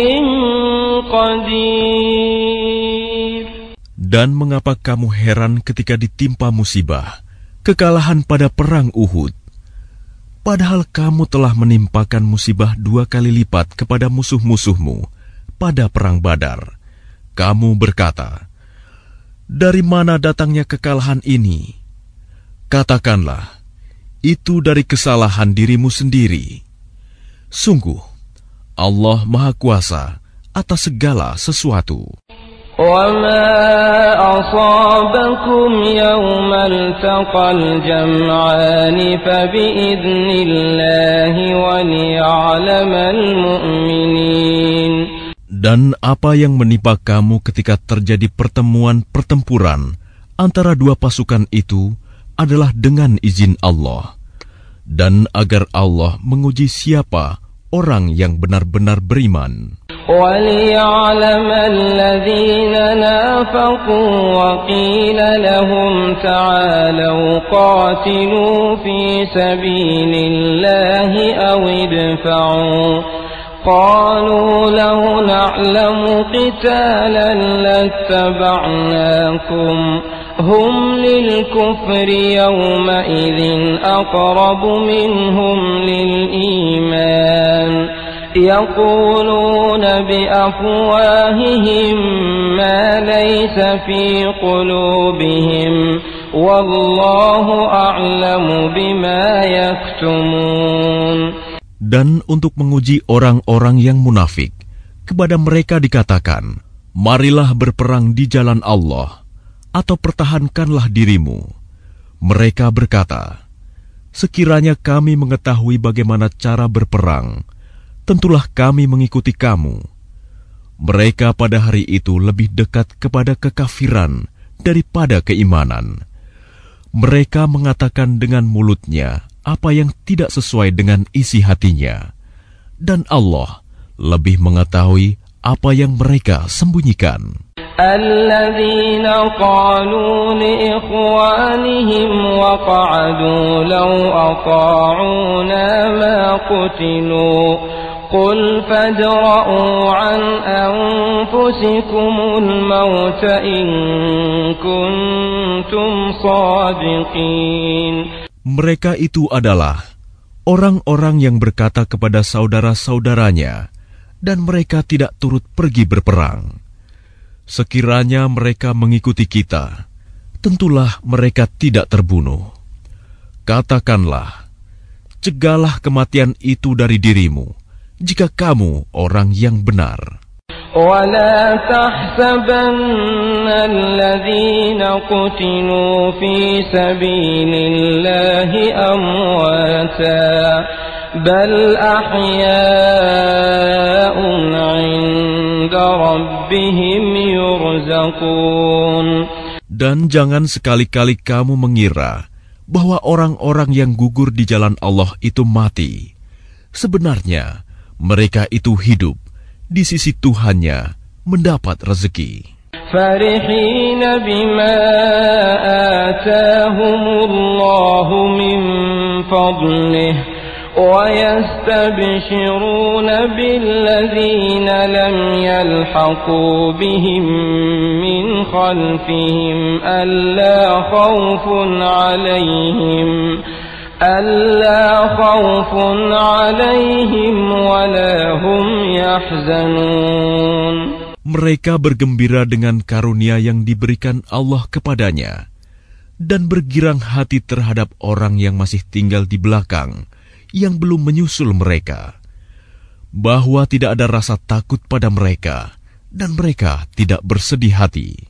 قدير. Dan mengapa kamu heran ketika ditimpa musibah, kekalahan pada perang Uhud, padahal kamu telah menimpakan musibah dua kali lipat kepada musuh-musuhmu pada perang Badar? Kamu berkata, dari mana datangnya kekalahan ini? Katakanlah, itu dari kesalahan dirimu sendiri. Sungguh, Allah Maha Kuasa atas segala sesuatu. وَمَا أَصَابَكُمْ يَوْمَ الْتَقَى الْجَمْعَانِ فَبِإِذْنِ اللَّهِ وَلِيَعْلَمَ الْمُؤْمِنِينَ. Dan apa yang menimpa kamu ketika terjadi pertemuan pertempuran antara dua pasukan itu adalah dengan izin Allah, dan agar Allah menguji siapa orang yang benar-benar beriman. وَلِيَعْلَمَ الَّذِينَ نَافَقُوا وَقِيلَ لَهُمْ تَعَالَوْا قَاتِلُوا فِي سَبِيلِ اللَّهِ أَوِ ادْفَعُوا قَالُوا لَوْ نَعْلَمُ قِتَالًا لَاتَّبَعْنَاكُمْ هُمْ لِلْكُفْرِ يَوْمَئِذٍ أَقْرَبُ مِنْهُمْ لِلْإِيمَانِ يقولون بأفواههم ما ليس في قلوبهم والله أعلم بما يكتمون. Dan untuk menguji orang-orang yang munafik, kepada mereka dikatakan, marilah berperang di jalan Allah, atau pertahankanlah dirimu. Mereka berkata, sekiranya kami mengetahui bagaimana cara berperang, tentulah kami mengikuti kamu. Mereka pada hari itu lebih dekat kepada kekafiran daripada keimanan. Mereka mengatakan dengan mulutnya apa yang tidak sesuai dengan isi hatinya, dan Allah lebih mengetahui apa yang mereka sembunyikan. الذين قالوا لإخوانهم وقعدوا لو أطاعونا ما قتلوا قل فادرءوا عن أنفسكم الموت إن كنتم صادقين. Mereka itu adalah orang-orang yang berkata kepada saudara-saudaranya, dan mereka tidak turut pergi berperang. Sekiranya mereka mengikuti kita, tentulah mereka tidak terbunuh. Katakanlah, cegahlah kematian itu dari dirimu, jika kamu orang yang benar. ولا تحسبن الذين قتلوا في سبيل الله أمواتا بل أحياء عند ربهم يرزقون. Dan jangan sekali-kali kamu mengira bahwa orang-orang yang gugur di jalan Allah itu mati. Sebenarnya mereka itu hidup di sisi Tuhannya mendapat rezeki. فرحين بما آتاهم الله من فضله ويستبشرون بالذين لم يلحقوا بهم من خلفهم ألا خوف عليهم ألا خوف عليهم ولا هم يحزنون. Mereka bergembira dengan karunia yang diberikan Allah kepadanya, dan bergirang hati terhadap orang yang masih tinggal di belakang, yang belum menyusul mereka, bahwa tidak ada rasa takut pada mereka, dan mereka tidak bersedih hati.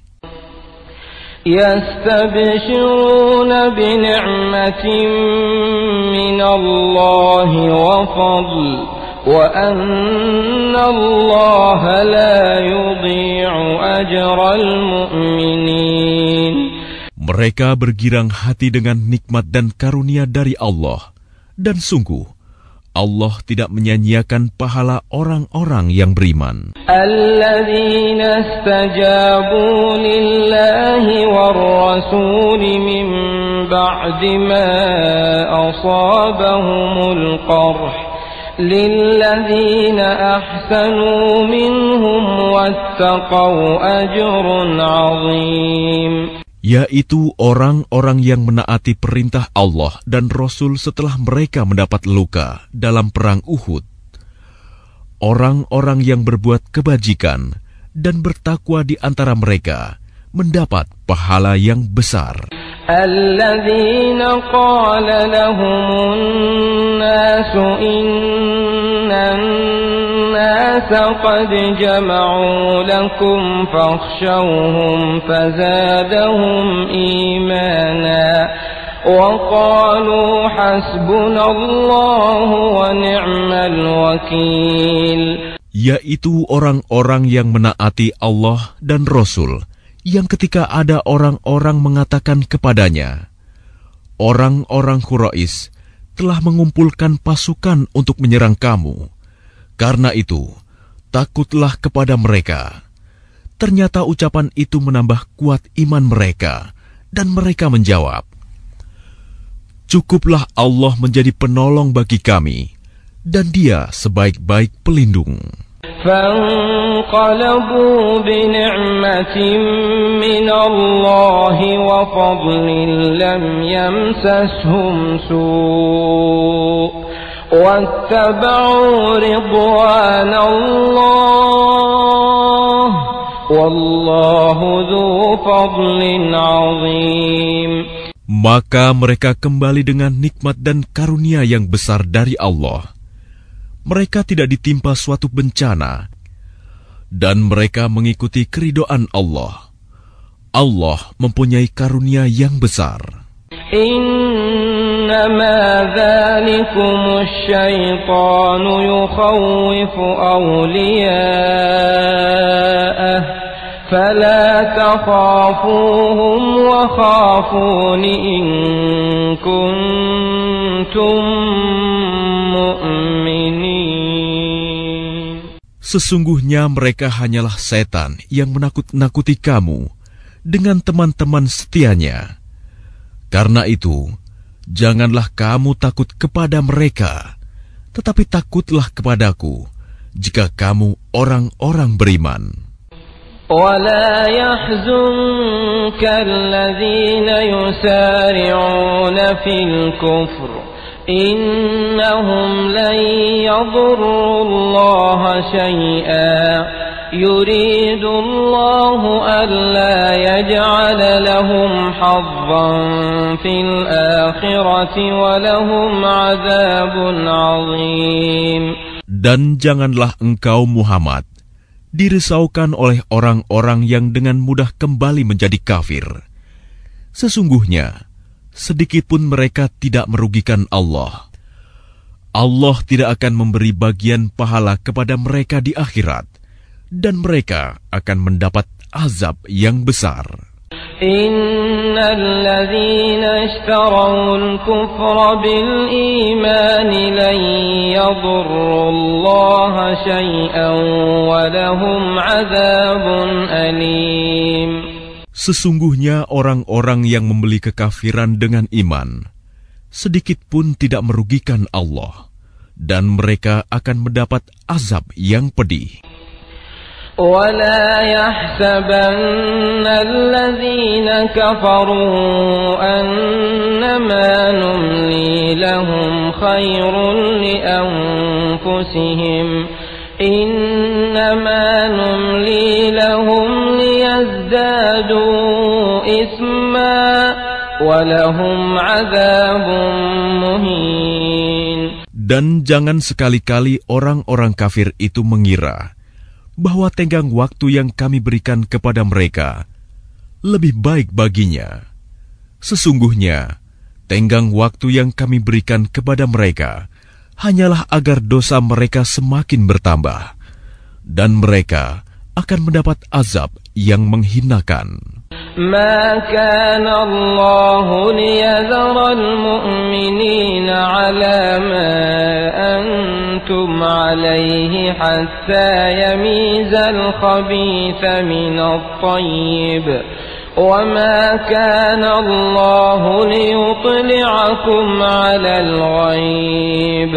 يستبشرون بنعمة من الله وفضل وأن الله لا يضيع أجر المؤمنين. Mereka bergirang hati dengan nikmat dan karunia dari Allah, dan sungguh Allah tidak menyanyiakan pahala orang-orang yang beriman. Alladzina istajabu lillahi war rasul min ba'di ma asabahumul qarh lilladzina ahsanu minhum wattaqaw ajrun 'azim. Yaitu orang-orang yang menaati perintah Allah dan Rasul setelah mereka mendapat luka dalam perang Uhud. Orang-orang yang berbuat kebajikan dan bertakwa di antara mereka mendapat pahala yang besar. Alladzina qala lahumun nasu innan nasa qad jama'u lakum fakhshawhum fazadahum imana wa qalu hasbunallahu wa ni'mal wakil. Yaitu orang-orang yang menaati Allah dan Rasul, yang ketika ada orang-orang mengatakan kepadanya, orang-orang Quraisy telah mengumpulkan pasukan untuk menyerang kamu. Karena itu, takutlah kepada mereka. Ternyata ucapan itu menambah kuat iman mereka, dan mereka menjawab, cukuplah Allah menjadi penolong bagi kami, dan Dia sebaik-baik pelindung. فانقلبوا بنعمة من الله وفضل لم يمسسهم سوء واتبعوا رضوان الله والله ذو فضل عظيم. Maka mereka kembali dengan nikmat dan karunia yang besar dari Allah. Mereka tidak ditimpa suatu bencana, dan mereka mengikuti keridhaan Allah. Allah mempunyai karunia yang besar. Innama dzalikumus syaitanu yukhawwifu awliya'ah fala takhafuhum wa khafuni in kuntum كنتم مؤمنين. Sesungguhnya mereka hanyalah setan yang menakut-nakuti kamu dengan teman-teman setianya. Karena itu, janganlah kamu takut kepada mereka, tetapi takutlah kepadaku jika kamu orang-orang beriman. ولا يحزنك الذين يسارعون في الكفر إنهم لن يضروا الله شيئا يريد الله ألا يجعل لهم حظا في الآخرة ولهم عذاب عظيم. Dan janganlah engkau Muhammad dirisaukan oleh orang-orang yang dengan mudah kembali menjadi kafir. Sesungguhnya, sedikitpun mereka tidak merugikan Allah. Allah tidak akan memberi bagian pahala kepada mereka di akhirat, dan mereka akan mendapat azab yang besar. Innal ladzina ishtarawul kufra bil iman lan yadurrullaha syai'an wa lahum 'adzabun alim. Sesungguhnya orang-orang yang membeli kekafiran dengan iman sedikit pun tidak merugikan Allah, dan mereka akan mendapat azab yang pedih. ولا يحسبن الذين كفروا أنما نملي لهم خير لأنفسهم إنما نملي لهم ليزدادوا إثما ولهم عذاب مهين. Dan jangan sekali-kali orang-orang kafir itu mengira bahwa tenggang waktu yang kami berikan kepada mereka lebih baik baginya. Sesungguhnya, tenggang waktu yang kami berikan kepada mereka hanyalah agar dosa mereka semakin bertambah, dan mereka akan mendapat azab yang menghinakan. ما كان الله ليذر المؤمنين على ما أنتم عليه حتى يميز الخبيث من الطيب وما كان الله ليطلعكم على الغيب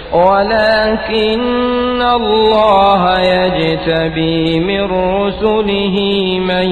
ولكن الله يجتبي من رسله من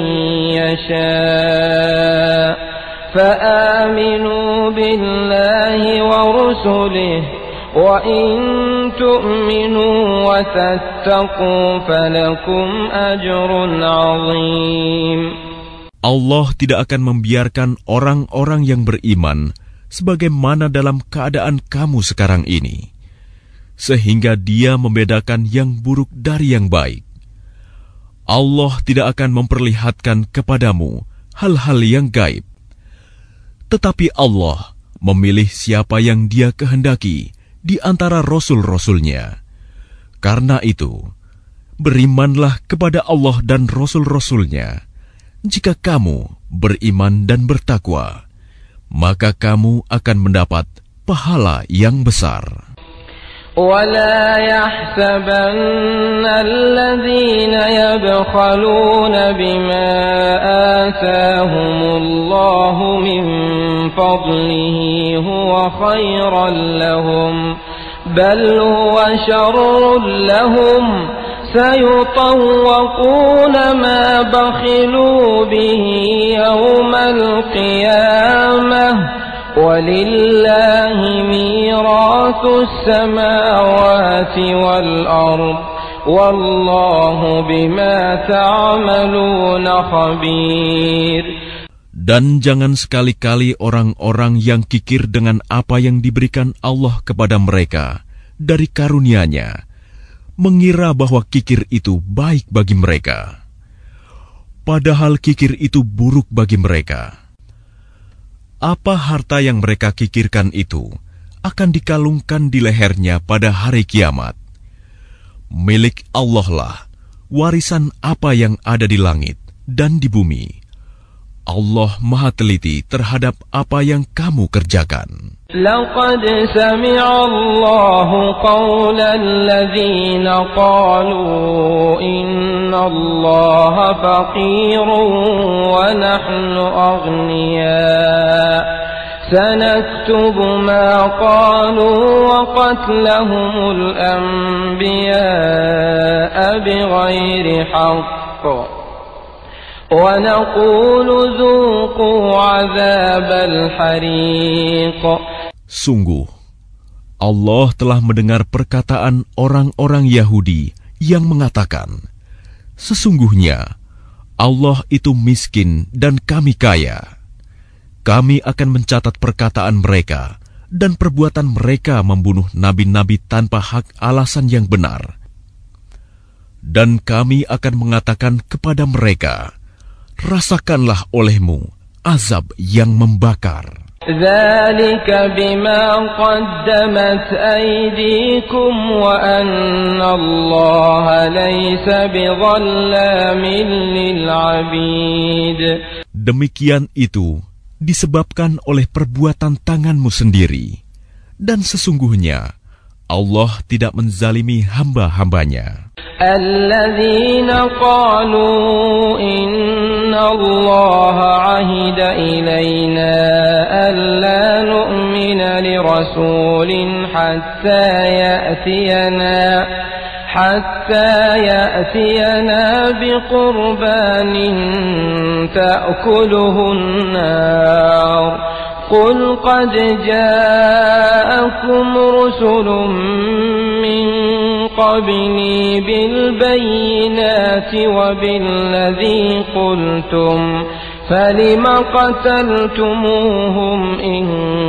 يشاء فآمنوا بالله ورسله وإن تؤمنوا وتتقوا فلكم أجر عظيم. Allah tidak akan membiarkan orang-orang yang beriman sebagaimana dalam keadaan kamu sekarang ini, sehingga Dia membedakan yang buruk dari yang baik. Allah tidak akan memperlihatkan kepadamu hal-hal yang gaib, tetapi Allah memilih siapa yang Dia kehendaki di antara rasul-rasulnya. Karena itu, berimanlah kepada Allah dan rasul-rasulnya. Jika kamu beriman dan bertakwa, maka kamu akan mendapat pahala yang besar. ولا يحسبن الذين يبخلون بما آتاهم الله من فضله هو خيرا لهم بل هو شر لهم سيطوقون ما بخلوا به يوم القيامة ولله ميراث السماوات والأرض والله بما تعملون خبير. Dan jangan sekali-kali orang-orang yang kikir dengan apa yang diberikan Allah kepada mereka dari karunia-Nya mengira bahwa kikir itu baik bagi mereka, padahal kikir itu buruk bagi mereka. Apa harta yang mereka kikirkan itu akan dikalungkan di lehernya pada hari kiamat. Milik Allah lah warisan apa yang ada di langit dan di bumi. Allah Maha Teliti terhadap apa yang kamu kerjakan. لقد سمع الله قول الذين قالوا إن الله فقير ونحن أغنياء سنكتب ما قالوا وقتلهم الأنبياء بغير حق ونقول ذوقوا عذاب الحريق. Sungguh, Allah telah mendengar perkataan orang-orang Yahudi yang mengatakan, sesungguhnya Allah itu miskin dan kami kaya. Kami akan mencatat perkataan mereka dan perbuatan mereka membunuh nabi-nabi tanpa hak alasan yang benar. Dan kami akan mengatakan kepada mereka, rasakanlah olehmu azab yang membakar. ذلك بما قدمت أيديكم وأن الله ليس بظلام للعبيد. Demikian itu disebabkan oleh perbuatan tanganmu sendiri, dan sesungguhnya Allah tidak menzalimi hamba-hambanya. الذين قالوا إن الله عهد إلينا ألا نؤمن لرسول حتى يأتينا حتى يأتينا بقربان تأكله النار قل قد جاءكم رسل من قبلي بالبينات وبالذي قلتم فلم قتلتموهم إن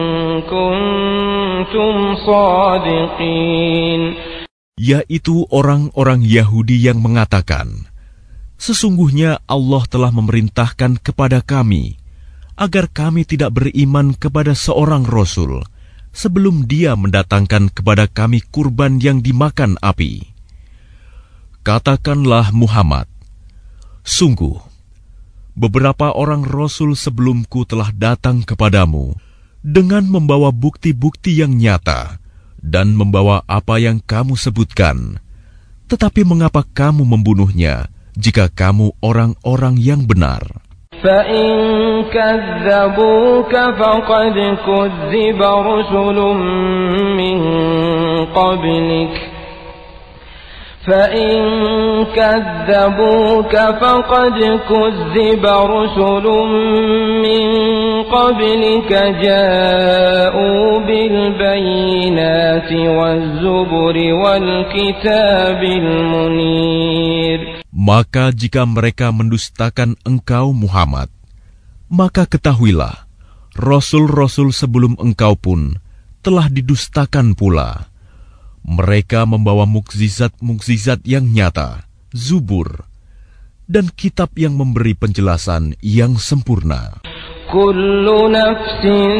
كنتم صادقين. Yaitu orang-orang Yahudi yang mengatakan, sesungguhnya Allah telah memerintahkan kepada kami agar kami tidak beriman kepada seorang Rasul sebelum dia mendatangkan kepada kami kurban yang dimakan api. Katakanlah Muhammad, sungguh, beberapa orang Rasul sebelumku telah datang kepadamu dengan membawa bukti-bukti yang nyata dan membawa apa yang kamu sebutkan. Tetapi mengapa kamu membunuhnya jika kamu orang-orang yang benar? فَإِن كَذَّبُوكَ فَقَدْ كُذِّبَ رُسُلٌ مِّن قَبْلِكَ فَإِن كَذَّبُوكَ فَقَدْ كُذِّبَ رُسُلٌ مِّن قَبْلِكَ جَاءُوا بِالْبَيِّنَاتِ وَالزُّبُرِ وَالْكِتَابِ الْمُنِيرِ. Maka jika mereka mendustakan engkau Muhammad, maka ketahuilah, Rasul-Rasul sebelum engkau pun telah didustakan pula. Mereka membawa mukjizat-mukjizat yang nyata, Zubur, dan kitab yang memberi penjelasan yang sempurna. Kullu nafsin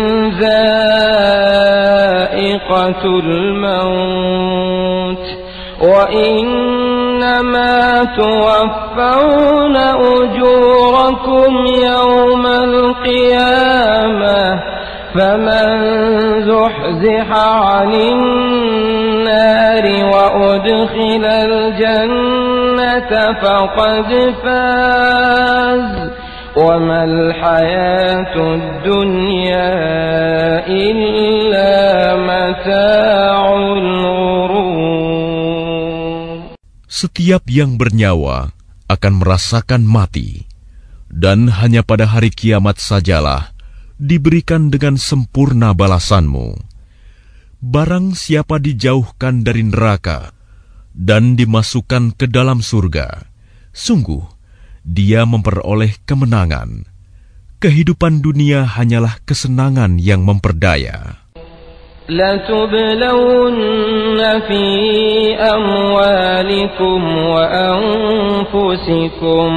za'iqatul maut wa innama tuwaffawna ujurakum yawmal qiyamah faman zuhziha 'anil nari wa udkhilal jannata faqad faz wa mal hayatud dunya illa mata'ul ghurur. Setiap yang bernyawa akan merasakan mati, dan hanya pada hari kiamat sajalah diberikan dengan sempurna balasanmu. Barang siapa dijauhkan dari neraka dan dimasukkan ke dalam surga, sungguh dia memperoleh kemenangan. Kehidupan dunia hanyalah kesenangan yang memperdaya. لَتُبْلَوُنَّ فِي أَمْوَالِكُمْ وَأَنفُسِكُمْ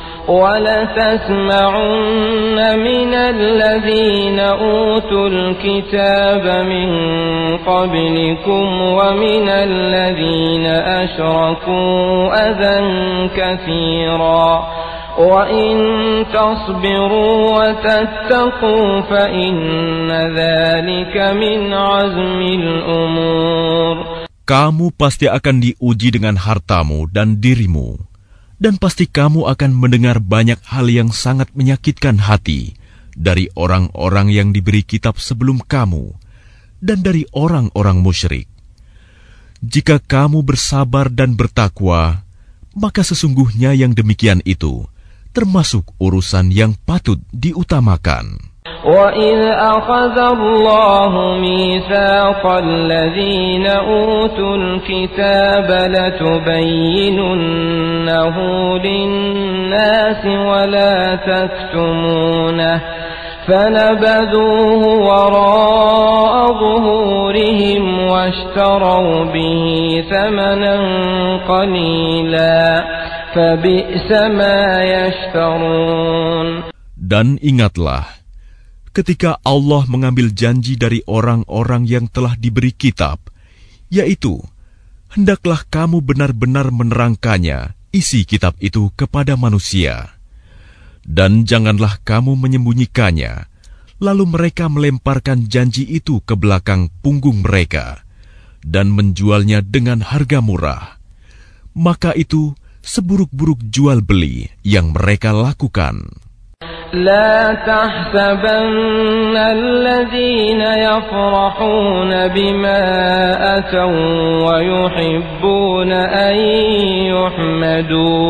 وَلَتَسْمَعُنَّ مِنَ الَّذِينَ أُوتُوا الْكِتَابَ مِنْ قَبْلِكُمْ وَمِنَ الَّذِينَ أَشْرَكُوا أَذًى كَثِيرًا وَإِن تَصْبِرُوا وَتَتَّقُوا فَإِنَّ ذَلِكَ مِنْ عَزْمِ الْأُمُورِ. Kamu pasti akan diuji dengan hartamu dan dirimu, dan pasti kamu akan mendengar banyak hal yang sangat menyakitkan hati dari orang-orang yang diberi kitab sebelum kamu dan dari orang-orang musyrik. Jika kamu bersabar dan bertakwa, maka sesungguhnya yang demikian itu termasuk urusan yang patut diutamakan. وَإِذْ أَخَذَ اللَّهُ مِيثَاقَ الَّذِينَ أُوتُوا الْكِتَابَ لَتُبَيِّنُنَّهُ لِلنَّاسِ وَلَا تَكْتُمُونَهُ فَنَبَذُوهُ وَرَاءَ ظُهُورِهِمْ وَاشْتَرَوْا بِهِ ثَمَنًا قَلِيلًا فَبِئْسَ مَا يَشْتَرُونَ. Dan ingatlah, ketika Allah mengambil janji dari orang-orang yang telah diberi kitab, yaitu, hendaklah kamu benar-benar menerangkannya, isi kitab itu kepada manusia. Dan janganlah kamu menyembunyikannya, lalu mereka melemparkan janji itu ke belakang punggung mereka, dan menjualnya dengan harga murah. Maka itu seburuk-buruk jual beli yang mereka lakukan. لا تحسبن الذين يفرحون بما أتوا ويحبون أن يحمدوا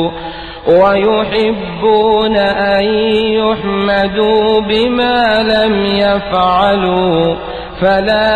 ويحبون أن يحمدوا بما لم يفعلوا فلا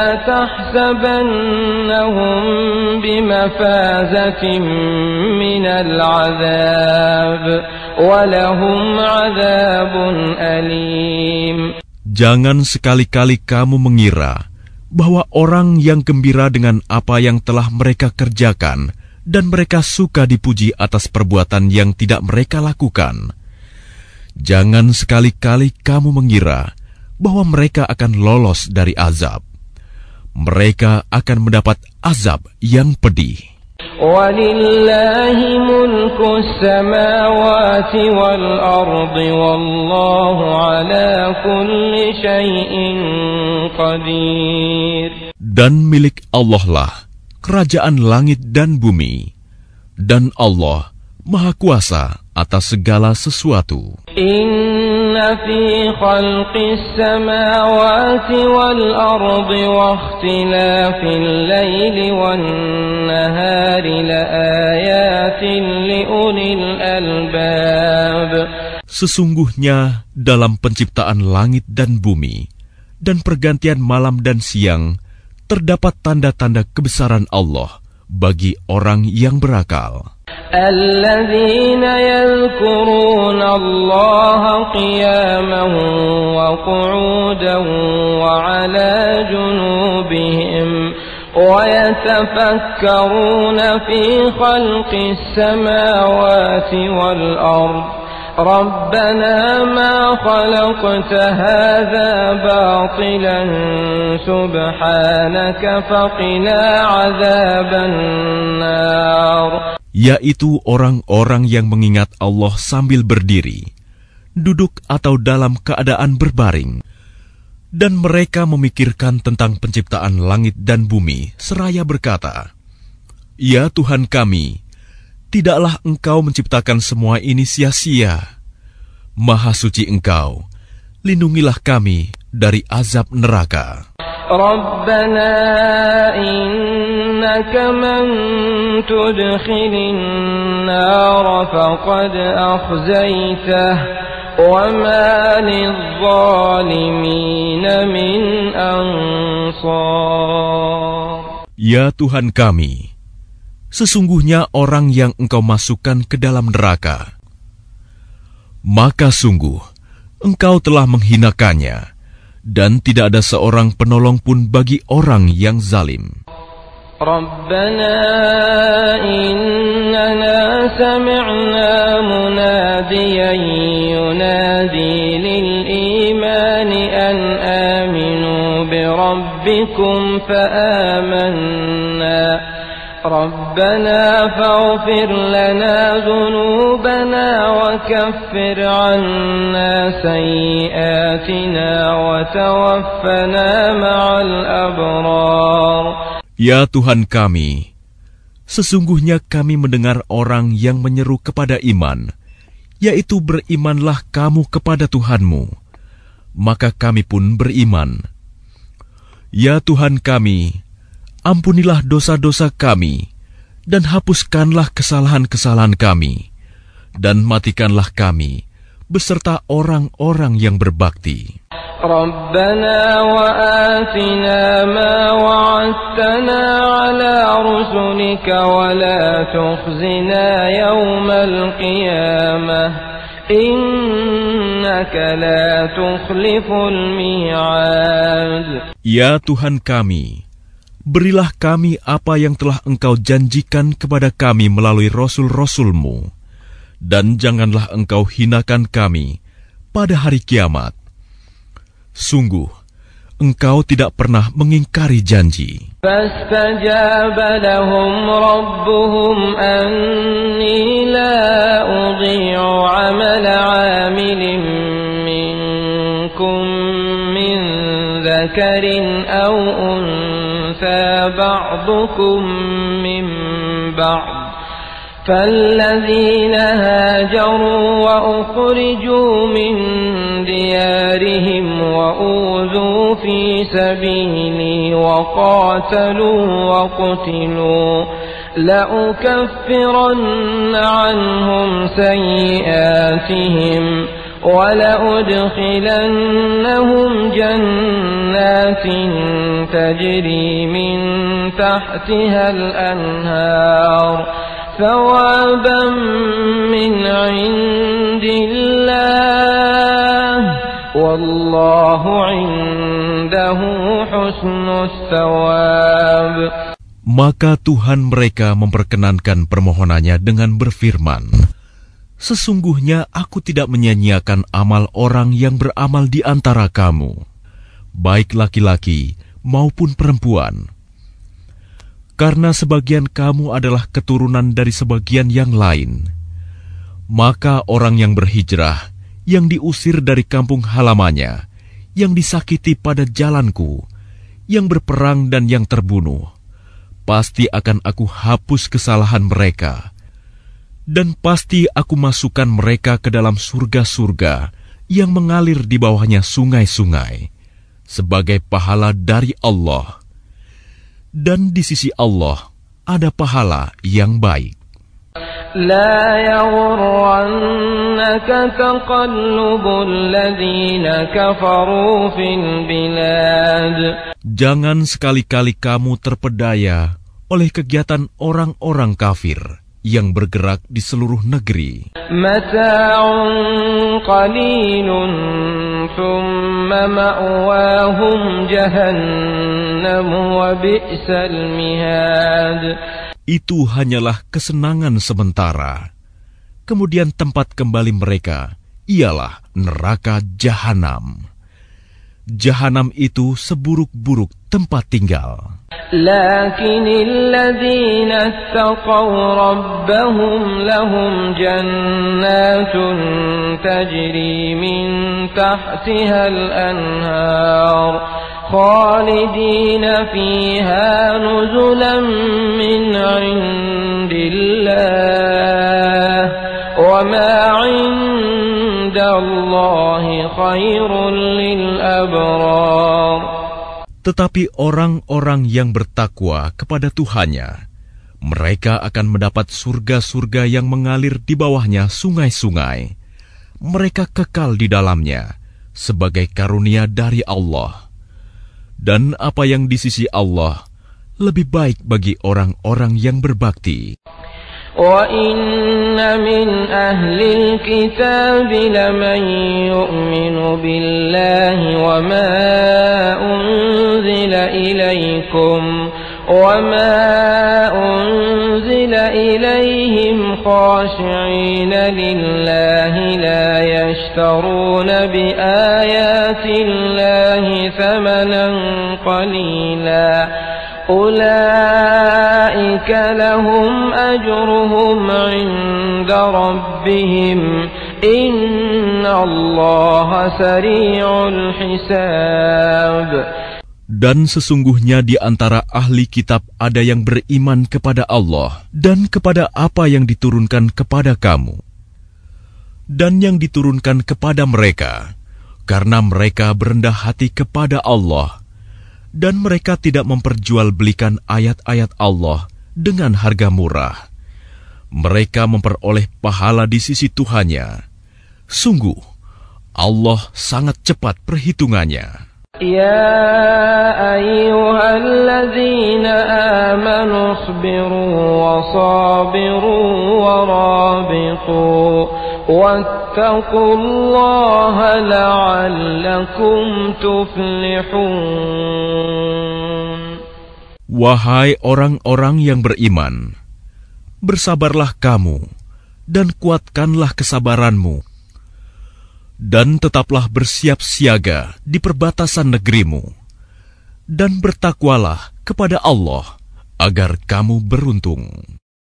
تحسبنهم بمفازة من العذاب وَلَهُمْ عَذَابٌ أَلِيمٌ. Jangan sekali-kali kamu mengira bahwa orang yang gembira dengan apa yang telah mereka kerjakan dan mereka suka dipuji atas perbuatan yang tidak mereka lakukan. Jangan sekali-kali kamu mengira bahwa mereka akan lolos dari azab. Mereka akan mendapat azab yang pedih. وَلِلَّهِ مُلْكُ السَّمَاوَاتِ وَالْأَرْضِ وَاللَّهُ عَلَى كُلِّ شَيْءٍ قَدِيرٌ. Dan milik Allah lah kerajaan langit dan bumi, dan Allah Maha Kuasa atas segala sesuatu. Inna fi khalqis samawati wal ardi wa ikhtilafil laili wan nahari la ayatin li ulil albab. Sesungguhnya dalam penciptaan langit dan bumi dan pergantian malam dan siang terdapat tanda-tanda kebesaran Allah bagi orang yang berakal. الذين يذكرون الله قياما وقعودا وعلى جنوبهم ويتفكرون في خلق السماوات والأرض ربنا ما خلقت هذا باطلا سبحانك فقنا عذاب النار. Yaitu orang-orang yang mengingat Allah sambil berdiri, duduk atau dalam keadaan berbaring, dan mereka memikirkan tentang penciptaan langit dan bumi, seraya berkata, "Ya Tuhan kami, tidaklah Engkau menciptakan semua ini sia-sia. Maha suci Engkau, lindungilah kami dari azab neraka." Rabbana innaka man tudkhilin nar faqad akhzaytah wa ma lidh-dhalimin min ansar. Ya Tuhan kami, sesungguhnya orang yang Engkau masukkan ke dalam neraka, maka sungguh Engkau telah menghinakannya, dan tidak ada seorang penolong pun bagi orang yang zalim. Rabbana innana sami'na munadiyan yunadi lil imani an aminu bi rabbikum fa amanna ربنا فاغفر لنا ذنوبنا وكفر عنا سيئاتنا وتوفنا مع الأبرار. Ya Tuhan kami, sesungguhnya kami mendengar orang yang menyeru kepada iman, yaitu berimanlah kamu kepada Tuhanmu, maka kami pun beriman. Ya Tuhan kami, ampunilah dosa-dosa kami, dan hapuskanlah kesalahan-kesalahan kami, dan matikanlah kami beserta orang-orang yang berbakti. ربنا وآتنا ما وعدتنا على رسلك ولا تخزنا يوم القيامة إنك لا تخلف الميعاد. Ya Tuhan kami, berilah kami apa yang telah Engkau janjikan kepada kami melalui Rasul-Rasul-Mu, dan janganlah Engkau hinakan kami pada hari kiamat. Sungguh, Engkau tidak pernah mengingkari janji. فاستجاب لهم ربهم أني لا أضيع عمل عامل منكم من ذكر أو أنثى بعضكم من بعض فالذين هاجروا وأخرجوا من ديارهم وأوذوا في سبيلي وقاتلوا وقتلوا لأكفرن عنهم سيئاتهم ولأدخلنهم جنات تجري من تحتها الأنهار ثوابا من عند الله والله عنده حسن الثواب. Maka Tuhan mereka memperkenankan permohonannya dengan berfirman, sesungguhnya aku tidak menyia-nyiakan amal orang yang beramal di antara kamu, baik laki-laki maupun perempuan. Karena sebagian kamu adalah keturunan dari sebagian yang lain, maka orang yang berhijrah, yang diusir dari kampung halamannya, yang disakiti pada jalanku, yang berperang dan yang terbunuh, pasti akan aku hapus kesalahan mereka, dan pasti aku masukkan mereka ke dalam surga-surga yang mengalir di bawahnya sungai-sungai, sebagai pahala dari Allah. Dan di sisi Allah ada pahala yang baik. لا يغرنك تقلب الذين كفروا في البلاد. Jangan sekali-kali kamu terpedaya oleh kegiatan orang-orang kafir yang bergerak di seluruh negeri. متاع قليل ثم مأواهم جهنم وبئس المهاد. Itu hanyalah kesenangan sementara. Kemudian tempat kembali mereka ialah neraka Jahanam. Jahanam itu seburuk-buruk tempat tinggal. لكن الذين اتقوا ربهم لهم جنات تجري من تحتها الأنهار خالدين فيها نزلا من عند الله وما عند الله خير للأبرار. Tetapi orang-orang yang bertakwa kepada Tuhannya, mereka akan mendapat surga-surga yang mengalir di bawahnya sungai-sungai. Mereka kekal di dalamnya sebagai karunia dari Allah. Dan apa yang di sisi Allah lebih baik bagi orang-orang yang berbakti. وَإِنَّ مِنْ أَهْلِ الْكِتَابِ لَمَنْ يُؤْمِنُ بِاللَّهِ وَمَا أُنْزِلَ إِلَيْكُمْ وَمَا أُنْزِلَ إِلَيْهِمْ خَاشِعِينَ لِلَّهِ لَا يَشْتَرُونَ بِآيَاتِ اللَّهِ ثَمَنًا قَلِيلًا أُولَئِكَ أولئك لهم أجرهم عند ربهم إن الله سريع الحساب. Dan sesungguhnya di antara ahli kitab ada yang beriman kepada Allah dan kepada apa yang diturunkan kepada kamu dan yang diturunkan kepada mereka, karena mereka berendah hati kepada Allah dan mereka tidak memperjualbelikan ayat-ayat Allah dengan harga murah. Mereka memperoleh pahala di sisi Tuhannya. Sungguh, Allah sangat cepat perhitungannya. يا أيها الذين آمنوا اصبروا وصابروا ورابطوا واتقوا الله لعلكم تفلحون. Wahai orang-orang yang beriman, bersabarlah kamu dan kuatkanlah kesabaranmu, dan tetaplah bersiap siaga di perbatasan negerimu, dan bertakwalah kepada Allah agar kamu beruntung.